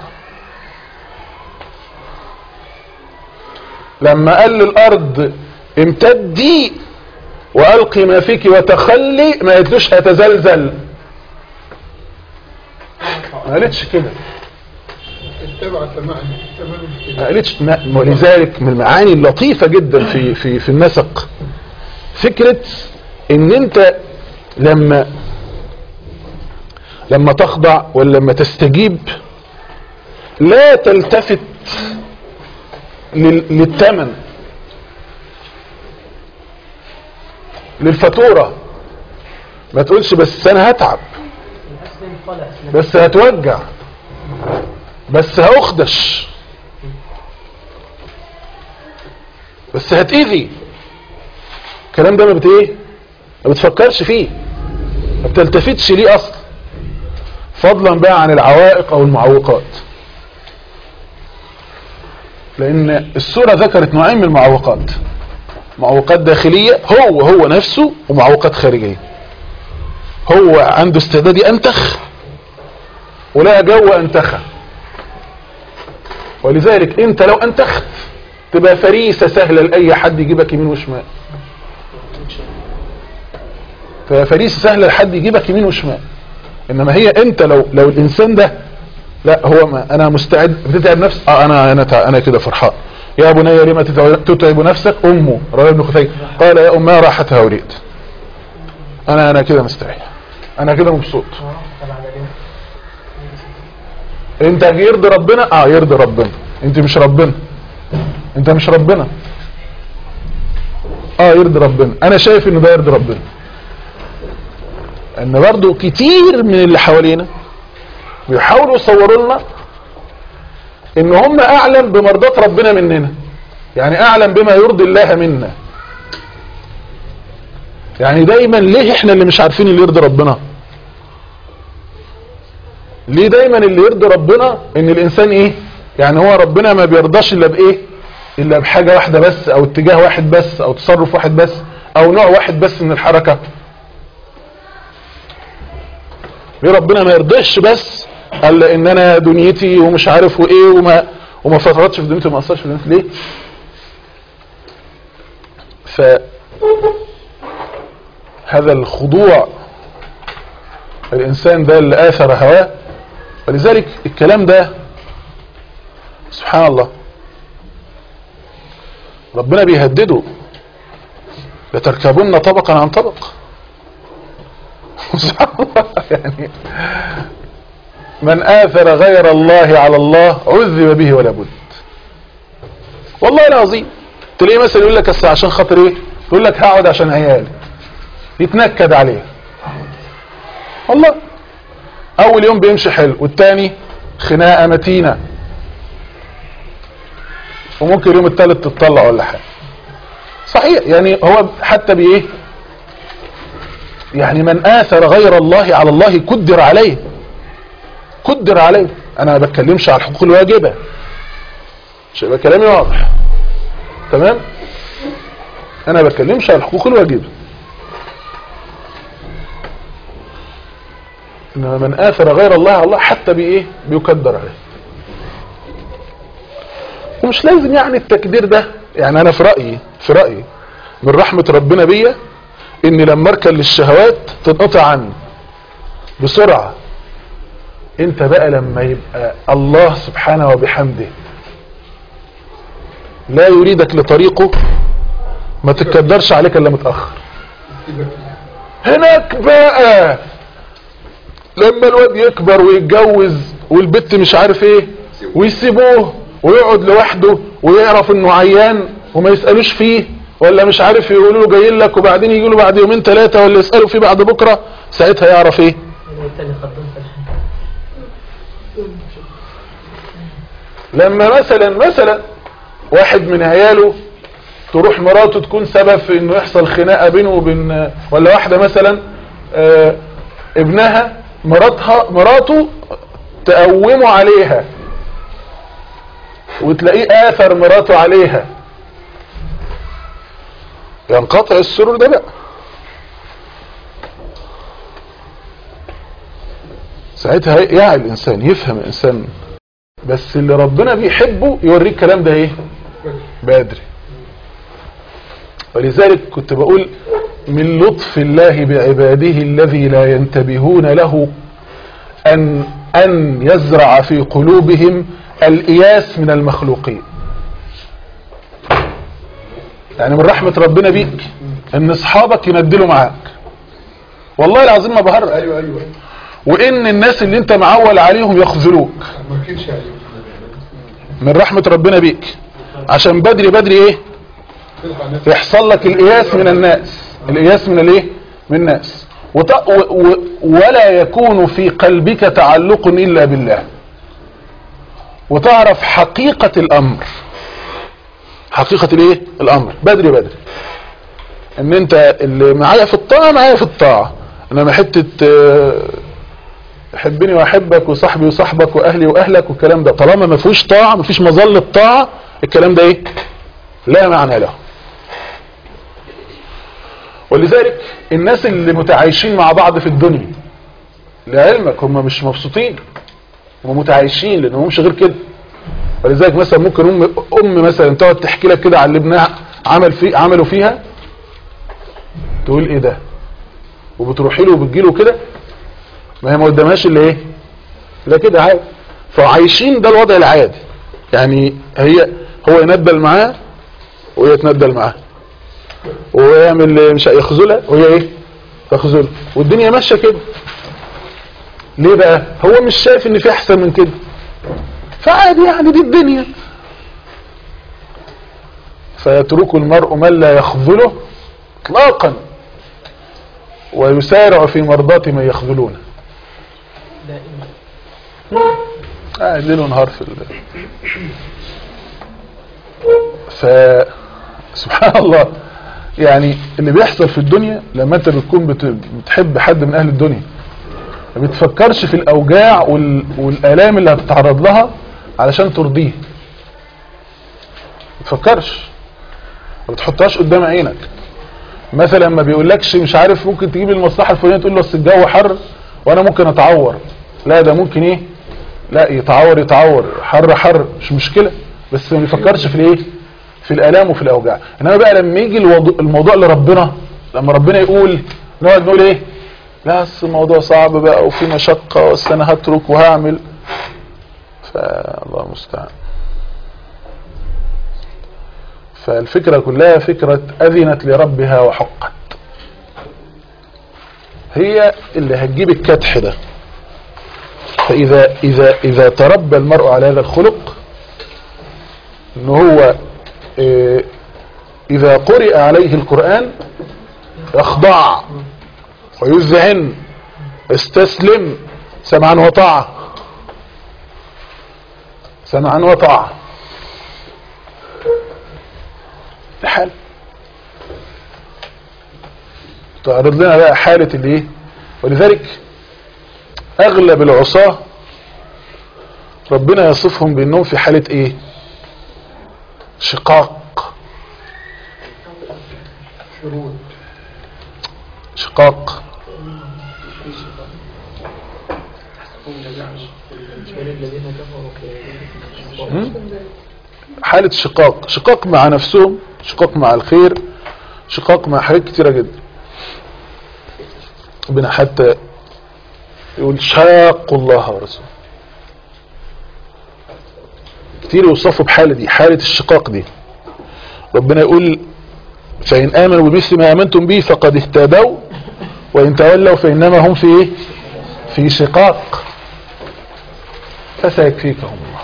Speaker 2: لما قال للارض امتدي والقي ما فيك وتخلي ما قالتلوش هتزلزل، ما قالتش كده،
Speaker 3: اتبع سماعا
Speaker 2: ما قالتش. ولذلك من المعاني اللطيفة جدا في في في النسق فكرة ان انت لما لما تخضع ولا لما تستجيب لا تلتفت للثمن للفاتورة. ما تقولش بس انا هتعب، بس هتوجع، بس هأخدش، بس هتأذي. الكلام ده ما بت ايه ما بتفكرش فيه، ما بتلتفتش ليه اصلا، فضلا بقى عن العوائق او المعوقات. لان السورة ذكرت نوعين من المعوقات، معوقات داخلية هو هو نفسه ومعوقات خارجية. هو عنده استعداد ينتخ ولا جو انتخه، ولذلك انت لو انتخت تبقى فريسة سهلة لأي حد يجيبك يمين وشمال، تبقى فريسة سهلة لحد يجيبك يمين وشمال. انما هي انت لو لو الانسان ده لا هو ما انا مستعد بتتعب نفسك، اه انا انا انا كده فرحان. يا بني لما تتعب نفسك امه رواه ابن خثيمة قال يا امها راحتها وليت. انا انا كده مستريح، انا كده مبسوط. انت يرضي ربنا، اه يرضي ربنا. انت مش ربنا، انت مش ربنا، اه يرضي ربنا. انا شايف انه ده يرضي ربنا. ان برضو كتير من اللي حوالينا بيحاولوا يصوروا لنا ان هم اعلم بمرضات ربنا مننا، يعني اعلم بما يرضي الله منا. يعني دايما ليه احنا اللي مش عارفين اللي يرضي ربنا؟ ليه دايما اللي يرضي ربنا ان الانسان ايه يعني هو ربنا ما بيرضاش الا بايه الا بحاجة واحدة بس، او اتجاه واحد بس، او تصرف واحد بس، او نوع واحد بس من الحركة. ليه ربنا ما يرضيش بس قال ان انا دنيتي ومش عارف وايه وما وما فترتش في دنيتي وما اثرش في دنيتي؟ ليه؟ ف هذا الخضوع الانسان ده اللي اثر هواه. ولذلك الكلام ده سبحان الله ربنا بيهدده لتركبن طبقا عن طبق. سبحان الله يعني من آثر غير الله على الله عذب به ولا بد. والله العظيم تلاقيه مثلا يقول لك عشان خاطر ايه، يقول لك هقعد عشان عيالي، يتنكد عليه. والله اول يوم بيمشي حلو والتاني خناقه متينه، وممكن اليوم الثالث تطلع ولا حاجه. صحيح يعني هو حتى بايه يعني من آثر غير الله على الله كدر عليه، كدر عليه. انا ما بتكلمش على الحقوق الواجبه، مش يبقى كلامي واضح تمام؟ انا ما بتكلمش على الحقوق الواجبه. انما من آثر غير الله على الله حتى بايه بيقدر عليه. ومش لازم يعني التكدير ده، يعني انا في رأيي في رأيي من رحمة ربنا بيا ان لما اركن للشهوات تنقطع عني بسرعة. انت بقى لما يبقى الله سبحانه وبحمده لا يريدك لطريقه ما تتكدرش عليك الا متأخر. هناك بقى لما الواد يكبر ويتجوز والبت مش عارف ايه ويسيبوه ويقعد لوحده ويعرف انه عيان وما يسألوش فيه ولا مش عارف يقولوا له جاي لك وبعدين يجوا له بعد يومين ثلاثة ولا يسألوا فيه بعد بكرة، ساعتها يعرف ايه. لما مثلا مثلا واحد من عياله تروح مراته تكون سبب في انه يحصل خناقه بينه وبين، ولا واحده مثلا آه ابنها مراتها مراته تقومه عليها وتلاقيه اثر مراته عليها، ينقطع السرور ده بقى. ساعتها يعي الانسان، يفهم الانسان، بس اللي ربنا بيحبه يوريك الكلام ده ايه بدري. ولذلك كنت بقول من لطف الله بعباده الذي لا ينتبهون له ان ان يزرع في قلوبهم الإياس من المخلوقين. يعني من رحمة ربنا بيك ان اصحابك يندلوا معاك، والله العظيم ما بهرج.
Speaker 3: ايوه ايوه.
Speaker 2: وان الناس اللي انت معول عليهم يخذلوك، من رحمة ربنا بيك عشان بدري بدري ايه يحصل لك الإياس من الناس، الإياس من الايه من الناس، وط... و... و... ولا يكون في قلبك تعلق الا بالله، وتعرف حقيقة الامر، حقيقة الايه الامر بدري بدري، ان انت اللي معايا في الطاعة معايا في الطاعة، انما حتة حبني واحبك وصاحبي وصاحبك واهلي واهلك والكلام ده طالما ما فيهوش طاعة، ما فيش مظلة طاعة، الكلام ده ايه لا معنى له. ولذلك الناس اللي متعايشين مع بعض في الدنيا لعلمك هم مش مبسوطين، هم متعايشين لان هم مش غير كده. ولذلك مثلا ممكن ام ام مثلا تقعد تحكي لك كده على اللي ابنها عمل فيه عملوا فيها، تقول ايه ده، وبتروحي له وبتجي له كده، ما هي ما قدامهاش الا ايه لا كده عادي. فعايشين ده الوضع العادي، يعني هي هو يندل معاه وهي تندل معاه، وهو يعمل مش يخذلها وهي ايه تخذله، والدنيا ماشيه كده. ليه بقى؟ هو مش شايف ان في احسن من كده، فعادي يعني دي الدنيا. فيترك المرء من لا يخذله اطلاقا ويسارع في مرضات من يخذلونه. قاعد ليل ونهار في ال... ف سبحان الله، يعني اللي بيحصل في الدنيا لما انت بتكون بت... بتحب حد من اهل الدنيا، ما بتفكرش في الاوجاع وال... والالام اللي هتتعرض لها علشان ترضيه، ما بتفكرش، ما بتحطهاش قدام عينك. مثلا ما بيقولكش مش عارف ممكن تجيب المصلحه الفلانيه تقول له اصل الجو حر وانا ممكن اتعور، لا ده ممكن ايه لا يتعور يتعور حر حر مش مشكله، بس ما بيفكرش في الايه في الالام وفي الاوجاع. انما بقى لما يجي الموضوع لربنا، لما ربنا يقول نقعد نقول ايه لا اصل الموضوع صعب بقى وفي مشقه بس انا هترك وهعمل، فالله المستعان. فالفكره كلها فكره اذنت لربها وحقت، هي اللي هتجيب الكدح ده. فاذا اذا اذا تربى المرء على هذا الخلق، ان هو إيه اذا قرئ عليه القرآن يخضع ويذعن استسلم سمعا وطاعة، سمعا وطاعة الحال. تعرض لنا بقى حالة الايه، ولذلك اغلب العصاة ربنا يصفهم بانهم في حالة ايه شقاق، شقاق حالة شقاق، شقاق مع نفسهم، شقاق مع الخير، شقاق مع حاجات كتيرة جدا. ربنا حتى يقول شاق الله ورسوله، كتير يوصفوا بحالة دي، حالة الشقاق دي. ربنا يقول فإن آمنوا بمثل ما آمنتم به فقد اهتدوا وإن تولوا فإنما هم في ايه في شقاق فسيكفيكهم الله.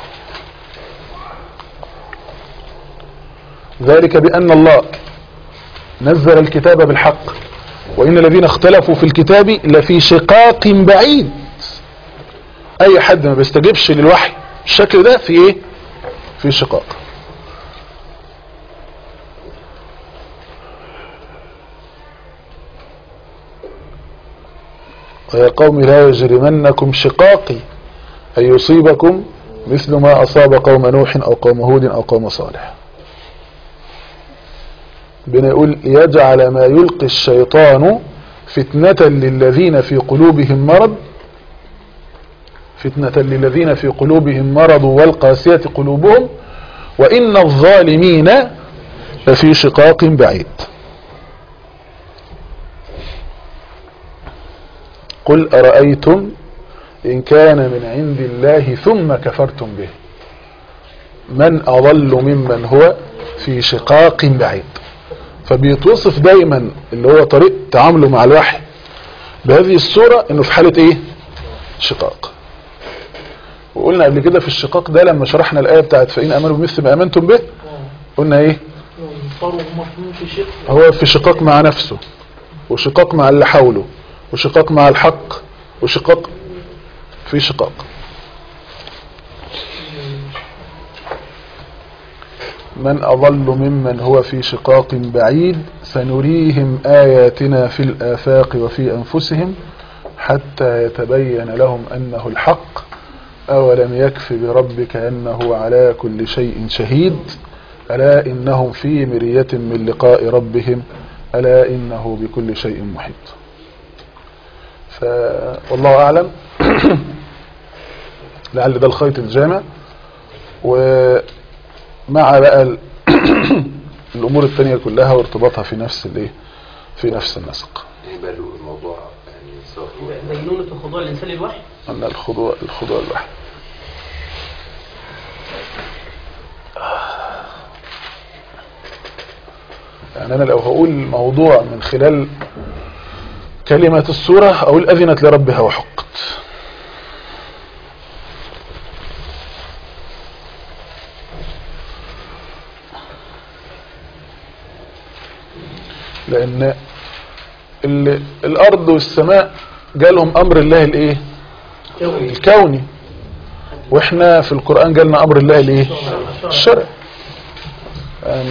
Speaker 2: ذلك بأن الله نزل الكتاب بالحق وإن الذين اختلفوا في الكتاب لفي شقاق بعيد. أي حد ما بيستجيبش للوحي الشكل ده في ايه في شقاق. ويا قوم لا يجرمنكم شقاقي أن يصيبكم مثل ما أصاب قوم نوح أو قوم هود أو قوم صالح. بنقول يجعل ما يلقي الشيطان فتنة للذين في قلوبهم مرض فتنة للذين في قلوبهم مرض والقاسية قلوبهم وإن الظالمين لفي شقاق بعيد. قل أرأيتم إن كان من عند الله ثم كفرتم به من أضل ممن هو في شقاق بعيد. فبيتوصف دايما اللي هو طريق تعامله مع الوحي بهذه الصورة انه في حالة ايه شقاق. وقلنا قبل كده في الشقاق ده لما شرحنا الآية بتاعت فإن آمنوا بمثل ما آمنتم به قلنا ايه هو في شقاق مع نفسه وشقاق مع اللي حوله وشقاق مع الحق وشقاق في شقاق. من أضل ممن هو في شقاق بعيد سنريهم آياتنا في الآفاق وفي أنفسهم حتى يتبين لهم أنه الحق أولم يكف بربك أنه على كل شيء شهيد ألا إنهم في مرية من لقاء ربهم ألا إنه بكل شيء محيط. فالله أعلم لعل ده الخيط الجامع. ومع بقى الأمور التانية كلها وارتباطها في نفس الايه في نفس النسق.
Speaker 7: يبقى الموضوع يعني
Speaker 4: دينونة الخضوع الإنسان للوحي
Speaker 2: أن الخضوع الخضوع للوحي. يعني أنا لو هقول موضوع من خلال كلمة السورة أقول أذنت لربها وحقت. لأن الأرض والسماء جالهم أمر الله الإيه الكوني وإحنا في القرآن جالنا أمر الله الإيه الشرع. يعني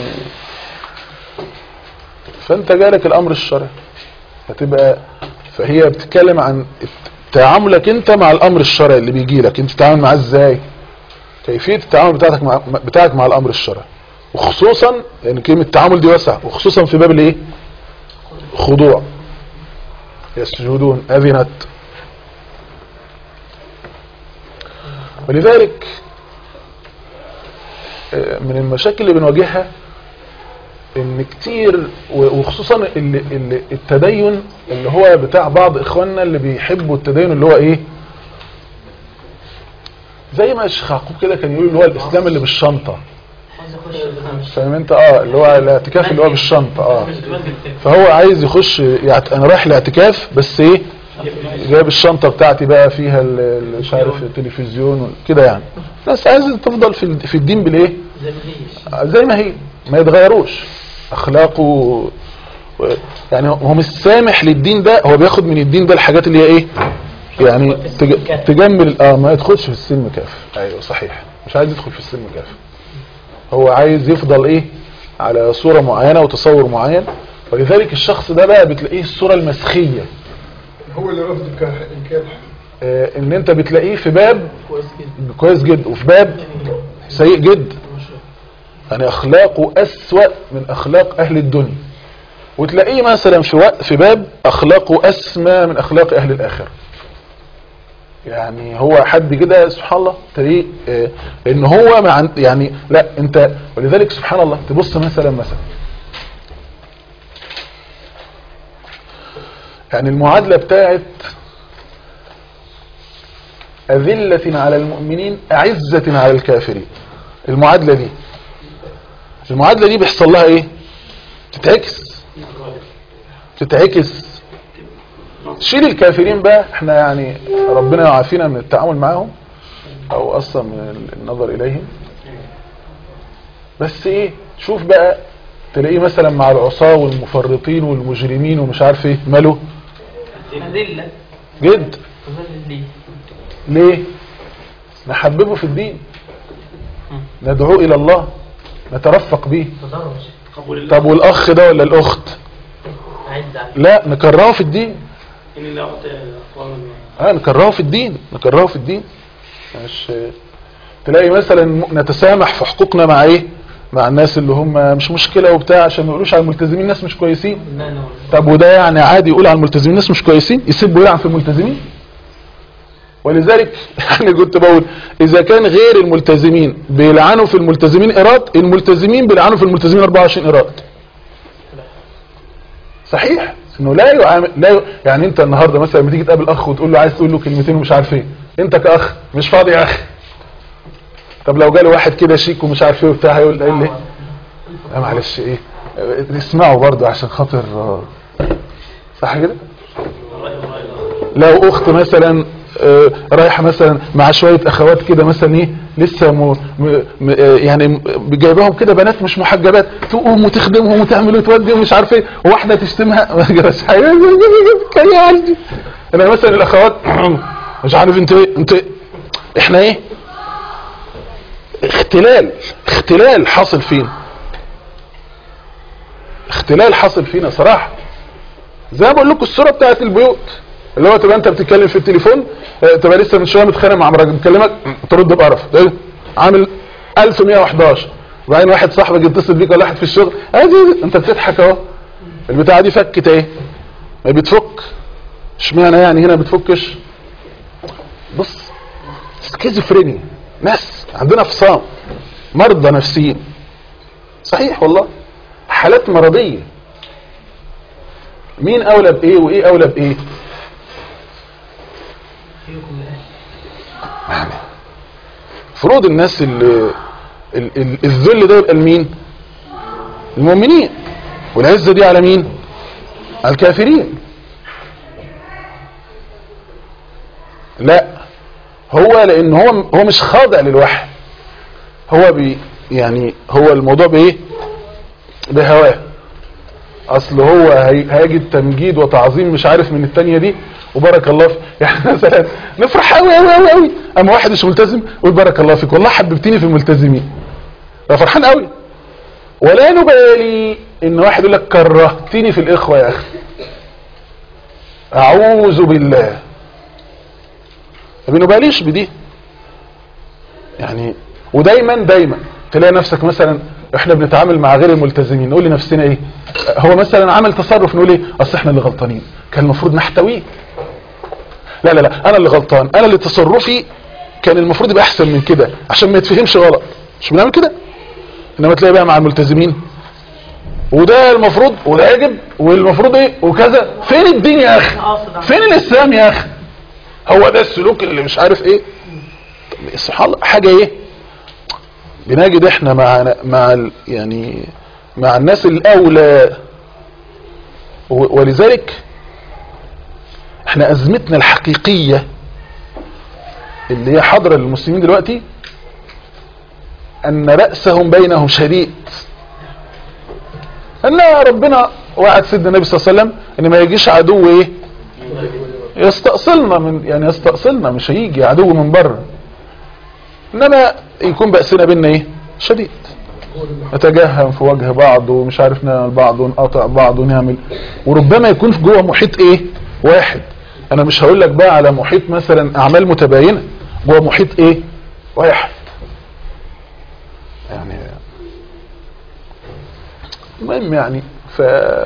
Speaker 2: فأنت جالك الأمر الشرعي هتبقى فهي بتتكلم عن تعاملك انت مع الامر الشرعي اللي بيجي لك انت تتعامل معاه ازاي كيفية التعامل بتاعتك مع بتاعك مع الامر الشرعي. وخصوصا يعني كلمة التعامل دي واسعة وخصوصا في باب الايه خضوع يسجدون اذنت. ولذلك من المشاكل اللي بنواجهها ان كتير وخصوصا اللي اللي التدين اللي هو بتاع بعض اخواننا اللي بيحبوا التدين اللي هو ايه زي ما الشيخ يعقوب كده كان يقول اللي هو الاسلام اللي بالشنطة فاهم انت اه اللي هو الاعتكاف اللي هو بالشنطة اه فهو عايز يخش يعني انا رايح الاعتكاف بس ايه جايب الشنطة بتاعتي بقى فيها مش عارف التلفزيون كده يعني ناس عايزة تفضل في في الدين بالايه زي ما هي ما يتغيروش اخلاقه يعني هو مش سامح للدين ده هو بياخد من الدين ده الحاجات اللي هي ايه يعني تجمل اه ما يدخلش في السلم كافر. ايوه صحيح مش عايز يدخل في السلم كافر هو عايز يفضل ايه على صورة معينة وتصور معين. ولذلك الشخص ده بقى بتلاقيه الصورة المسخية
Speaker 3: هو اللي رفض الكافر
Speaker 2: آه ان انت بتلاقيه في باب كويس جدا وفي باب سيء جدا يعني اخلاقه اسوأ من اخلاق اهل الدنيا وتلاقيه مثلا في وقت في باب اخلاقه اسمى من اخلاق اهل الاخره. يعني هو حد كده سبحان الله تلاقيه اه ان هو مع يعني لا انت ولذلك سبحان الله تبص مثلا مثلا يعني المعادله بتاعت اذله على المؤمنين اعزه على الكافرين المعادله دي المعادلة دي بيحصل لها ايه؟ تتعكس تتعكس شيل الكافرين بقى، احنا يعني ربنا يعافينا من التعامل معهم او اصلا من النظر اليهم. بس ايه، شوف بقى تلاقيه مثلا مع العصاة والمفرطين والمجرمين ومش عارف ايه ماله
Speaker 4: أذلة
Speaker 2: جد.
Speaker 4: ليه؟
Speaker 2: ليه؟ نحببه في الدين، ندعوه الى الله، نترفق به. طب والاخ ده ولا الاخت لا نكرهه في الدين، اه نكرهه في الدين نكرهه في الدين. مش تلاقي مثلا نتسامح في حقوقنا مع ايه، مع الناس اللي هم مش مشكلة وبتاع عشان ما يقولوش على الملتزمين ناس مش كويسين. طب وده يعني عادي يقول على الملتزمين ناس مش كويسين، يسيبوا يلعن في الملتزمين؟ ولذلك يعني كنت بقول اذا كان غير الملتزمين بيلعنوا في الملتزمين ايراد، الملتزمين بيلعنوا في الملتزمين أربعة وعشرين ايراد. صحيح انه لا يعامل لا ي... يعني انت النهارده مثلا لما تيجي تقابل اخ وتقول له عايز تقول له كلمتين ومش عارف ايه، انت كاخ مش فاضي يا اخي. طب لو جاله واحد كده شيك ومش عارف ايه وبتاع هيقول ايه اللي لا معلش ايه اسمعوا برضه عشان خاطر صح كده. لو اخت مثلا آه رايحه مثلا مع شويه اخوات كده مثلا ايه لسه م... م... م... يعني جايباهم كده بنات مش محجبات، تقوم وتخدمهم وتعمل وتودي ومش عارف ايه، وواحده تشتمها ما جراش حاجه. انا مثلا الاخوات مش عارف انت ايه انت إيه؟ احنا ايه اختلال اختلال حاصل فينا اختلال حاصل فينا صراحه. زي ما بقول لكم الصوره بتاعت البيوت اللي هو تبقى انت بتتكلم في التليفون تبقى لسه من شويه متخانق مع راجل بيكلمك ترد بقرف ايه عامل ألف ومية وحداشر، وبعدين واحد صاحبك يتصل بيك ولا واحد في الشغل ادي انت بتضحك اهو البتاعه دي فكت ايه ما بتفك. اشمعنى يعني هنا بتفكش؟ بص سكيزوفرينيا، ناس عندنا فصام، مرضى نفسيين صحيح والله، حالات مرضيه. مين اولى بايه وايه اولى بايه؟ يعني فروض الناس اللي الذل ده يبقى لمين؟ المؤمنين، والعزه دي على مين؟ على الكافرين. لا هو لان هو هو مش خاضع للوحي، هو بي يعني هو الموضوع بايه؟ بهواه. اصل هو هيجد تمجيد وتعظيم مش عارف من التانية دي وبارك الله فيك. يعني مثلا نفرح قوي قوي قوي قوي اما واحد مش ملتزم يقول بارك الله فيك والله حببتني في الملتزمين، انا فرحان قوي. ولا نبالي ان واحد يقول لك كرهتني في الاخوه يا اخي، اعوذ بالله. ما بنباليش بدي يعني. ودايما دايما تلاقي نفسك مثلا احنا بنتعامل مع غير الملتزمين نقول لنفسنا ايه، هو مثلا عمل تصرف نقول ايه اصل احنا اللي غلطانين كان المفروض نحتويه. لا لا لا انا اللي غلطان، انا اللي تصرفي كان المفروض يبقى احسن من كده عشان ما يتفهمش غلط. مش بنعمل كده. انما تلاقي بقى مع الملتزمين وده المفروض وده يجب والمفروض ايه وكذا. فين الدين يا اخي؟ فين الاسلام يا اخي؟ هو ده السلوك اللي مش عارف ايه. سبحان الله حاجه ايه. بنجد احنا مع مع يعني مع الناس الاولى. ولذلك احنا ازمتنا الحقيقيه اللي هي حاضره للمسلمين دلوقتي ان بأسهم بينهم شديد. ان ربنا وعد سيدنا النبي صلى الله عليه وسلم ان ما يجيش عدو ايه يستأصلنا من يعني يستأصلنا، مش هيجي عدو من بره، انما يكون بأسنا بيننا ايه شديد. نتجهم في وجه بعض ومش عارف نعمل بعض ونقاطع بعض ونعمل، وربما يكون في جوه محيط ايه واحد. انا مش هقول لك بقى على محيط مثلا اعمال متباينه، جوه محيط ايه واحد. يعني المهم يعني ف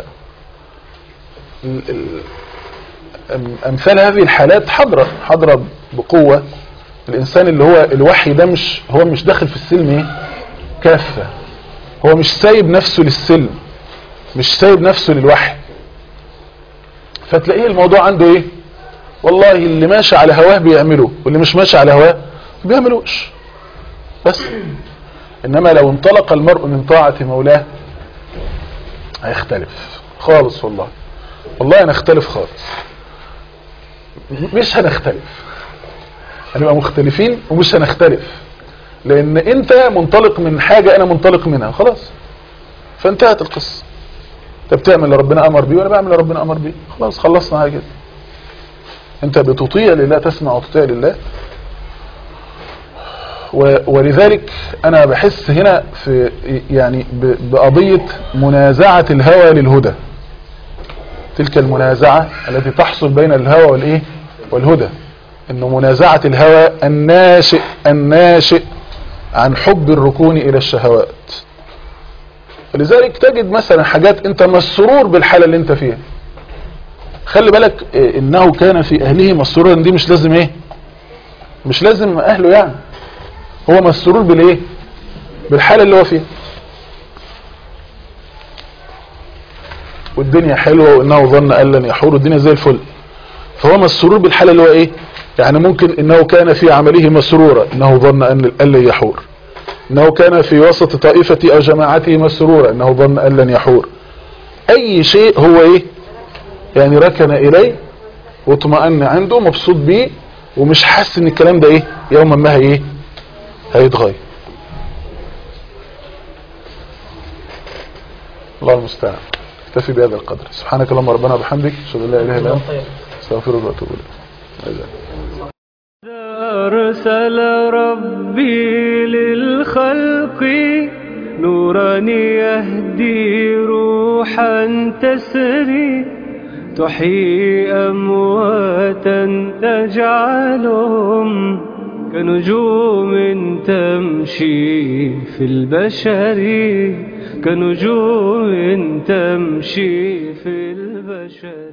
Speaker 2: امثال هذه الحالات حاضره حاضره بقوه. الانسان اللي هو الوحي ده مش هو مش داخل في السلم ايه كافه، هو مش سايب نفسه للسلم، مش سايب نفسه للوحي. فتلاقيه الموضوع عنده ايه والله اللي ماشي على هواه بيعمله واللي مش ماشي على هواه بيعملوش. بس انما لو انطلق المرء من طاعة مولاه هيختلف خالص. والله والله هنختلف خالص، مش هنختلف، هنبقى مختلفين ومش هنختلف، لان انت منطلق من حاجة انا منطلق منها خلاص، فانتهت القصة. انت بتعمل اللي ربنا امر بيه وانا بعمل اللي ربنا امر بيه، خلاص خلصنا على كده. انت بتطيع لله، تسمع وتطيع لله. ولذلك انا بحس هنا في يعني بقضية منازعة الهوى للهدى، تلك المنازعة التي تحصل بين الهوى والايه والهدى، انه منازعة الهوى الناشئ الناشئ عن حب الركون الى الشهوات. فلذلك تجد مثلا حاجات انت مسرور بالحالة اللي انت فيها، خلي بالك انه كان في اهله مسرورا، دي مش لازم ايه، مش لازم اهله يعني، هو مسرور بالايه، بالحالة اللي هو فيها، والدنيا حلوة وانه ظن ان لن يحور، الدنيا زي الفل، فهو مسرور بالحالة اللي هو ايه. يعني ممكن انه كان في عمله مسرورا انه ظن ان لن يحور، انه كان في وسط طائفة او جماعته مسرورا انه ظن ان لن يحور. اي شيء هو ايه يعني ركن اليه واطمأن عنده، مبسوط بيه، ومش حاسس ان الكلام ده ايه يوما ما هي ايه هيتغير. الله المستعان. اكتفي بهذا القدر. سبحانك اللهم ربنا وبحمدك، اشهد ان لا اله الا انت، استغفرك واتوب اليك.
Speaker 1: أرسل ربي للخلق نورا يهدي روحا تسري، تحيي أمواتا تجعلهم كنجوم تمشي في البشر، كنجوم تمشي في البشر.